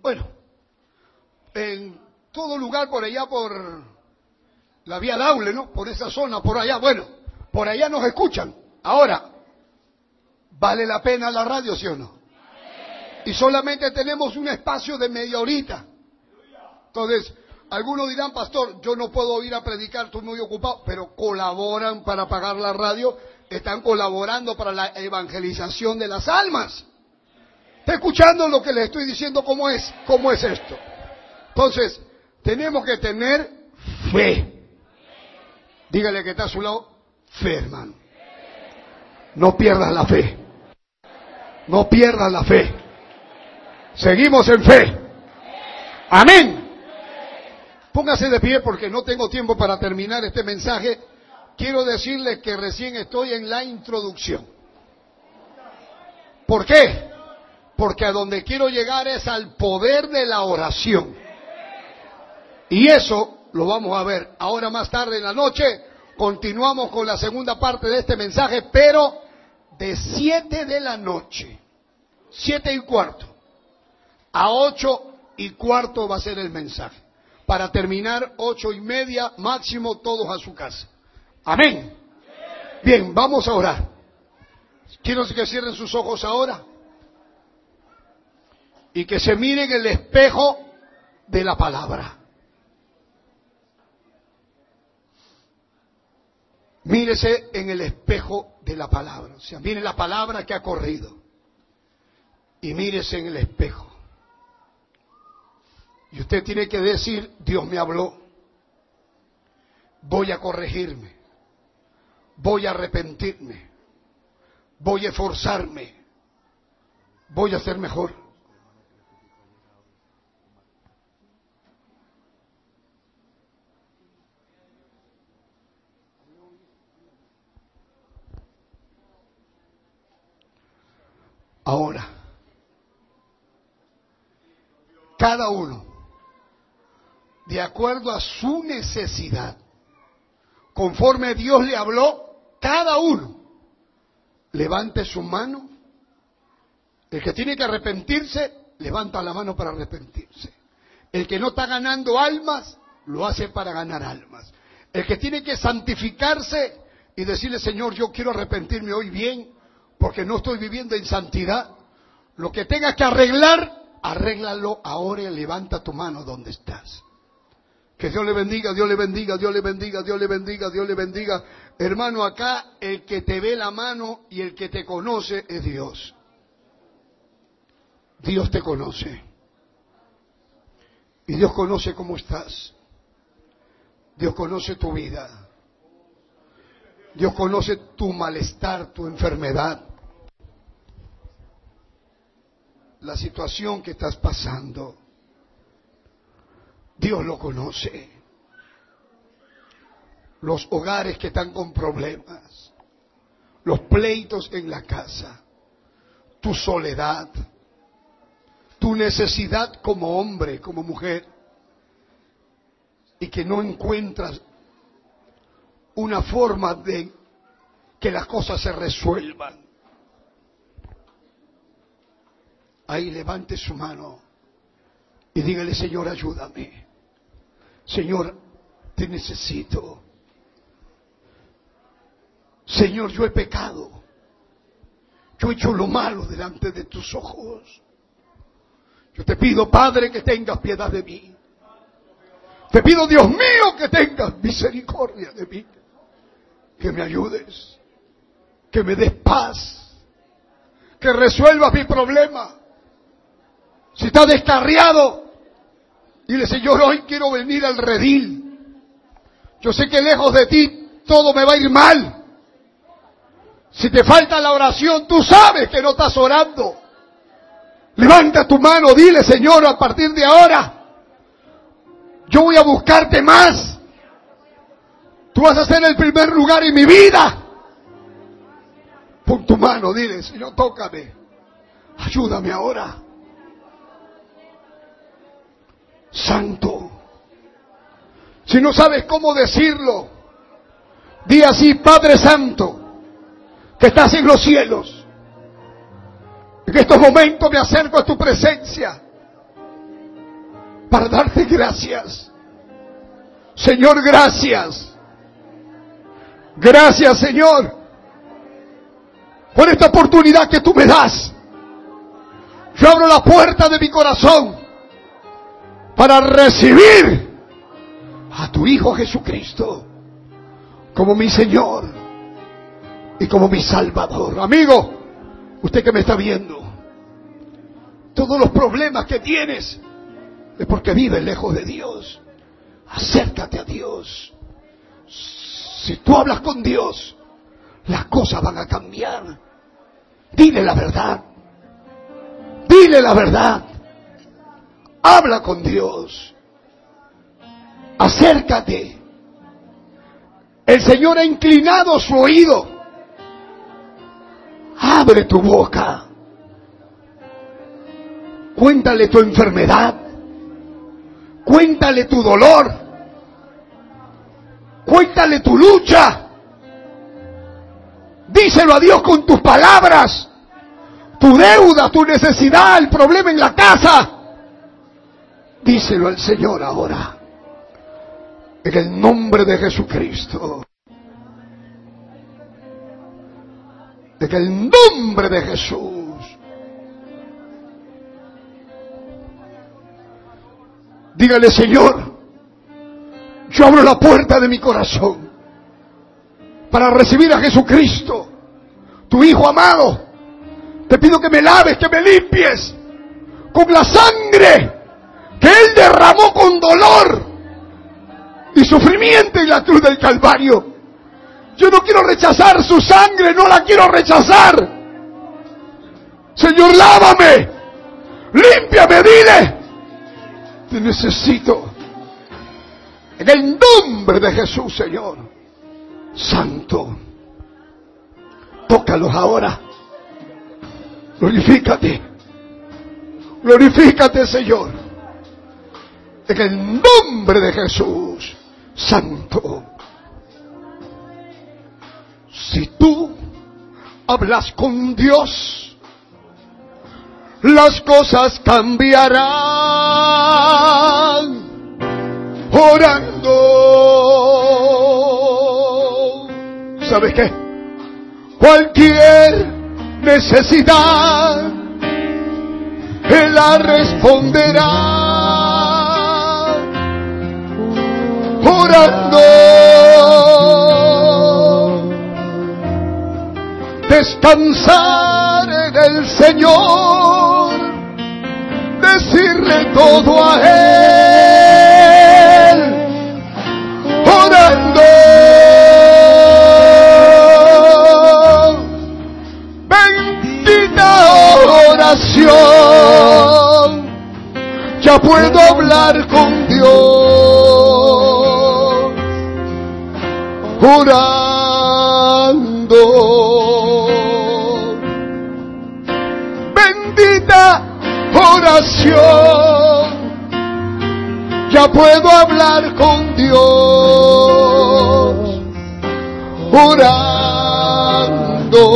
todo lugar por allá por la vía Daule, ¿no? Por esa zona, por allá, bueno, por allá nos escuchan. Ahora, ¿vale la pena la radio, sí o no? Y solamente tenemos un espacio de media horita. Entonces, algunos dirán, pastor, yo no puedo ir a predicar, estoy muy ocupado, pero colaboran para pagar la radio, están colaborando para la evangelización de las almas. ¿Está escuchando lo que les estoy diciendo? ¿Cómo es esto? Entonces, tenemos que tener fe. Dígale que está a su lado, fe, hermano. No pierdas la fe. No pierdas la fe. Seguimos en fe. Amén. Póngase de pie porque no tengo tiempo para terminar este mensaje. Quiero decirles que recién estoy en la introducción. ¿Por qué? Porque a donde quiero llegar es al poder de la oración. Y eso lo vamos a ver ahora más tarde en la noche. Continuamos con la segunda parte de este mensaje, pero de 7 de la noche, 7:15, a 8:15 va a ser el mensaje. Para terminar 8:30, máximo todos a su casa. Amén. Bien, vamos a orar. Quiero que cierren sus ojos ahora y que se miren el espejo de la palabra. Mírese en el espejo de la palabra. O sea, mire la palabra que ha corrido y mírese en el espejo. Y usted tiene que decir, Dios me habló, voy a corregirme, voy a arrepentirme, voy a esforzarme, voy a ser mejor. Ahora, cada uno, de acuerdo a su necesidad, conforme Dios le habló, cada uno levante su mano. El que tiene que arrepentirse, levanta la mano para arrepentirse. El que no está ganando almas, lo hace para ganar almas. El que tiene que santificarse y decirle, Señor, yo quiero arrepentirme hoy bien, porque no estoy viviendo en santidad. Lo que tengas que arreglar, arréglalo ahora y levanta tu mano donde estás. Que Dios le bendiga, Dios le bendiga, Dios le bendiga, Dios le bendiga, Dios le bendiga. Hermano, acá el que te ve la mano y el que te conoce es Dios. Dios te conoce. Y Dios conoce cómo estás. Dios conoce tu vida. Dios conoce tu malestar, tu enfermedad. La situación que estás pasando. Dios lo conoce. Los hogares que están con problemas, los pleitos en la casa, tu soledad, tu necesidad como hombre, como mujer, y que no encuentras una forma de que las cosas se resuelvan. Ahí levante su mano y dígale, Señor, ayúdame. Señor, te necesito. Señor, yo he pecado. Yo he hecho lo malo delante de tus ojos. Yo te pido, Padre, que tengas piedad de mí. Te pido, Dios mío, que tengas misericordia de mí. Que me ayudes. Que me des paz. Que resuelvas mi problema. Si estás descarriado, dile, Señor, hoy quiero venir al redil. Yo sé que lejos de ti todo me va a ir mal. Si te falta la oración, tú sabes que no estás orando. Levanta tu mano, dile, Señor, a partir de ahora, yo voy a buscarte más. Tú vas a ser el primer lugar en mi vida. Pon tu mano, dile, Señor, tócame. Ayúdame ahora. Santo. Si no sabes cómo decirlo, di así, Padre Santo, que estás en los cielos. En estos momentos me acerco a tu presencia para darte gracias. Señor, gracias. Gracias, Señor, por esta oportunidad que tú me das. Yo abro la puerta de mi corazón para recibir a tu Hijo Jesucristo como mi Señor y como mi Salvador. Amigo, usted que me está viendo, todos los problemas que tienes es porque vives lejos de Dios. Acércate a Dios. Si tú hablas con Dios, las cosas van a cambiar. Dile la verdad. Dile la verdad. Habla con Dios. Acércate. El Señor ha inclinado su oído. Abre tu boca. Cuéntale tu enfermedad. Cuéntale tu dolor. Cuéntale tu lucha. Díselo a Dios con tus palabras. Tu deuda, tu necesidad, el problema en la casa. Díselo al Señor ahora. En el nombre de Jesucristo. En el nombre de Jesús. Dígale, Señor, yo abro la puerta de mi corazón para recibir a Jesucristo, tu Hijo amado. Te pido que me laves, que me limpies con la sangre que Él derramó con dolor y sufrimiento en la cruz del Calvario. Yo no quiero rechazar su sangre, no la quiero rechazar. Señor, lávame, límpiame, dile, te necesito. En el nombre de Jesús, Señor Santo, tócalos ahora. Glorifícate, glorifícate, Señor, en el nombre de Jesús Santo. Si tú hablas con Dios, las cosas cambiarán. Orando, ¿sabes qué? Cualquier necesidad Él la responderá. Orando, descansar en el Señor, decirle todo a Él, orando, bendita oración, ya puedo hablar con Dios, orando, bendita oración, ya puedo hablar con Dios, orando.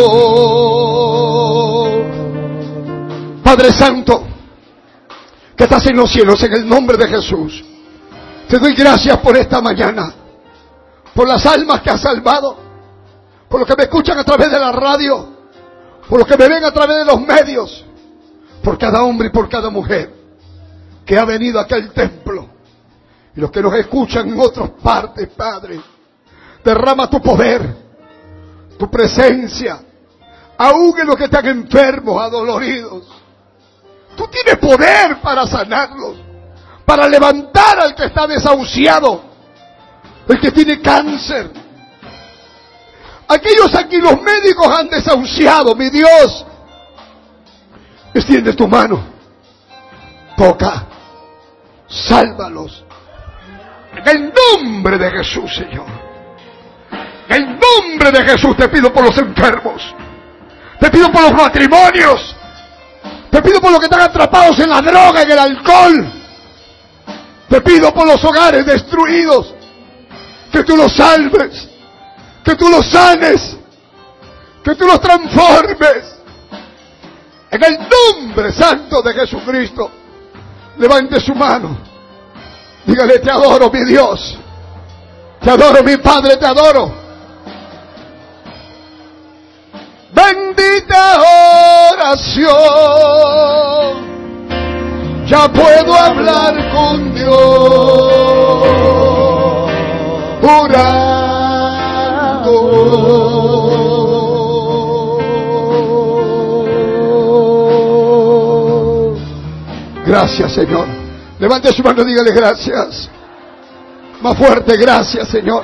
Padre Santo, que estás en los cielos, en el nombre de Jesús, te doy gracias por esta mañana, por las almas que has salvado, por los que me escuchan a través de la radio, por los que me ven a través de los medios, por cada hombre y por cada mujer que ha venido a aquel templo, y los que nos escuchan en otras partes, Padre. Derrama tu poder, tu presencia, aún en los que están enfermos, adoloridos. Tú tienes poder para sanarlos, para levantar al que está desahuciado, el que tiene cáncer, aquellos a quienes los médicos han desahuciado. Mi Dios, extiende tu mano, toca, sálvalos, en el nombre de Jesús, Señor. En el nombre de Jesús te pido por los enfermos, te pido por los matrimonios, te pido por los que están atrapados en la droga, en el alcohol, te pido por los hogares destruidos, que tú los salves, que tú los sanes, que tú los transformes. En el nombre santo de Jesucristo, levante su mano, dígale: te adoro, mi Dios, te adoro, mi Padre, te adoro. Bendito bendita oración. Ya puedo hablar con Dios, orando. Gracias, Señor. Levante su mano y dígale gracias. Más fuerte, gracias, Señor.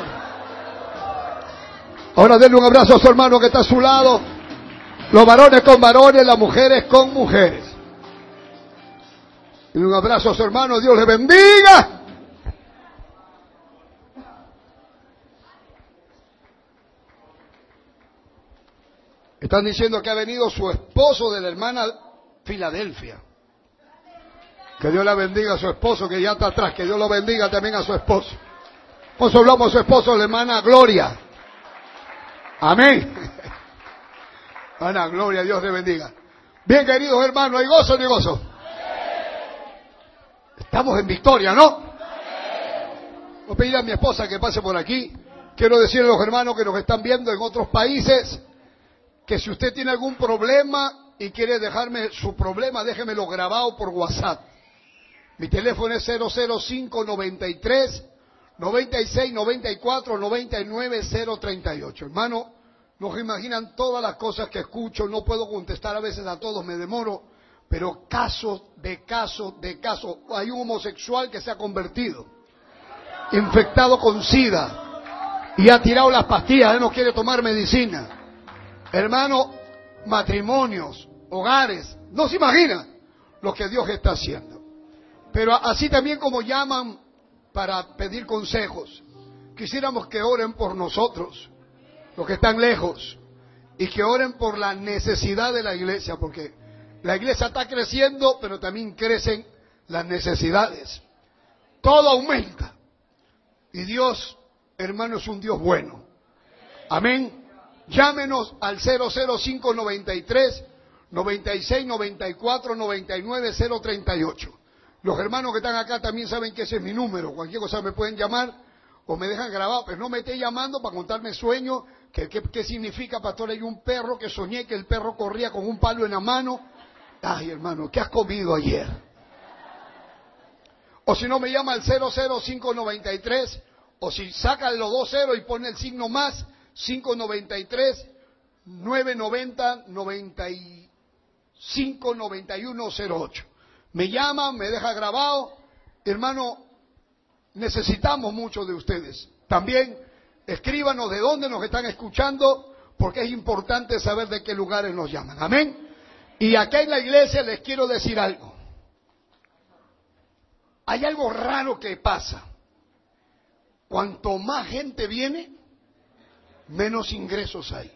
Ahora denle un abrazo a su hermano que está a su lado. Los varones con varones, las mujeres con mujeres. Y un abrazo a su hermano, Dios le bendiga. Están diciendo que ha venido su esposo de la hermana Filadelfia. Que Dios la bendiga a su esposo que ya está atrás. Que Dios lo bendiga también a su esposo. Pues hablamos a su esposo, la hermana Gloria. Amén. Hermana Gloria, Dios le bendiga. Bien, queridos hermanos, ¿hay gozo o no hay gozo? Estamos en victoria, ¿no? Voy a pedir a mi esposa que pase por aquí. Quiero decirle a los hermanos que nos están viendo en otros países que si usted tiene algún problema y quiere dejarme su problema, déjemelo grabado por WhatsApp. Mi teléfono es 00593 96 94 99 038. Hermano, no se imaginan todas las cosas que escucho. No puedo contestar a veces a todos, me demoro. Pero casos de casos de casos. Hay un homosexual que se ha convertido, infectado con SIDA, y ha tirado las pastillas, él no quiere tomar medicina. Hermano, matrimonios, hogares, no se imagina lo que Dios está haciendo. Pero así también como llaman para pedir consejos, quisiéramos que oren por nosotros, los que están lejos, y que oren por la necesidad de la iglesia, porque la iglesia está creciendo, pero también crecen las necesidades. Todo aumenta. Y Dios, hermano, es un Dios bueno. Amén. Llámenos al 00593 96 94 99 038. Los hermanos que están acá también saben que ese es mi número. Cualquier cosa me pueden llamar o me dejan grabado. Pero no me esté llamando para contarme sueños. ¿Qué significa, pastor? Hay un perro que soñé que el perro corría con un palo en la mano. Ay, hermano, ¿qué has comido ayer? O si no, me llama al 00593, o si saca los 2 ceros y pone el signo más, 593 990 95 9108. Me llama, me deja grabado. Hermano, necesitamos mucho de ustedes. También escríbanos de dónde nos están escuchando, porque es importante saber de qué lugares nos llaman. Amén. Y acá en la iglesia les quiero decir algo. Hay algo raro que pasa. Cuanto más gente viene, menos ingresos hay.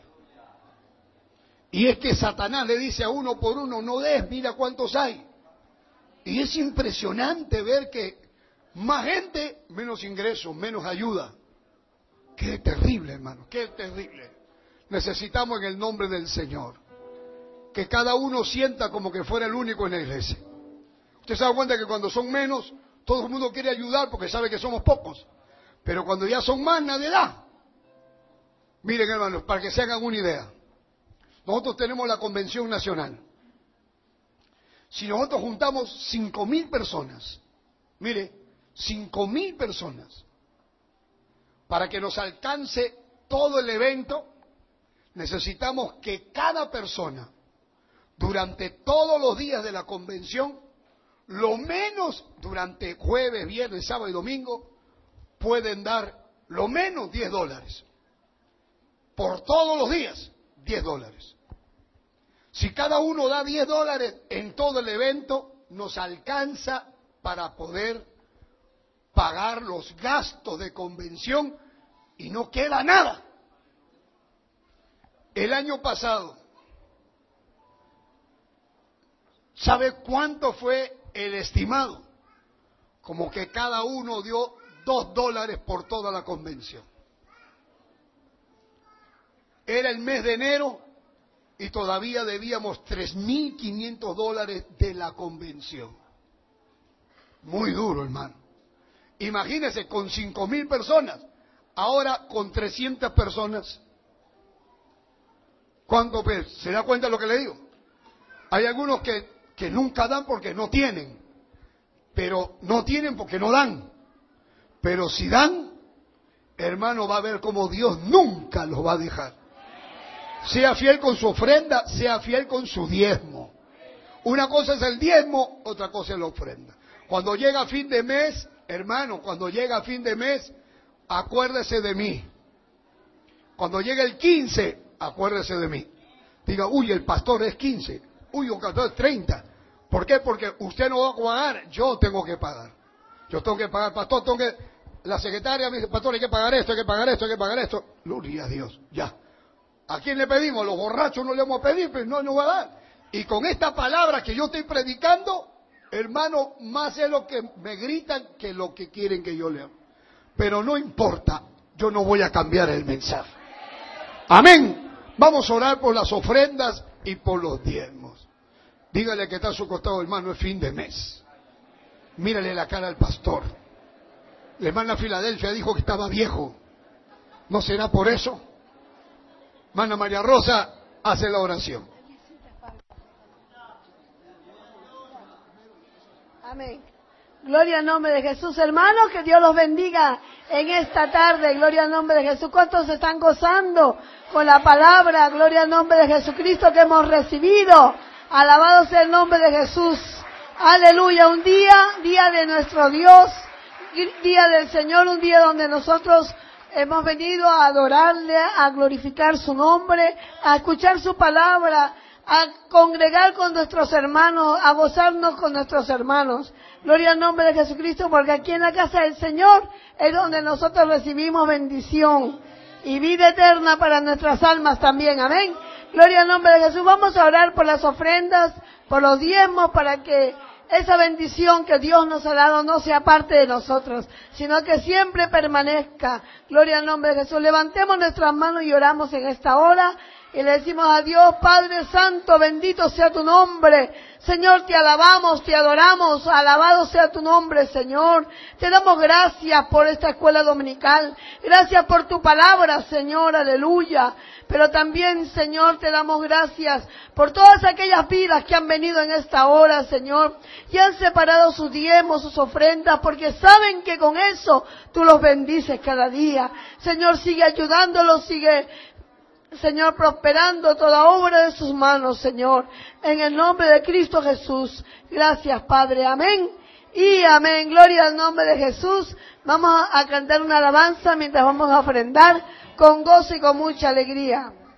Y es que Satanás le dice a uno por uno, no des, mira cuántos hay. Y es impresionante ver que más gente, menos ingresos, menos ayuda. Qué terrible, hermano, qué terrible. Necesitamos en el nombre del Señor que cada uno sienta como que fuera el único en la iglesia. Usted se da cuenta que cuando son menos, todo el mundo quiere ayudar porque sabe que somos pocos. Pero cuando ya son más, nadie da. Miren, hermanos, para que se hagan una idea. Nosotros tenemos la convención nacional. Si nosotros juntamos 5,000 personas, mire, 5,000 personas, para que nos alcance todo el evento, necesitamos que cada persona, durante todos los días de la convención, lo menos durante jueves, viernes, sábado y domingo, pueden dar lo menos $10. Por todos los días, $10. Si cada uno da $10 en todo el evento, nos alcanza para poder pagar los gastos de convención y no queda nada. El año pasado, ¿sabe cuánto fue el estimado? Como que cada uno dio $2 por toda la convención. Era el mes de enero y todavía debíamos $3,500 de la convención. Muy duro, hermano. Imagínense, con 5,000 personas, ahora con 300 personas. ¿Cuánto pues? ¿Se da cuenta de lo que le digo? Hay algunos que nunca dan porque no tienen, pero no tienen porque no dan. Pero si dan, hermano, va a ver cómo Dios nunca los va a dejar. Sea fiel con su ofrenda, sea fiel con su diezmo. Una cosa es el diezmo, otra cosa es la ofrenda. Cuando llega fin de mes, hermano, cuando llega fin de mes, acuérdese de mí. Cuando llegue el 15, acuérdese de mí. Diga, uy, el pastor es 15. Uy, el pastor es 30. ¿Por qué? Porque usted no va a pagar, yo tengo que pagar. Yo tengo que pagar, pastor, la secretaria me dice, pastor, hay que pagar esto, hay que pagar esto, hay que pagar esto. Gloria a Dios, ya. ¿A quién le pedimos? Los borrachos no le vamos a pedir, pero no nos va a dar. Y con esta palabra que yo estoy predicando, hermano, más es lo que me gritan que lo que quieren que yo lea. Pero no importa, yo no voy a cambiar el mensaje. Amén. Vamos a orar por las ofrendas y por los diezmos. Dígale que está a su costado, hermano, es fin de mes. Mírale la cara al pastor. La hermana Filadelfia dijo que estaba viejo. ¿No será por eso? Hermana María Rosa hace la oración. Amén. Gloria al nombre de Jesús, hermanos, que Dios los bendiga en esta tarde. Gloria al nombre de Jesús. ¿Cuántos se están gozando con la palabra? Gloria al nombre de Jesucristo que hemos recibido. Alabado sea el nombre de Jesús. Aleluya. Un día de nuestro Dios, día del Señor, un día donde nosotros hemos venido a adorarle, a glorificar su nombre, a escuchar su palabra, a congregar con nuestros hermanos, a gozarnos con nuestros hermanos. Gloria al nombre de Jesucristo, porque aquí en la casa del Señor es donde nosotros recibimos bendición y vida eterna para nuestras almas también. Amén. Gloria al nombre de Jesús. Vamos a orar por las ofrendas, por los diezmos, para que esa bendición que Dios nos ha dado no sea parte de nosotros, sino que siempre permanezca. Gloria al nombre de Jesús. Levantemos nuestras manos y oramos en esta hora. Y le decimos a Dios, Padre Santo, bendito sea tu nombre. Señor, te alabamos, te adoramos, alabado sea tu nombre, Señor. Te damos gracias por esta escuela dominical. Gracias por tu palabra, Señor, aleluya. Pero también, Señor, te damos gracias por todas aquellas vidas que han venido en esta hora, Señor, y han separado sus diezmos, sus ofrendas, porque saben que con eso tú los bendices cada día. Señor, sigue ayudándolos, sigue, Señor, prosperando toda obra de sus manos, Señor, en el nombre de Cristo Jesús. Gracias, Padre. Amén y amén. Gloria al nombre de Jesús. Vamos a cantar una alabanza mientras vamos a ofrendar con gozo y con mucha alegría.